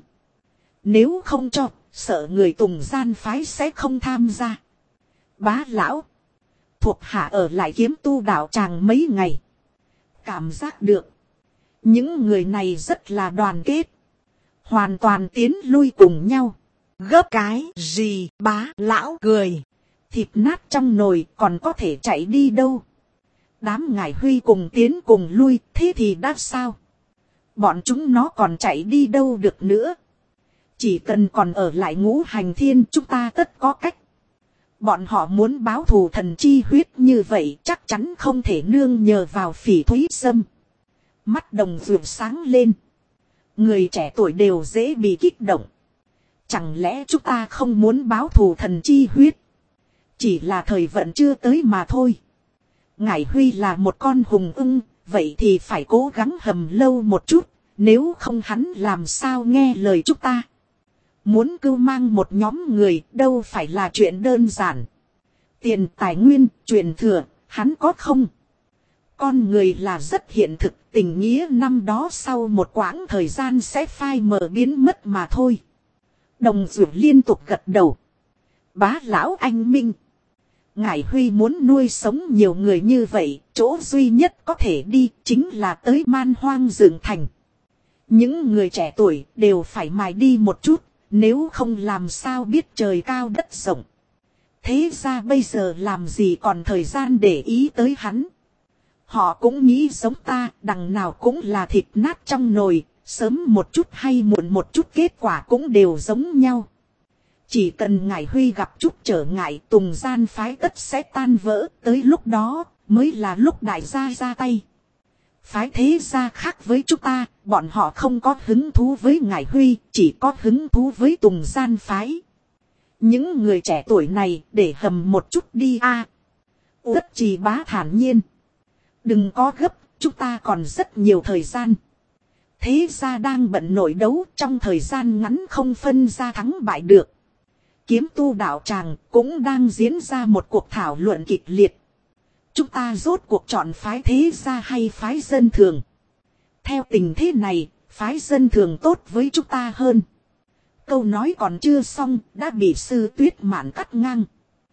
[SPEAKER 1] Nếu không cho, sợ người Tùng Gian phái sẽ không tham gia. Bá lão, thuộc hạ ở lại Kiếm Tu đạo tràng mấy ngày. Cảm giác được, những người này rất là đoàn kết. Hoàn toàn tiến lui cùng nhau.
[SPEAKER 2] Gấp cái gì? Bá lão cười.
[SPEAKER 1] Thịt nát trong nồi còn có thể chạy đi đâu? Đám Ngải Huy cùng tiến cùng lui, thế thì đã sao? Bọn chúng nó còn chạy đi đâu được nữa? Chỉ cần còn ở lại Ngũ Hành Thiên, chúng ta tất có cách. Bọn họ muốn báo thù thần chi huyết như vậy chắc chắn không thể nương nhờ vào Phỉ Thúy Sâm. Mắt Đồng Dược sáng lên. Người trẻ tuổi đều dễ bị kích động. Chẳng lẽ chúng ta không muốn báo thù thần chi huyết? Chỉ là thời vận chưa tới mà thôi. Ngải Huy là một con hùng ưng, vậy thì phải cố gắng hầm lâu một chút, nếu không hắn làm sao nghe lời chúng ta. Muốn cưu mang một nhóm người đâu phải là chuyện đơn giản. Tiền tài nguyên, truyền thừa, hắn có không? Con người là rất hiện thực, tình nghĩa năm đó sau một quãng thời gian sẽ phai mờ biến mất mà thôi. Đồng Dược liên tục gật đầu. Bá lão anh minh. Ngải Huy muốn nuôi sống nhiều người như vậy, chỗ duy nhất có thể đi chính là tới Man Hoang Dựng Thành. Những người trẻ tuổi đều phải mài đi một chút, nếu không làm sao biết trời cao đất rộng. Thế ra bây giờ làm gì còn thời gian để ý tới hắn. Họ cũng nghĩ giống ta, đằng nào cũng là thịt nát trong nồi, sớm một chút hay muộn một chút kết quả cũng đều giống nhau. Chỉ cần Ngải Huy gặp chút trở ngại, Tùng Gian phái tất sẽ tan vỡ, tới lúc đó mới là lúc đại gia ra tay. Phái thế gia khác với chúng ta, bọn họ không có hứng thú với Ngải Huy, chỉ có hứng thú với Tùng Gian phái. Những người trẻ tuổi này để hầm một chút đi a. Uất Trì Bá thản nhiên. Đừng có gấp, chúng ta còn rất nhiều thời gian. Thế gia đang bận nội đấu, trong thời gian ngắn không phân ra thắng bại được. Kiếm Tu đạo tràng cũng đang diễn ra một cuộc thảo luận kịch liệt. Chúng ta rốt cuộc chọn phái thế gia hay phái dân thường? Theo tình thế này, phái dân thường tốt với chúng ta hơn. Câu nói còn chưa xong, đã bị Sư Tuyết Mạn cắt ngang.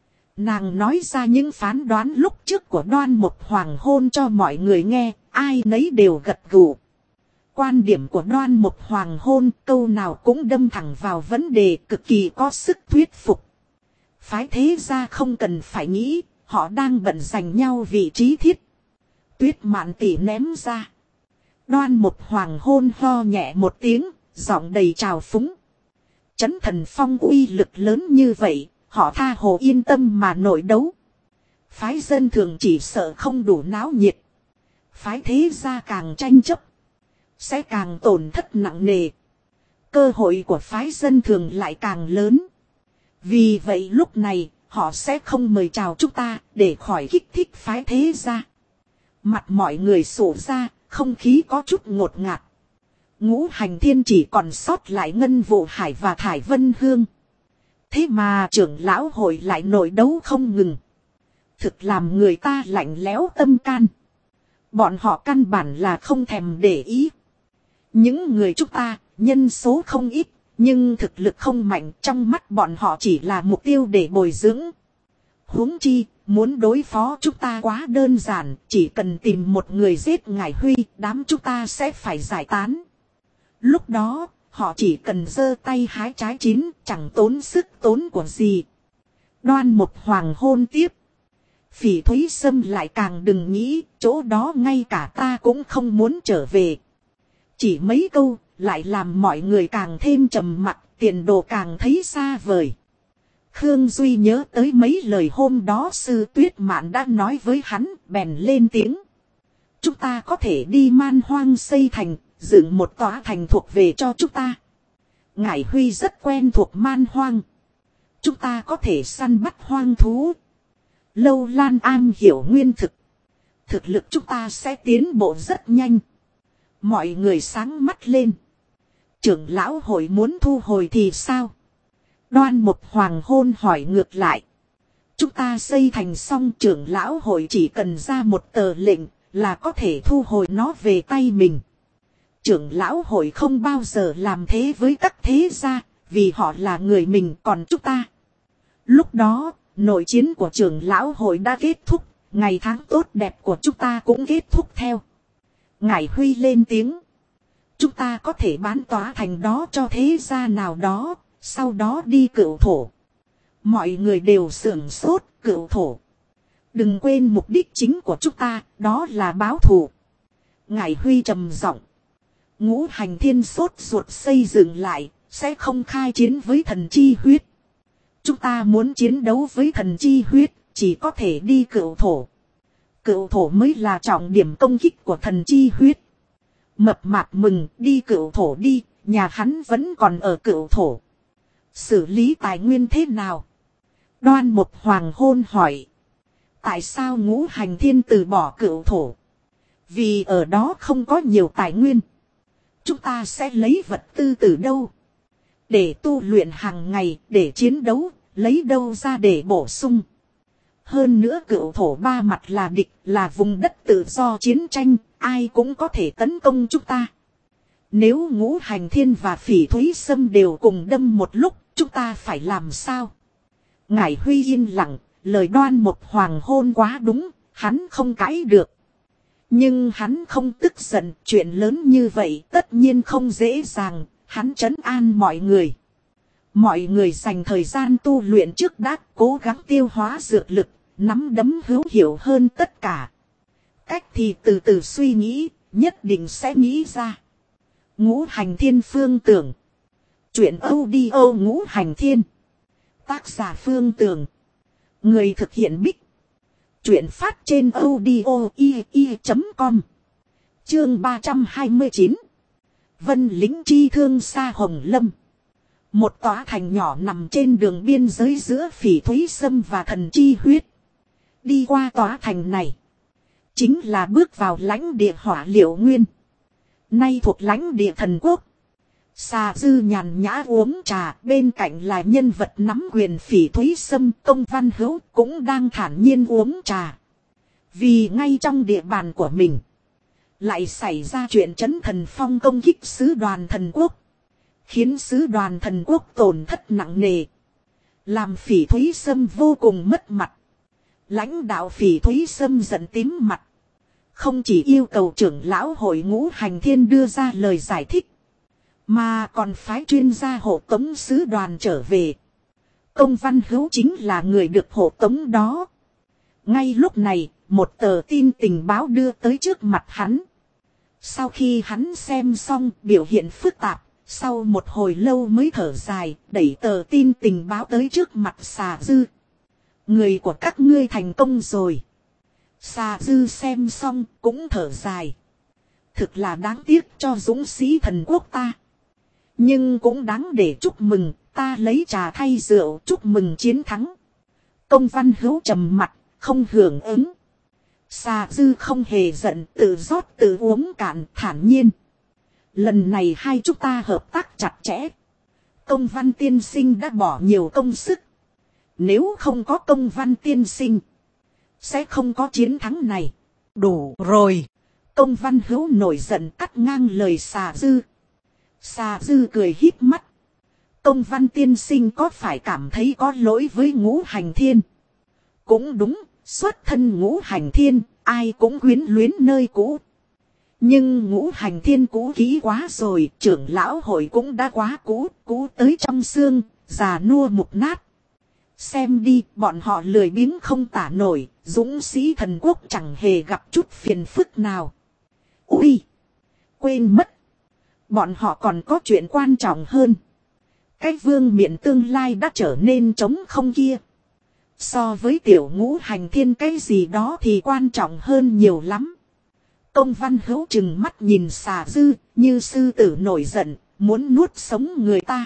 [SPEAKER 1] Nàng nói ra những phán đoán lúc trước của Đoan Mục Hoàng Hôn cho mọi người nghe, ai nấy đều gật gù. Quan điểm của Đoan Mục Hoàng Hôn câu nào cũng đâm thẳng vào vấn đề, cực kỳ có sức thuyết phục. Phái thế gia không cần phải nghĩ, họ đang bận giành nhau vị trí thiết. Tuyết Mạn tỉ ném ra. Đoan Mục Hoàng Hôn ho nhẹ một tiếng, giọng đầy trào phúng. Chấn Thần Phong uy lực lớn như vậy, họ tha hồ yên tâm mà nội đấu. Phái dân thường chỉ sợ không đủ náo nhiệt. Phái thế gia càng tranh chấp, sẽ càng tổn thất nặng nề. cơ hội của phái dân thường lại càng lớn. Vì vậy lúc này, họ sẽ không mời chào chúng ta để khỏi kích thích phái thế gia. Mặt mọi người sổ ra, không khí có chút ngột ngạt. Ngũ Hành Thiên chỉ còn sót lại Ngân Vụ Hải và Thải Vân Hương. Thế mà trưởng lão hội lại nội đấu không ngừng. Thực làm người ta lạnh lẽo tâm can. Bọn họ căn bản là không thèm để ý. Những người chúng ta, nhân số không ít, nhưng thực lực không mạnh, trong mắt bọn họ chỉ là mục tiêu để bồi dưỡng. Huống chi, muốn đối phó chúng ta quá đơn giản, chỉ cần tìm một người giết Ngải Huy, đám chúng ta sẽ phải giải tán. Lúc đó, họ chỉ cần giơ tay hái trái chín, chẳng tốn sức tốn của gì. Đoan Mục Hoàng hôn tiếp. Phỉ Thúy Sâm lại càng đừng nghĩ, chỗ đó ngay cả ta cũng không muốn trở về. Chỉ mấy câu, lại làm mọi người càng thêm trầm mặc, tiền đồ càng thấy xa vời. Khương Duy nhớ tới mấy lời hôm đó sư Tuyết Mạn đã nói với hắn, bèn lên tiếng. Chúng ta có thể đi Man Hoang xây thành, dựng một tòa thành thuộc về cho chúng ta. Ngải Huy rất quen thuộc Man Hoang. Chúng ta có thể săn bắt hoang thú. Lâu Lan am hiểu nguyên thực. Thực lực chúng ta sẽ tiến bộ rất nhanh. Mọi người sáng mắt lên. Trưởng lão hội muốn thu hồi thì sao? Đoan Mục Hoàng hôn hỏi ngược lại. Chúng ta xây thành xong, trưởng lão hội chỉ cần ra một tờ lệnh là có thể thu hồi nó về tay mình. Trưởng lão hội không bao giờ làm thế với các thế gia, vì họ là người mình, còn chúng ta. Lúc đó, nội chiến của trưởng lão hội đã kết thúc, ngày tháng tốt đẹp của chúng ta cũng kết thúc theo. Ngải Huy lên tiếng. Chúng ta có thể bán tòa thành đó cho thế gia nào đó, sau đó đi Cựu Thổ. Mọi người đều sửng sốt. Cựu Thổ. Đừng quên mục đích chính của chúng ta, đó là báo thù. Ngải Huy trầm giọng. Ngũ Hành Thiên sốt ruột xây dựng lại, sẽ không khai chiến với thần chi huyết. Chúng ta muốn chiến đấu với thần chi huyết, chỉ có thể đi Cựu Thổ. Cựu Thổ mới là trọng điểm công kích của thần chi huyết. Mập mạp mừng, đi Cựu Thổ đi, nhà hắn vẫn còn ở Cựu Thổ. Xử lý tài nguyên thế nào? Đoan Mục Hoàng hôn hỏi. Tại sao Ngũ Hành Thiên từ bỏ Cựu Thổ? Vì ở đó không có nhiều tài nguyên. Chúng ta sẽ lấy vật tư từ đâu? Để tu luyện hàng ngày, để chiến đấu, lấy đâu ra để bổ sung? Hơn nữa Cựu Thổ ba mặt là địch, là vùng đất tự do chiến tranh, ai cũng có thể tấn công chúng ta. Nếu Ngũ Hành Thiên và Phỉ Thúy Sâm đều cùng đâm một lúc, chúng ta phải làm sao? Ngải Huy yên lặng, lời Đoan Mục Hoàng hôn quá đúng, hắn không cãi được. Nhưng hắn không tức giận, chuyện lớn như vậy tất nhiên không dễ dàng, hắn trấn an mọi người. Mọi người dành thời gian tu luyện trước đã, cố gắng tiêu hóa dược lực, nắm đấm hữu hiệu hơn tất cả. Cách thì từ từ suy nghĩ, nhất định sẽ nghĩ ra. Ngũ Hành Thiên Phương Tưởng. Chuyện audio Ngũ Hành Thiên. Tác giả Phương Tưởng. Người thực hiện Bích. Chuyện phát trên audio.com. Chương 329. Vân Lính Chi Thương Sa Hồng Lâm. Một tòa thành nhỏ nằm trên đường biên giới giữa Phỉ Thúy Sâm và thần chi huyết. Đi qua tòa thành này, chính là bước vào lãnh địa Hỏa Liệu Nguyên. Nay thuộc lãnh địa thần quốc. Xà Dư nhàn nhã uống trà, bên cạnh là nhân vật nắm quyền Phỉ Thúy Sâm, Công Văn Hữu cũng đang thản nhiên uống trà. Vì ngay trong địa bàn của mình, lại xảy ra chuyện Trấn Thần Phong công kích sứ đoàn thần quốc, khiến sứ đoàn thần quốc tổn thất nặng nề, làm Phỉ Thúy Sâm vô cùng mất mặt. Lãnh đạo Phỉ Thúy Sâm giận tím mặt, không chỉ yêu cầu trưởng lão hội Ngũ Hành Thiên đưa ra lời giải thích, mà còn phái chuyên gia hộ tống sứ đoàn trở về. Công Văn Hữu chính là người được hộ tống đó. Ngay lúc này, một tờ tin tình báo đưa tới trước mặt hắn. Sau khi hắn xem xong, biểu hiện phức tạp, sau một hồi lâu mới thở dài, đẩy tờ tin tình báo tới trước mặt Xà Dư. Người của các ngươi thành công rồi. Xà Dư xem xong, cũng thở dài. Thực là đáng tiếc cho dũng sĩ thần quốc ta. Nhưng cũng đáng để chúc mừng, ta lấy trà thay rượu chúc mừng chiến thắng. Công Văn Hữu trầm mặt, không hưởng ứng. Xà Dư không hề giận, tự rót tự uống cạn, thản nhiên. Lần này hai chúng ta hợp tác chặt chẽ. Công Văn tiên sinh đã bỏ nhiều công sức. Nếu không có Công Văn tiên sinh, sẽ không có chiến thắng này.
[SPEAKER 2] Đủ rồi.
[SPEAKER 1] Công Văn Hữu nổi giận cắt ngang lời Xà Dư. Xà Dư cười híp mắt. Công Văn tiên sinh có phải cảm thấy có lỗi với Ngũ Hành Thiên? Cũng đúng, xuất thân Ngũ Hành Thiên, ai cũng quyến luyến nơi cũ. Nhưng Ngũ Hành Thiên cũ kỹ quá rồi, trưởng lão hội cũng đã quá cũ, cũ tới trong xương, già nua mục nát. Xem đi, bọn họ lười biếng không tả nổi, dũng sĩ thần quốc chẳng hề gặp chút phiền phức nào. Ui! Quên mất! Bọn họ còn có chuyện quan trọng hơn. Cái vương miện tương lai đã trở nên trống không kia. So với tiểu Ngũ Hành Thiên cái gì đó thì quan trọng hơn nhiều lắm. Công Văn Hữu trừng mắt nhìn Xà Dư, như sư tử nổi giận, muốn nuốt sống người ta.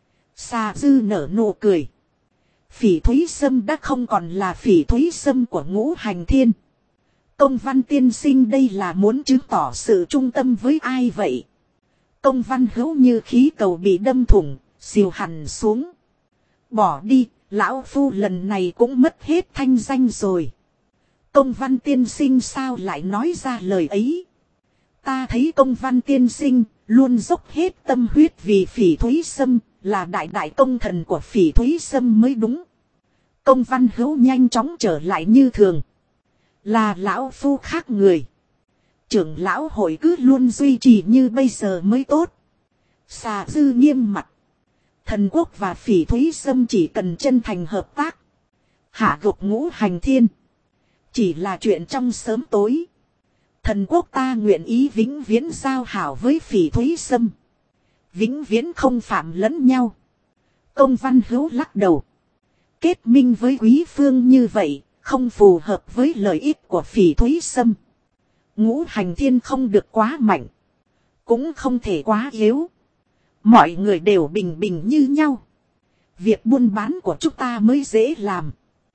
[SPEAKER 1] Xà Dư nở nụ cười. Phỉ Thúy Sâm đã không còn là Phỉ Thúy Sâm của Ngũ Hành Thiên. Công Văn tiên sinh đây là muốn chứng tỏ sự trung tâm với ai vậy? Công Văn Hữu như khí cầu bị đâm thủng, xìu hẳn xuống. Bỏ đi, lão phu lần này cũng mất hết thanh danh rồi. Công Văn tiên sinh sao lại nói ra lời ấy? Ta thấy Công Văn tiên sinh luôn dốc hết tâm huyết vì Phỉ Thúy Sâm, là đại công thần của Phỉ Thúy Sâm mới đúng. Công Văn Hữu nhanh chóng trở lại như thường. Là lão phu khác người. Trưởng lão hội cứ luôn duy trì như bây giờ mới tốt. Xà Dư nghiêm mặt. Thần quốc và Phỉ Thúy Sâm chỉ cần chân thành hợp tác. Hạ gục Ngũ Hành Thiên. Chỉ là chuyện trong sớm tối. Thần quốc ta nguyện ý vĩnh viễn giao hảo với Phỉ Thúy Sâm. Vĩnh viễn không phạm lẫn nhau. Công Văn Hữu lắc đầu. Kết minh với Quý Phương như vậy, không phù hợp với lợi ích của Phỉ Thúy Sâm. Ngũ Hành Thiên không được quá mạnh. Cũng không thể quá yếu. Mọi người đều bình bình như nhau. Việc buôn bán của chúng ta mới dễ làm.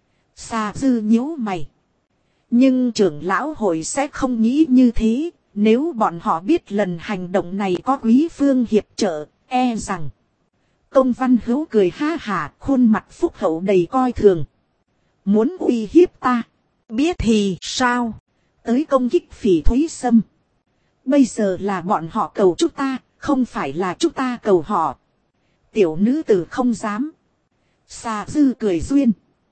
[SPEAKER 1] Xà Dư nhíu mày. Nhưng trưởng lão hội sẽ không nghĩ như thế. Nếu bọn họ biết lần hành động này có Quý Phương hiệp trợ, e rằng. Công Văn Hữu cười ha hả, khuôn mặt phúc hậu đầy coi thường. Muốn uy hiếp ta?
[SPEAKER 2] Biết thì sao?
[SPEAKER 1] Tới công kích Phỉ Thúy Sâm. Bây giờ là bọn họ cầu chúng ta, không phải là chúng ta cầu họ. Tiểu nữ tử không dám. Xà Dư cười duyên.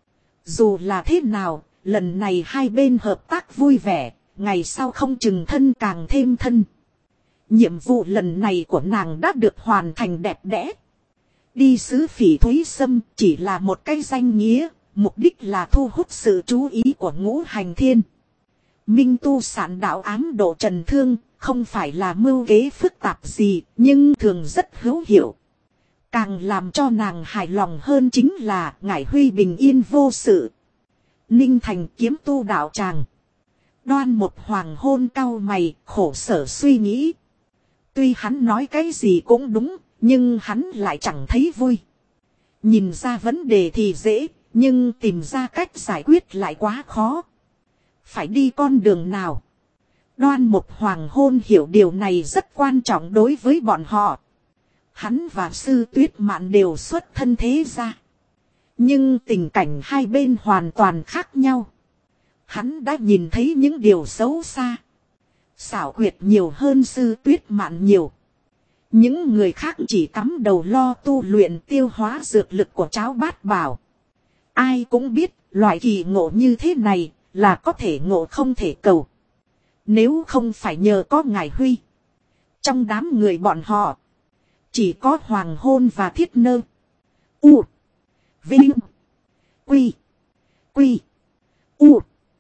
[SPEAKER 1] Dù là thế nào, lần này hai bên hợp tác vui vẻ, ngày sau không chừng thân càng thêm thân. Nhiệm vụ lần này của nàng đã được hoàn thành đẹp đẽ. Đi sứ Phỉ Thúy Sâm chỉ là một cái danh nghĩa, mục đích là thu hút sự chú ý của Ngũ Hành Thiên. Minh tu sản đạo ám độ trần thương, không phải là mưu kế phức tạp gì, nhưng thường rất hữu hiệu. Càng làm cho nàng hài lòng hơn chính là Ngải Huy bình yên vô sự. Ninh Thành kiếm tu đạo tràng. Đoan một hoàng hôn cau mày, khổ sở suy nghĩ. Tuy hắn nói cái gì cũng đúng, nhưng hắn lại chẳng thấy vui. Nhìn ra vấn đề thì dễ, nhưng tìm ra cách giải quyết lại quá khó. Phải đi con đường nào? Đoan một hoàng hôn hiểu điều này rất quan trọng đối với bọn họ. Hắn và Sư Tuyết Mạn đều xuất thân thế gia. Nhưng tình cảnh hai bên hoàn toàn khác nhau. Hắn đã nhìn thấy những điều xấu xa. Xảo quyệt nhiều hơn Sư Tuyết Mạn nhiều. Những người khác chỉ cắm đầu lo tu luyện tiêu hóa dược lực của Cháo Bát Bảo. Ai cũng biết loại kỳ ngộ như thế này là có thể ngộ không thể cầu. Nếu không phải nhờ có Ngải Huy. Trong đám người bọn họ chỉ có Hoàng Hôn và Thiết Nơ. U. Vinh. Quy. Quy. U.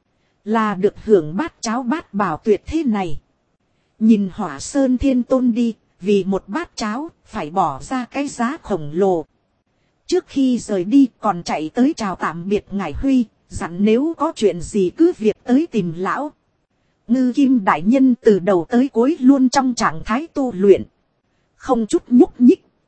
[SPEAKER 1] Là được hưởng bát cháo bát bảo tuyệt thế này. Nhìn Hỏa Sơn Thiên Tôn đi. Vì một bát cháo phải bỏ ra cái giá khổng lồ. Trước khi rời đi còn chạy tới chào tạm biệt Ngải Huy. Dặn nếu có chuyện gì cứ việc tới tìm lão. Ngư Kim đại nhân từ đầu tới cuối luôn trong trạng thái tu luyện. Không chút nhúc nhích.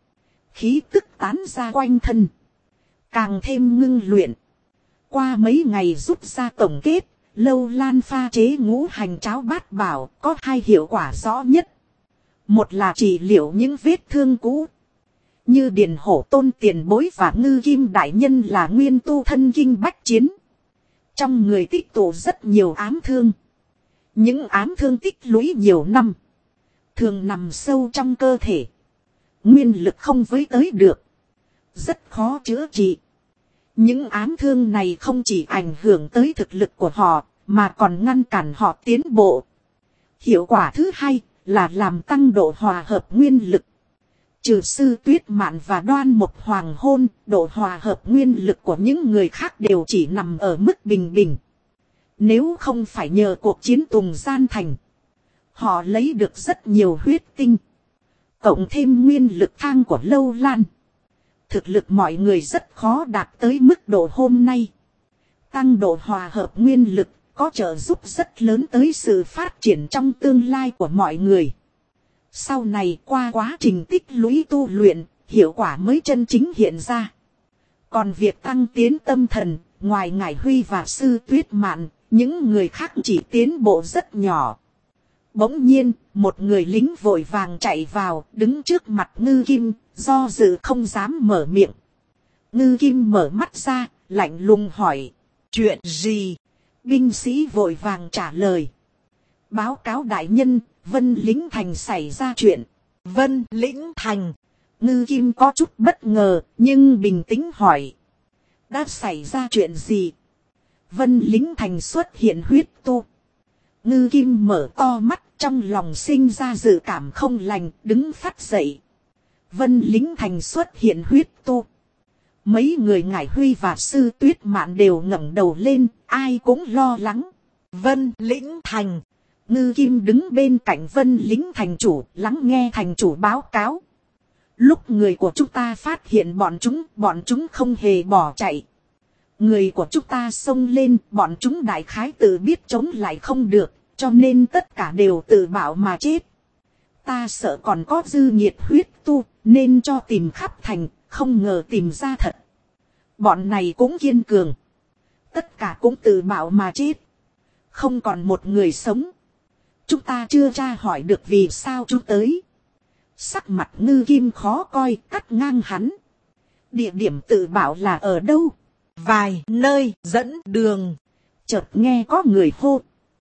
[SPEAKER 1] khí tức tán ra quanh thân, càng thêm ngưng luyện. Qua mấy ngày rút ra tổng kết, Lâu Lan pha chế ngũ hành cháo bát bảo có hai hiệu quả rõ nhất. Một là trị liệu những vết thương cũ, như Điền Hổ Tôn tiền bối và Ngư Kim đại nhân là nguyên tu thân kinh bách chiến, trong người tích tụ rất nhiều ám thương. Những ám thương tích lũy nhiều năm, thường nằm sâu trong cơ thể, nguyên lực không với tới được, rất khó chữa trị. Những ám thương này không chỉ ảnh hưởng tới thực lực của họ, mà còn ngăn cản họ tiến bộ. Hiệu quả thứ hai là làm tăng độ hòa hợp nguyên lực. Trừ Sư Tuyết Mạn và Đoan Mộc Hoàng hôn, độ hòa hợp nguyên lực của những người khác đều chỉ nằm ở mức bình bình. Nếu không phải nhờ cuộc chiến Tùng Gian Thành, họ lấy được rất nhiều huyết tinh. Cộng thêm nguyên lực thang của Lâu Lan, thực lực mọi người rất khó đạt tới mức độ hôm nay. Tăng độ hòa hợp nguyên lực có trợ giúp rất lớn tới sự phát triển trong tương lai của mọi người. Sau này qua quá trình tích lũy tu luyện, hiệu quả mới chân chính hiện ra. Còn việc tăng tiến tâm thần, ngoài Ngải Huy và Sư Tuyết Mạn, những người khác chỉ tiến bộ rất nhỏ. Bỗng nhiên, một người lính vội vàng chạy vào, đứng trước mặt Ngư Kim, do dự không dám mở miệng. Ngư Kim mở mắt ra, lạnh lùng hỏi. Chuyện gì? Binh sĩ vội vàng trả lời. Báo cáo đại nhân, Vân Lĩnh Thành xảy ra chuyện. Vân Lĩnh Thành. Ngư Kim có chút bất ngờ, nhưng bình tĩnh hỏi. Đã xảy ra chuyện gì? Vân Lĩnh Thành xuất hiện huyết tu. Ngư Kim mở to mắt, trong lòng sinh ra dự cảm không lành, đứng phát dậy. Vân Lĩnh Thành xuất hiện huyết tu. Mấy người Ngải Huy và Sư Tuyết Mạn đều ngẩng đầu lên, ai cũng lo lắng. Vân Lĩnh Thành. Ngư Kim đứng bên cạnh Vân Lĩnh Thành chủ, lắng nghe thành chủ báo cáo. Lúc người của chúng ta phát hiện bọn chúng không hề bỏ chạy. Người của chúng ta xông lên, bọn chúng đại khái tự biết chống lại không được, cho nên tất cả đều tự bảo mà chết. Ta sợ còn có dư nhiệt huyết tu, nên cho tìm khắp thành, không ngờ tìm ra thật. Bọn này cũng kiên cường. Tất cả cũng tự bảo mà chết. Không còn một người sống. Chúng ta chưa tra hỏi được vì sao chúng tới. Sắc mặt Ngư Kim khó coi, cắt ngang hắn. Địa điểm tự bảo là ở đâu? Vài nơi dẫn đường. Chợt nghe có người hô.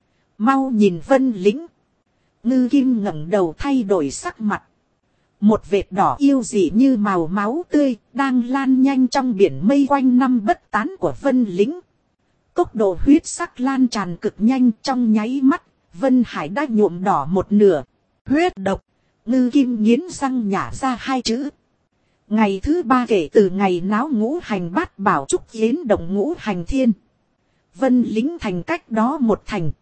[SPEAKER 1] Mau nhìn Vân Lĩnh. Ngư Kim ngẩng đầu thay đổi sắc mặt. Một vệt đỏ yêu dị như màu máu tươi, đang lan nhanh trong biển mây quanh năm bất tán của Vân Lĩnh. Tốc độ huyết sắc lan tràn cực nhanh, trong nháy mắt, Vân Hải đã nhuộm đỏ một nửa. Huyết độc. Ngư Kim nghiến răng nhả ra hai chữ. Ngày thứ 3 kể từ ngày náo ngũ hành bát bảo trúc yến động ngũ hành thiên. Vân Lĩnh Thành cách đó một thành.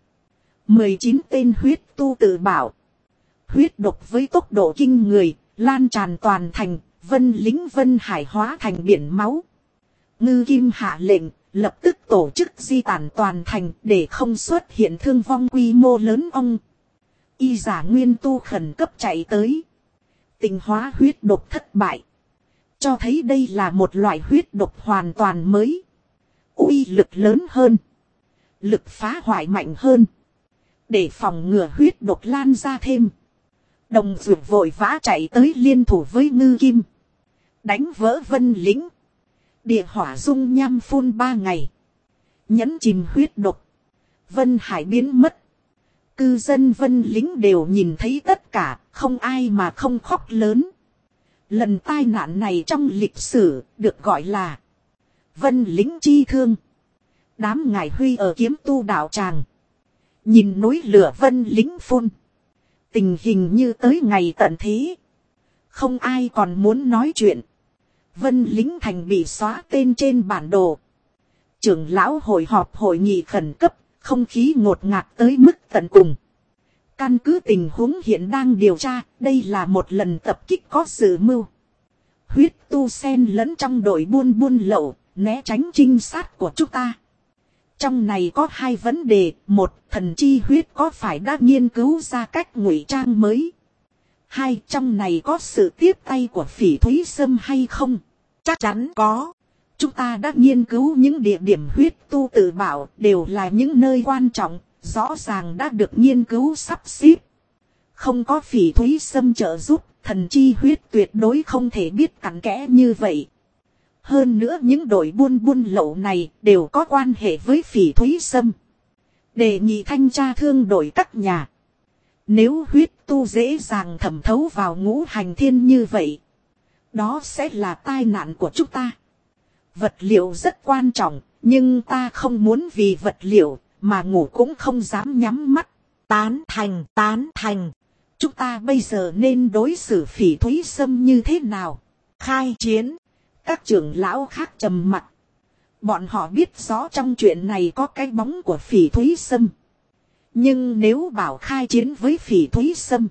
[SPEAKER 1] 19 tên huyết tu tự bảo. Huyết độc với tốc độ kinh người, lan tràn toàn thành, Vân Lĩnh Vân Hải hóa thành biển máu. Ngư Kim hạ lệnh, lập tức tổ chức di tản toàn thành để không xuất hiện thương vong quy mô lớn ông. Y giả nguyên tu khẩn cấp chạy tới. Tình hóa huyết độc thất bại. Cho thấy đây là một loại huyết độc hoàn toàn mới. Uy lực lớn hơn. Lực phá hoại mạnh hơn. Để phòng ngừa huyết độc lan ra thêm. Đồng Dược vội vã chạy tới liên thủ với Ngư Kim. Đánh vỡ Vân Lĩnh. Địa hỏa dung nham phun 3 ngày. Nhấn chìm huyết độc. Vân Hải biến mất. Cư dân Vân Lĩnh đều nhìn thấy tất cả, không ai mà không khóc lớn. Lần tai nạn này trong lịch sử được gọi là Vân Lĩnh chi thương. Đám Ngải Huy ở Kiếm Tu đạo tràng. Nhìn núi lửa Vân Lĩnh phun. Tình hình như tới ngày tận thế. Không ai còn muốn nói chuyện. Vân Lĩnh Thành bị xóa tên trên bản đồ. Trưởng lão hội họp hội nghị khẩn cấp. Không khí ngột ngạt tới mức tận cùng. Căn cứ tình huống hiện đang điều tra. Đây là một lần tập kích có sự mưu. Huyết tu sen lẫn trong đội buôn lậu. Né tránh trinh sát của chúng ta. Trong này có 2 vấn đề. Một, thần chi huyết có phải đã nghiên cứu ra cách ngụy trang mới? Hai, trong này có sự tiếp tay của Phỉ Thúy Sâm hay không?
[SPEAKER 2] Chắc chắn có.
[SPEAKER 1] Chúng ta đã nghiên cứu những địa điểm huyết tu tự bảo đều là những nơi quan trọng, rõ ràng đã được nghiên cứu sắp xếp. Không có Phỉ Thúy Sâm trợ giúp, thần chi huyết tuyệt đối không thể biết cặn kẽ như vậy. Hơn nữa những đội buôn lậu này đều có quan hệ với Phỉ Thúy Sâm. Đề nghị thanh tra thương đội các nhà. Nếu huyết tu dễ dàng thẩm thấu vào ngũ hành thiên như vậy, đó sẽ là tai nạn của chúng ta. Vật liệu rất quan trọng, nhưng ta không muốn vì vật liệu mà ngủ cũng không dám nhắm mắt.
[SPEAKER 2] Tán thành.
[SPEAKER 1] Chúng ta bây giờ nên đối xử Phỉ Thúy Sâm như thế nào?
[SPEAKER 2] Khai chiến.
[SPEAKER 1] Các trưởng lão khác trầm mặt. Bọn họ biết rõ trong chuyện này có cái bóng của Phỉ Thúy Sâm. Nhưng nếu bảo khai chiến với Phỉ Thúy Sâm,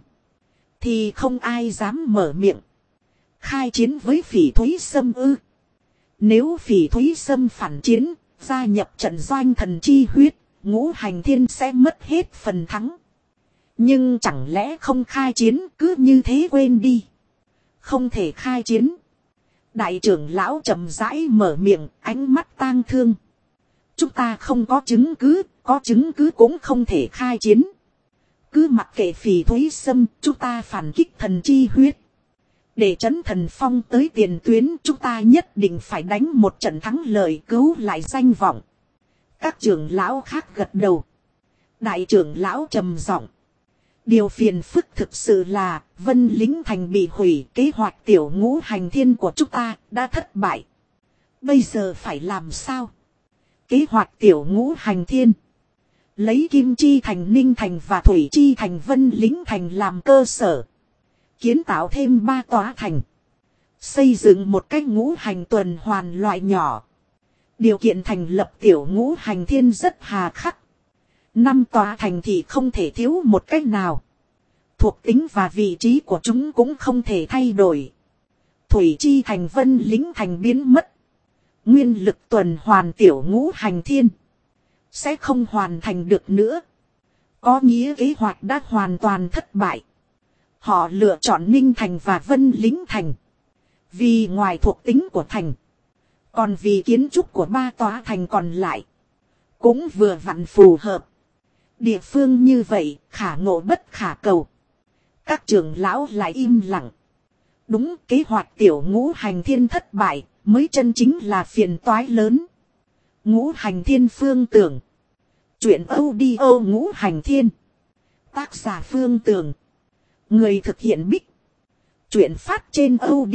[SPEAKER 1] thì không ai dám mở miệng. Khai chiến với Phỉ Thúy Sâm ư? Nếu Phỉ Thúy Sâm phản chiến, gia nhập trận doanh thần chi huyết, ngũ hành thiên sẽ mất hết phần thắng. Nhưng chẳng lẽ không khai chiến cứ như thế quên đi? Không thể khai chiến. Đại trưởng lão chậm rãi mở miệng, ánh mắt tang thương. Chúng ta không có chứng cứ, có chứng cứ cũng không thể khai chiến. Cứ mặc kệ Phỉ Thúy Sâm, chúng ta phản kích thần chi huyết. Để trấn thần phong tới tiền tuyến, chúng ta nhất định phải đánh một trận thắng lợi cứu lại danh vọng. Các trưởng lão khác gật đầu. Đại trưởng lão trầm giọng. Điều phiền phức thực sự là Vân Lính Thành bị hủy, kế hoạch tiểu ngũ hành thiên của chúng ta đã thất bại. Bây giờ phải làm sao? Kế hoạch tiểu ngũ hành thiên. Lấy Kim Chi Thành, Ninh Thành và Thủy Chi Thành, Vân Lính Thành làm cơ sở. Kiến tạo thêm 3 tòa thành. Xây dựng một cái ngũ hành tuần hoàn loại nhỏ. Điều kiện thành lập tiểu ngũ hành thiên rất hà khắc. 5 tòa thành thì không thể thiếu một cách nào. Thuộc tính và vị trí của chúng cũng không thể thay đổi. Thủy Chi Thành, Vân Lính Thành biến mất. Nguyên lực tuần hoàn tiểu ngũ hành thiên sẽ không hoàn thành được nữa. Có nghĩa kế hoạch đã hoàn toàn thất bại. Họ lựa chọn Ninh Thành và Vân Lính Thành. Vì ngoài thuộc tính của thành, còn vì kiến trúc của 3 tòa thành còn lại cũng vừa vặn phù hợp. Địa phương như vậy khả ngộ bất khả cầu. Các trưởng lão lại im lặng. Đúng, kế hoạch tiểu ngũ hành thiên thất bại mới chân chính là phiền toái lớn. Ngũ hành thiên Phương Tưởng. Chuyện audio ngũ hành thiên. Tác giả Phương Tưởng. Người thực hiện Bích. Chuyện phát trên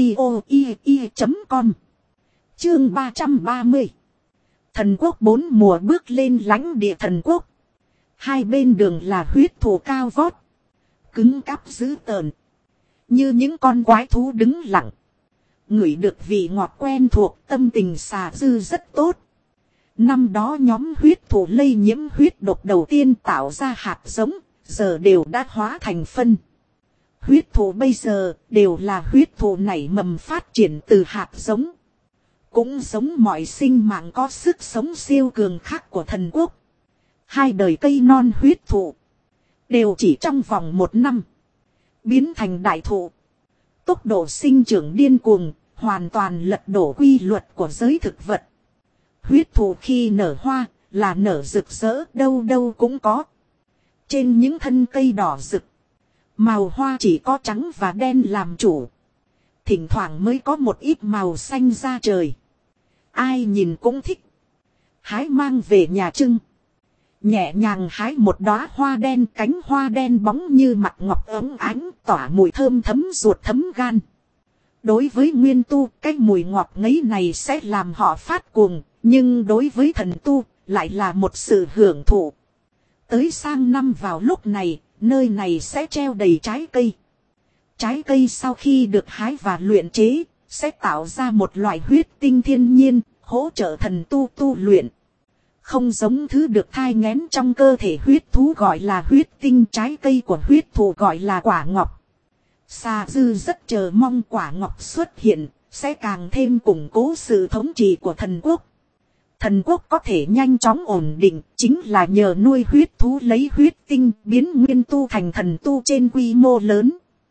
[SPEAKER 1] audio.com. Chương 330. Thần quốc 4 mùa bước lên lãnh địa thần quốc. Hai bên đường là huyết thú cao vót. Cứng cáp dữ tợn. Như những con quái thú đứng lặng. Ngửi được vị ngọt quen thuộc, tâm tình xà dư rất tốt. Năm đó nhóm huyết thú lây nhiễm huyết độc đầu tiên tạo ra hạt giống, giờ đều đã hóa thành phân. Huyết thú bây giờ đều là huyết thú nảy mầm phát triển từ hạt giống. Cũng giống mọi sinh mạng có sức sống siêu cường khác của thần quốc. Hai đời cây non huyết thụ đều chỉ trong vòng 1 năm biến thành đại thụ. Tốc độ sinh trưởng điên cuồng, hoàn toàn lật đổ quy luật của giới thực vật. Huyết thụ khi nở hoa là nở rực rỡ, đâu đâu cũng có. Trên những thân cây đỏ rực, màu hoa chỉ có trắng và đen làm chủ. Thỉnh thoảng mới có một ít màu xanh ra trời. Ai nhìn cũng thích. Hái mang về nhà trưng. Nhẹ nhàng hái một đóa hoa đen, cánh hoa đen bóng như mặt ngọc óng ánh, tỏa mùi thơm thấm ruột thấm gan. Đối với nguyên tu, cái mùi ngọt ngấy này sẽ làm họ phát cuồng, nhưng đối với thần tu, lại là một sự hưởng thụ. Tới sang năm vào lúc này, nơi này sẽ treo đầy trái cây. Trái cây sau khi được hái và luyện chế, sẽ tạo ra một loại huyết tinh thiên nhiên, hỗ trợ thần tu tu luyện. Không giống thứ được thai nghén trong cơ thể huyết thú gọi là huyết tinh, trái cây của huyết thú gọi là quả ngọc. Xà dư rất chờ mong quả ngọc xuất hiện, sẽ càng thêm củng cố sự thống trị của thần quốc. Thần quốc có thể nhanh chóng ổn định, chính là nhờ nuôi huyết thú lấy huyết tinh biến nguyên tu thành thần tu trên quy mô lớn.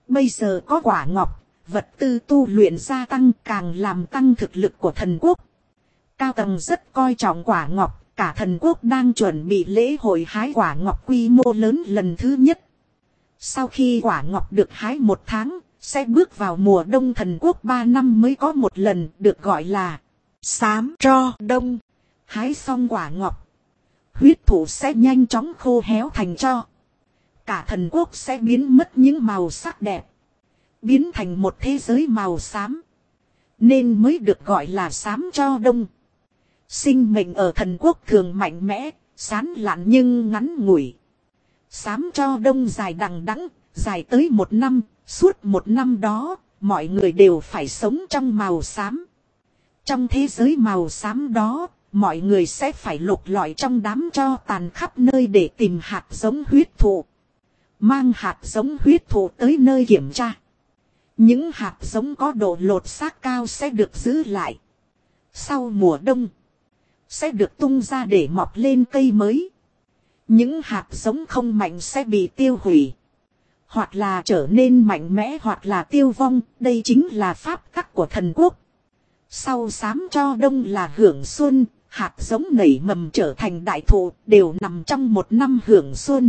[SPEAKER 1] Bây giờ có quả ngọc, vật tư tu luyện gia tăng càng làm tăng thực lực của thần quốc. Cao tầng rất coi trọng quả ngọc, cả thần quốc đang chuẩn bị lễ hội hái quả ngọc quy mô lớn lần thứ nhất. Sau khi quả ngọc được hái 1 tháng, sẽ bước vào mùa đông, thần quốc 3 năm mới có một lần, được gọi là
[SPEAKER 2] sám tro đông.
[SPEAKER 1] Hái xong quả ngọc, huyết thụ sẽ nhanh chóng khô héo thành tro. Cả thần quốc sẽ biến mất những màu sắc đẹp, biến thành một thế giới màu xám, nên mới được gọi là sám tro đông. Sinh mệnh ở thần quốc thường mạnh mẽ, sán lạn nhưng ngắn ngủi. Sám tro đông dài đằng đẵng, dài tới 1 năm, suốt 1 năm đó, mọi người đều phải sống trong màu xám. Trong thế giới màu xám đó, mọi người sẽ phải lục lọi trong đám tro tàn khắp nơi để tìm hạt giống huyết thụ. Mang hạt giống huyết thụ tới nơi kiểm tra. Những hạt giống có độ lột xác cao sẽ được giữ lại. Sau mùa đông, sẽ được tung ra để mọc lên cây mới. Những hạt giống không mạnh sẽ bị tiêu hủy, hoặc là trở nên mạnh mẽ, hoặc là tiêu vong. Đây chính là pháp tắc của thần quốc. Sau sám tro đông là hưởng xuân, hạt giống nảy mầm trở thành đại thụ, đều nằm trong 1 năm hưởng xuân.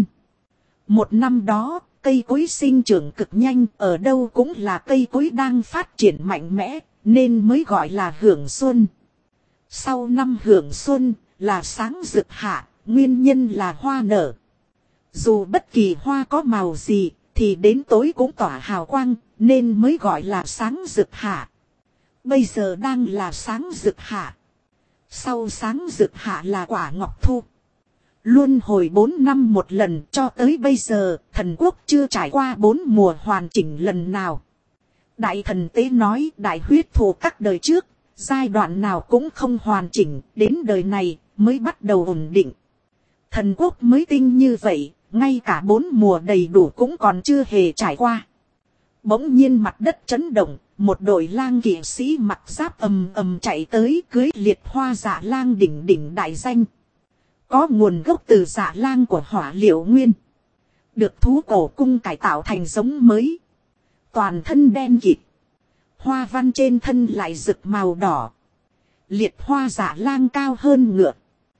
[SPEAKER 1] 1 năm đó, cây cối sinh trưởng cực nhanh, ở đâu cũng là cây cối đang phát triển mạnh mẽ, nên mới gọi là hưởng xuân. Sau năm hưởng xuân là sáng rực hạ, nguyên nhân là hoa nở. Dù bất kỳ hoa có màu gì, thì đến tối cũng tỏa hào quang, nên mới gọi là sáng rực hạ. Bây giờ đang là sáng rực hạ. Sau sáng rực hạ là quả ngọc thu. Luân hồi 4 năm một lần, cho tới bây giờ, thần quốc chưa trải qua 4 mùa hoàn chỉnh lần nào. Đại thần tế nói, đại huyết thù các đời trước, giai đoạn nào cũng không hoàn chỉnh, đến đời này mới bắt đầu ổn định. Thần quốc mới tinh như vậy, ngay cả 4 mùa đầy đủ cũng còn chưa hề trải qua. Bỗng nhiên mặt đất chấn động, một đội lang kỵ sĩ mặc giáp ầm ầm chạy tới, cưới liệt hoa dạ lang đỉnh đỉnh đại danh. Có nguồn gốc từ dạ lang của Hỏa Liệu Nguyên, được thú cổ cung cải tạo thành giống mới. Toàn thân đen kịt, hoa văn trên thân lại rực màu đỏ. Liệt hoa dạ lang cao hơn ngựa,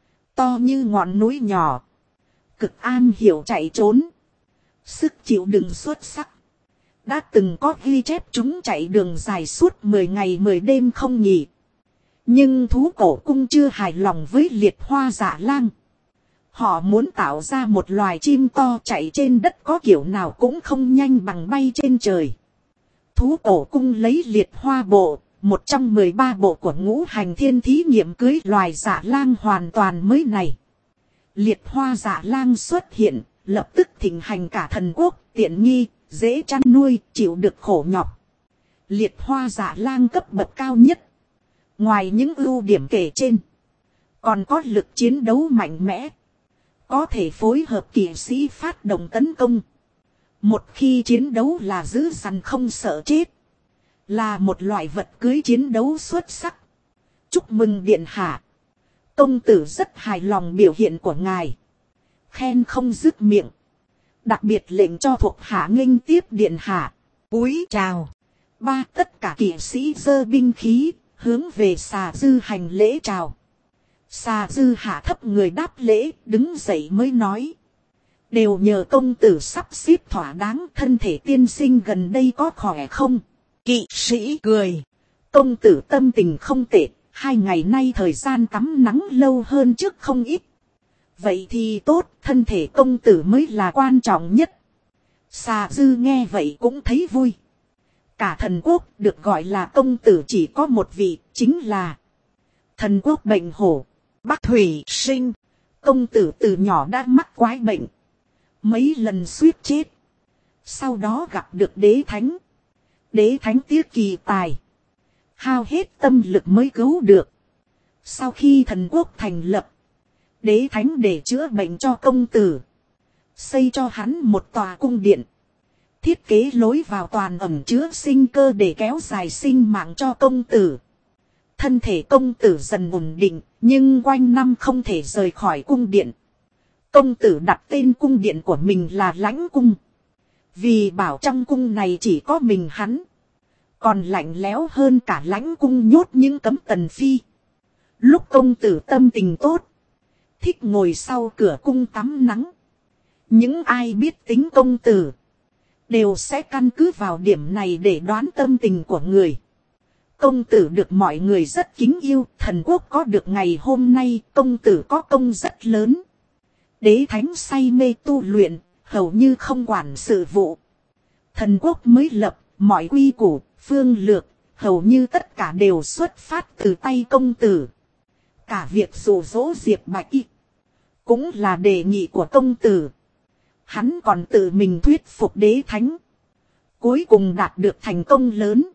[SPEAKER 1] to như ngọn núi nhỏ, cực an hiểu chạy trốn, sức chịu đựng xuất sắc. Đã từng có ghi chép chúng chạy đường dài suốt 10 ngày 10 đêm không nghỉ. Nhưng thú cổ cung chưa hài lòng với liệt hoa dạ lang. Họ muốn tạo ra một loài chim to chạy trên đất, có kiểu nào cũng không nhanh bằng bay trên trời. Thú cổ cung lấy liệt hoa bộ, một trong 13 bộ của ngũ hành thiên thí nghiệm cưới loài dạ lang hoàn toàn mới này. Liệt hoa dạ lang xuất hiện, lập tức thịnh hành cả thần quốc, tiện nghi, dễ chăn nuôi, chịu được khổ nhọc. Liệt hoa dạ lang cấp bậc cao nhất. Ngoài những ưu điểm kể trên, còn có lực chiến đấu mạnh mẽ, có thể phối hợp kỵ sĩ phát động tấn công. Một khi chiến đấu là dữ dằn không sợ chết, là một loại vật cưới chiến đấu xuất sắc. Chúc mừng điện hạ, công tử rất hài lòng biểu hiện của ngài, khen không dứt miệng. Đặc biệt lệnh cho thuộc hạ nghênh tiếp điện hạ. Cúi chào. Tất cả kỵ sĩ giơ binh khí, hướng về Xà Dư hành lễ chào. Xà Dư hạ thấp người đáp lễ, đứng dậy mới nói: đều nhờ công tử sắp xếp thỏa đáng, thân thể tiên sinh gần đây có khỏe không? Kỵ sĩ cười: công tử tâm tình không tệ, 2 ngày nay thời gian tắm nắng lâu hơn trước không ít. Vậy thì tốt, thân thể công tử mới là quan trọng nhất. Xà Dư nghe vậy cũng thấy vui. Cả thần quốc được gọi là công tử chỉ có một vị, chính là thần quốc bệnh hổ, Bắc Thủy Sinh. Công tử từ nhỏ đã mắc quái bệnh, mấy lần suýt chết. Sau đó gặp được đế thánh. Đế thánh tiếc kỳ tài, hao hết tâm lực mới cứu được. Sau khi thần quốc thành lập, đế thánh để chữa bệnh cho công tử, xây cho hắn một tòa cung điện. Thiết kế lối vào toàn ẩm chứa sinh cơ để kéo dài sinh mạng cho công tử. Thân thể công tử dần ổn định, nhưng quanh năm không thể rời khỏi cung điện. Công tử đặt tên cung điện của mình là Lãnh Cung. Vì bảo trong cung này chỉ có mình hắn. Còn lạnh lẽo hơn cả lãnh cung nhốt những cấm tần phi. Lúc công tử tâm tình tốt, thích ngồi sau cửa cung tắm nắng. Những ai biết tính công tử đều sẽ căn cứ vào điểm này để đoán tâm tình của người. Công tử được mọi người rất kính yêu, thần quốc có được ngày hôm nay, công tử có công rất lớn. Đế thánh say mê tu luyện, hầu như không quản sự vụ. Thần quốc mới lập, mọi quy củ, phương lược, hầu như tất cả đều xuất phát từ tay công tử. Cả việc dụ dỗ Diệp Bạch Y cũng là đề nghị của công tử. Hắn còn tự mình thuyết phục đế thánh. Cuối cùng đạt được thành công lớn.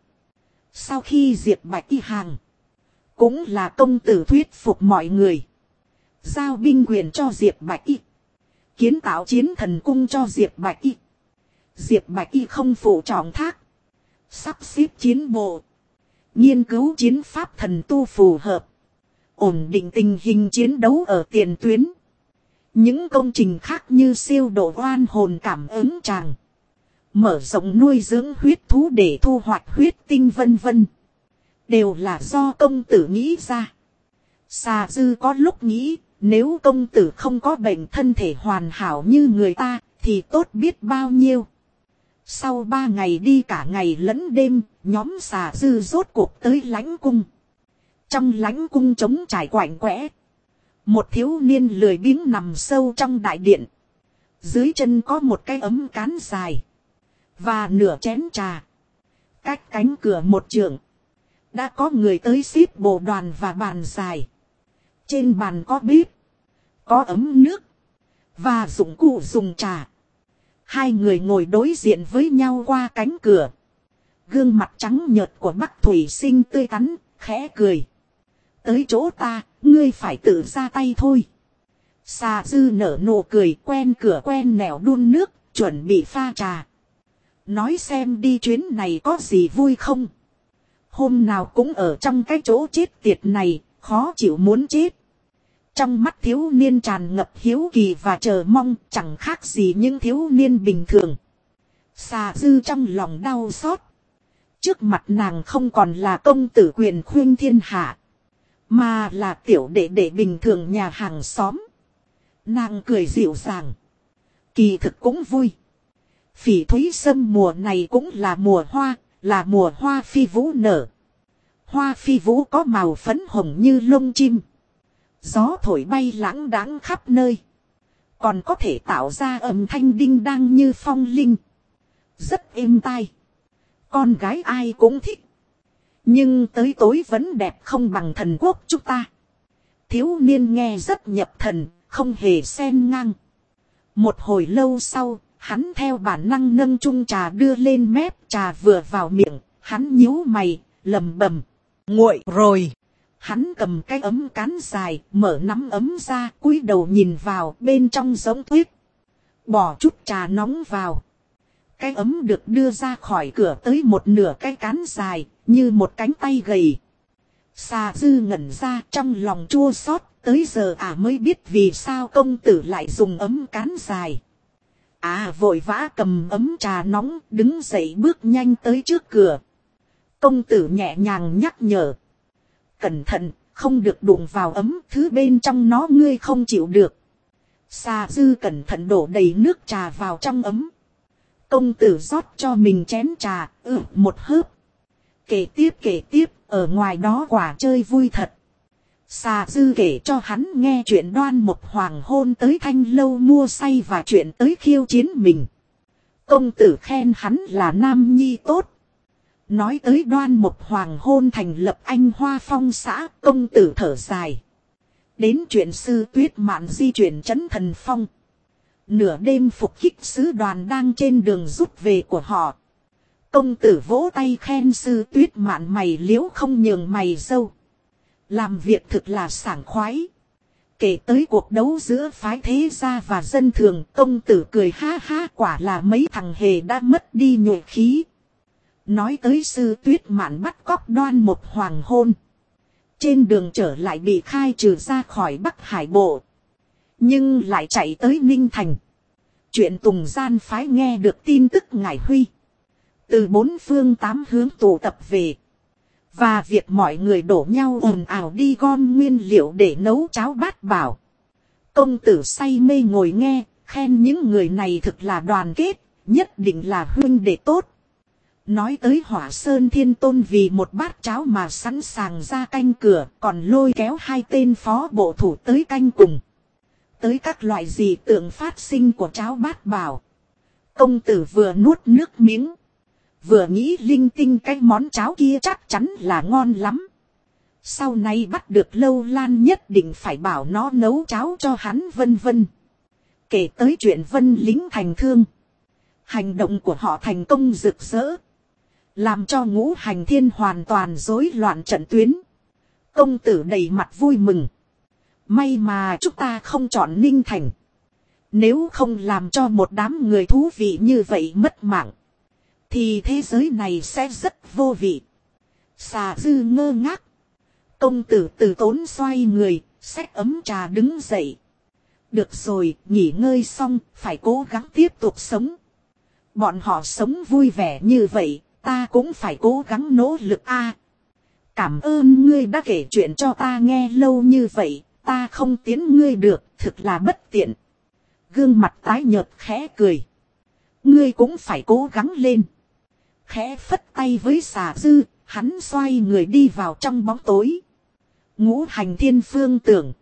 [SPEAKER 1] Sau khi Diệp Bạch Y hàng, cũng là công tử thuyết phục mọi người. Giao binh quyền cho Diệp Bạch Y. Kiến tạo chiến thần cung cho Diệp Bạch Y. Diệp Bạch Y không phụ trọng thác. Sắp xếp chiến bộ. Nghiên cứu chiến pháp thần tu phù hợp. Ổn định tình hình chiến đấu ở tiền tuyến. Những công trình khác như siêu độ oan hồn cảm ứng tràng. Mở rộng nuôi dưỡng huyết thú để thu hoạch huyết tinh vân vân. Đều là do công tử nghĩ ra. Xà Dư có lúc nghĩ, nếu công tử không có bệnh thân thể hoàn hảo như người ta, thì tốt biết bao nhiêu. Sau 3 ngày đi cả ngày lẫn đêm, nhóm Xà Dư rốt cuộc tới lãnh cung. Trong lãnh cung trống trải quạnh quẽ. Một thiếu niên lười biếng nằm sâu trong đại điện. Dưới chân có một cái ấm cán dài. Và nửa chén trà. Cách cánh cửa một trượng. Đã có người tới xếp bộ đoàn và bàn dài. Trên bàn có bếp. Có ấm nước. Và dụng cụ dùng trà. Hai người ngồi đối diện với nhau qua cánh cửa. Gương mặt trắng nhợt của Bắc Thủy Sinh tươi tắn, khẽ cười. Tới chỗ ta, ngươi phải tự ra tay thôi. Xà Dư nở nụ cười, quen cửa quen nẻo đun nước, chuẩn bị pha trà. Nói xem đi chuyến này có gì vui không? Hôm nào cũng ở trong cái chỗ chết tiệt này, khó chịu muốn chết. Trong mắt thiếu niên tràn ngập hiếu kỳ và chờ mong, chẳng khác gì những thiếu niên bình thường. Xà Dư trong lòng đau xót. Trước mặt nàng không còn là công tử quyền khuyên thiên hạ, mà là tiểu đệ đệ bình thường nhà hàng xóm. Nàng cười dịu dàng. Kỳ thực cũng vui. Phỉ thúy sâm mùa này cũng là mùa hoa phi vũ nở. Hoa phi vũ có màu phấn hồng như lông chim. Gió thổi bay lãng đãng khắp nơi. Còn có thể tạo ra âm thanh đinh đang như phong linh. Rất êm tai. Con gái ai cũng thích. Nhưng tới tối vẫn đẹp không bằng thần quốc chúng ta. Thiếu niên nghe rất nhập thần, không hề xen ngang. Một hồi lâu sau, hắn theo bản năng nâng chung trà đưa lên mép, trà vừa vào miệng, hắn nhíu mày, lầm bầm. Nguội rồi. Hắn cầm cái ấm cán dài, mở nắm ấm ra, cúi đầu nhìn vào, bên trong giống tuyết. Bỏ chút trà nóng vào. Cái ấm được đưa ra khỏi cửa tới một nửa cái cán dài, như một cánh tay gầy. Xà Dư ngẩn ra trong lòng chua xót, tới giờ mới biết vì sao công tử lại dùng ấm cán dài. Vội vã cầm ấm trà nóng, đứng dậy bước nhanh tới trước cửa. Công tử nhẹ nhàng nhắc nhở. Cẩn thận, không được đụng vào ấm, thứ bên trong nó ngươi không chịu được. Xà Dư cẩn thận đổ đầy nước trà vào trong ấm. Công tử rót cho mình chén trà, một hớp. Kể tiếp, ở ngoài đó quả chơi vui thật. Xà Dư kể cho hắn nghe chuyện Đoan Mộc Hoàng hôn tới Thanh Lâu mua say và chuyện tới khiêu chiến mình. Công tử khen hắn là nam nhi tốt. Nói tới Đoan Mộc Hoàng hôn thành lập Anh Hoa Phong xã, công tử thở dài. Đến chuyện Sư Tuyết Mạn di chuyển trấn Thần Phong. Nửa đêm phục kích sứ đoàn đang trên đường rút về của họ. Công tử vỗ tay khen Sư Tuyết Mạn mày liếu không nhường mày dâu. Làm việc thực là sảng khoái. Kể tới cuộc đấu giữa phái thế gia và dân thường, công tử cười ha ha, quả là mấy thằng hề đã mất đi nhuệ khí. Nói tới Sư Tuyết Mạn bắt cóc Đoan Mộc Hoàng hôn. Trên đường trở lại bị khai trừ ra khỏi Bắc Hải Bộ. Nhưng lại chạy tới Ninh Thành. Chuyện Tùng Gian phái nghe được tin tức ngải Huy. Từ 4 phương 8 hướng tụ tập về. Và việc mọi người đổ nhau ồn ào đi gom nguyên liệu để nấu cháo bát bảo. Công tử say mê ngồi nghe, khen những người này thực là đoàn kết, nhất định là huynh đệ tốt. Nói tới Hỏa Sơn Thiên Tôn vì một bát cháo mà sẵn sàng ra canh cửa, còn lôi kéo 2 tên phó bộ thủ tới canh cùng. Tới các loại dị tượng phát sinh của cháo bát bảo. Công tử vừa nuốt nước miếng, vừa nghĩ linh tinh cái món cháo kia chắc chắn là ngon lắm. Sau này bắt được Lâu Lan nhất định phải bảo nó nấu cháo cho hắn vân vân. Kể tới chuyện Vân lính thành thương. Hành động của họ thành công rực rỡ. Làm cho Ngũ Hành Thiên hoàn toàn rối loạn trận tuyến. Công tử đầy mặt vui mừng. May mà chúng ta không chọn Ninh Thành. Nếu không làm cho một đám người thú vị như vậy mất mạng, thì thế giới này sẽ rất vô vị. Xà Dư ngơ ngác. Công tử từ tốn xoay người, xách ấm trà đứng dậy. Được rồi, nghỉ ngơi xong, phải cố gắng tiếp tục sống. Bọn họ sống vui vẻ như vậy, ta cũng phải cố gắng nỗ lực a. Cảm ơn ngươi đã kể chuyện cho ta nghe lâu như vậy, ta không tiến ngươi được, thực là bất tiện. Gương mặt tái nhợt khẽ cười. Ngươi cũng phải cố gắng lên. Khẽ phất tay với Xà Dư, hắn xoay người đi vào trong bóng tối. Ngũ Hành Thiên phương tưởng.